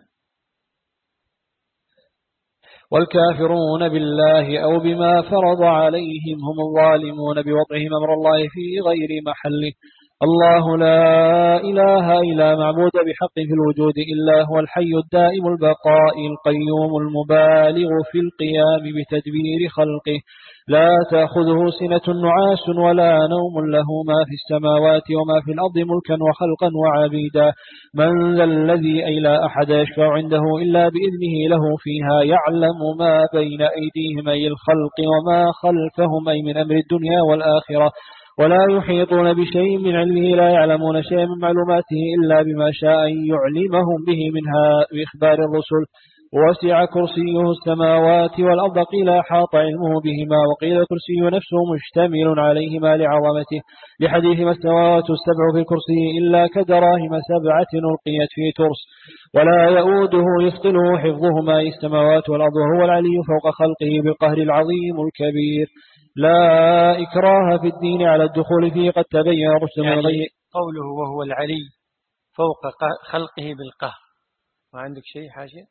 والكافرون بالله أو بما فرض عليهم هم الظالمون بوضعهم أمر الله في غير محله. الله لا إله إلا معبود بحق في الوجود إلا هو الحي الدائم البقاء القيوم المبالغ في القيام بتدبير خلقه لا تأخذه سنة نعاس ولا نوم له ما في السماوات وما في الأرض ملكا وخلقا وعبيدا. من ذا الذي أي لا أحد يشفع عنده إلا بإذنه له فيها يعلم ما بين أيديهم أي الخلق وما خلفهم أي من أمر الدنيا والآخرة ولا يحيطون بشيء من علمه لا يعلمون شيئا من معلوماته إلا بما شاء أن يعلمهم به منها بإخبار الرسل. وسع كرسيه السماوات والأرض قيل أحاط علمه بهما وقيل كرسي نفسه مشتمل عليهما لعظمته لحديث ما السماوات السبع في الكرسي إلا كدراهم سبعة ألقيت في ترس ولا يؤوده يثقله حفظهما السماوات والأرض وهو العلي فوق خلقه بالقهر العظيم الكبير. لا إكراه في الدين على الدخول فيه قد تبين رشد من الغي. قوله وهو العلي فوق خلقه بالقهر. ما عندك شيء حاجة؟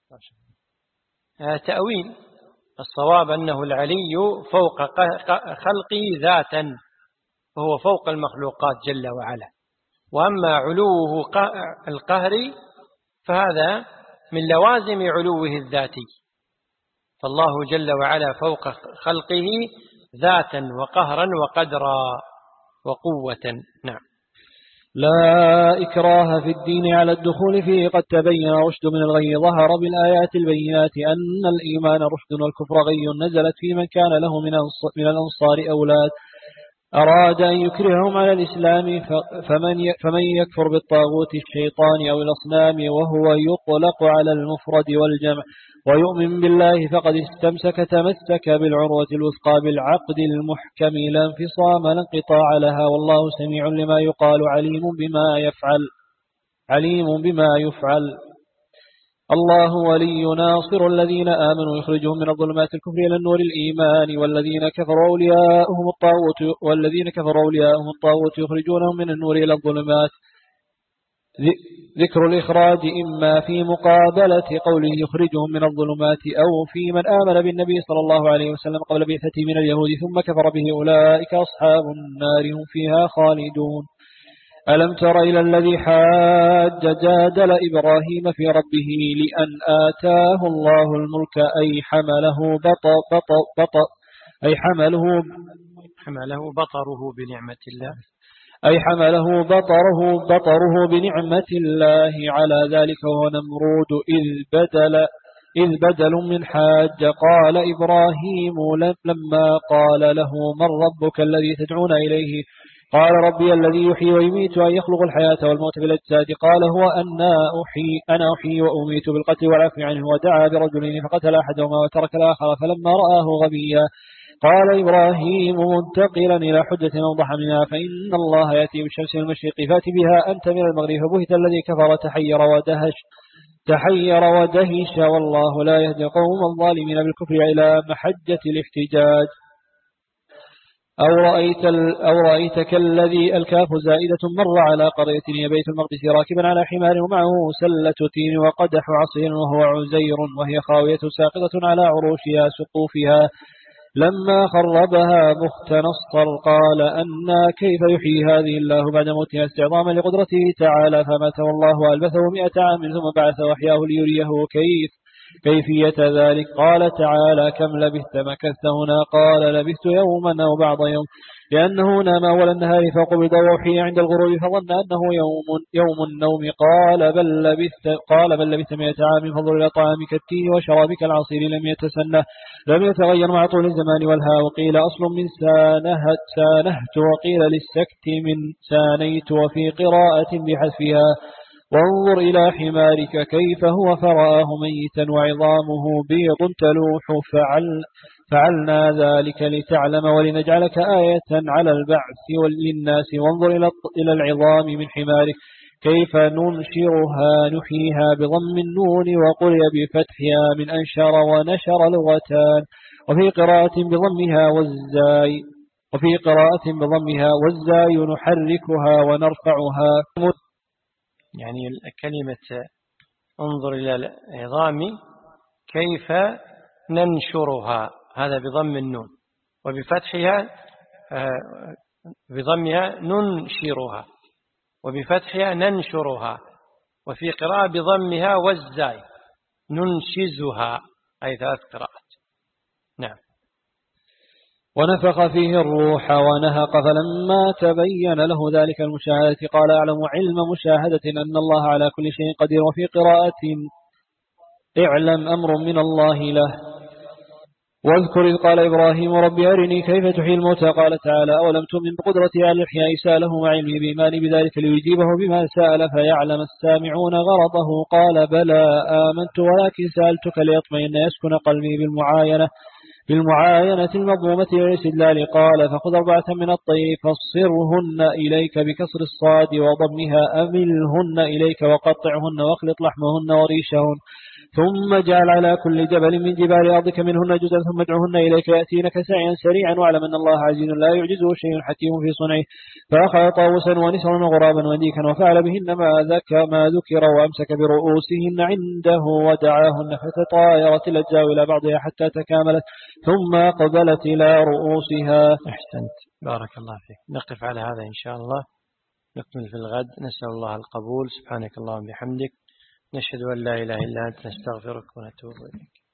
تأويل. الصواب أنه العلي فوق خلقه ذاتا وهو فوق المخلوقات جل وعلا. وأما علوه القهر فهذا من لوازم علوه الذاتي. فالله جل وعلا فوق خلقه ذاتا وقهرا وقدرا وقوة. نعم. لا إكراه في الدين على الدخول فيه قد تبين رشد من الغي. ظهر بالآيات البينات أن الإيمان رشد والكفر غي. نزلت في من كان له من الأنصار أولاد أراد أن يكرههم على الإسلام فمن يكفر بالطاغوت الشيطان أو الأصنام وهو يطلق على المفرد والجمع ويؤمن بالله فقد تمسك بالعروة الوثقى بالعقد المحكم لا انفصام لا انقطاع لها والله سميع لما يقال عليم بما يفعل. الله ولي ناصر الذين آمنوا يخرجهم من الظلمات الكفر إلى النور الإيمان والذين كفروا أولياءهم الطاغوت يخرجونهم من النور إلى الظلمات ذكر الإخراج إما في مقابلة قوله يخرجهم من الظلمات أو في من آمن بالنبي صلى الله عليه وسلم قبل بعثته من اليهود ثم كفر به أولئك أصحاب النار هم فيها خالدون. ألم تر إلى الذي حاج جادل إبراهيم في ربه لأن آتاه الله الملك أي حمله بطره بنعمة الله أي حمله بطره بنعمة الله على ذلك وهو نمرود إذ بدل من حاج قال إبراهيم لما قال له من ربك الذي تدعون إليه قال ربي الذي يحيي ويميت أن يخلق الحياة والموت بالأجساد قال هو أنا أحيي وأميت بالقتل والعفو عنه ودعا برجلين فقتل أحدهما وترك الآخر فلما رآه غبيا قال إبراهيم منتقلا إلى حجة أوضح منها فإن الله يأتي بالشمس من المشرق فات بها أنت من المغرب فبهت الذي كفر تحير ودهش والله لا يهدي قوم الظالمين بالكفر إلى محجة الاحتجاج. أو رأيت كالذي الكاف زائدة مر على قرية هي بيت المقدس راكبا على حمار ومعه سلة تين وقدح عصير وهو عزير وهي خاوية ساقطة على عروشها سقوفها لما خربها بخت نصر قال أنا كيف يحيي هذه الله بعد موتها استعظاما لقدرته تعالى فماته الله وألبثه 100 عام ثم بعث وحياه ليريه كيفية ذلك قال تعالى كم لبثت مكثت هنا قال لبثت يوما أو بعض يوم لأنه نام أول النهار فقبض وحي عند الغروب فظن أنه يوم النوم قال بل لبثت 100 عام فانظر إلى طعامك التين وشرابك العصير لم يتغير مع طول الزمان والها وقيل أصل من سانهت وقيل للسكت من سانيت وفي قراءة بحذفها وانظر إلى حمارك كيف هو فرآه ميتا وعظامه بيض تلوح فعلنا ذلك لتعلم ولنجعلك آية على البعث للناس وانظر إلى العظام من حمارك كيف ننشرها نحيها بضم النون وقرئ بفتحها من أنشر ونشر لغتان وفي قراءة بضمها والزاي نحركها ونرفعها. يعني كلمة انظر إلى العظام كيف ننشرها هذا بضم النون بضمها ننشرها وبفتحها ننشرها وفي قراءة بضمها والزاي ننشزها أي 3 قراءات. نعم. ونفخ فيه الروح ونهق فلما تبين له ذلك المشاهدة قال أعلم علم مشاهدة أن الله على كل شيء قدير وفي قراءة اعلم أمر من الله له. واذكر إذ قال إبراهيم ربي أرني كيف تحيي الموتى قال تعالى أولم تؤمن بقدرتي على الإحياء سأله مع علمه بإيمان بذلك ليجيبه بما سأل فيعلم السامعون غرضه قال بلى آمنت ولكن سألتك ليطمئن يسكن قلبي بالمعاينة المضمومة للاستدلال قال فخذ 4 من الطير فصرهن إليك بكسر الصاد وضمها أملهن إليك وقطعهن واخلط لحمهن وريشهن ثم جعل على كل جبل من جبال أرضك منهن جزءا ثم ادعهن إليك يأتينك سعيا سريعا واعلم أن الله عزيز لا يعجزه شيء حكيم في صنعه فأخذ طاووسا ونسرا وغرابا وديكا وفعل بهن ما ذكر وأمسك برؤوسهن عنده ودعاهن فتطايرت الأجزاء إلى بعضها حتى تكاملت ثم قبلت إلى رؤوسها. أحسنت بارك الله فيك. نقف على هذا إن شاء الله نكمل في الغد. نسأل الله القبول. سبحانك اللهم وبحمدك نشهد أن لا إله إلا أنت نستغفرك ونتوب إليك.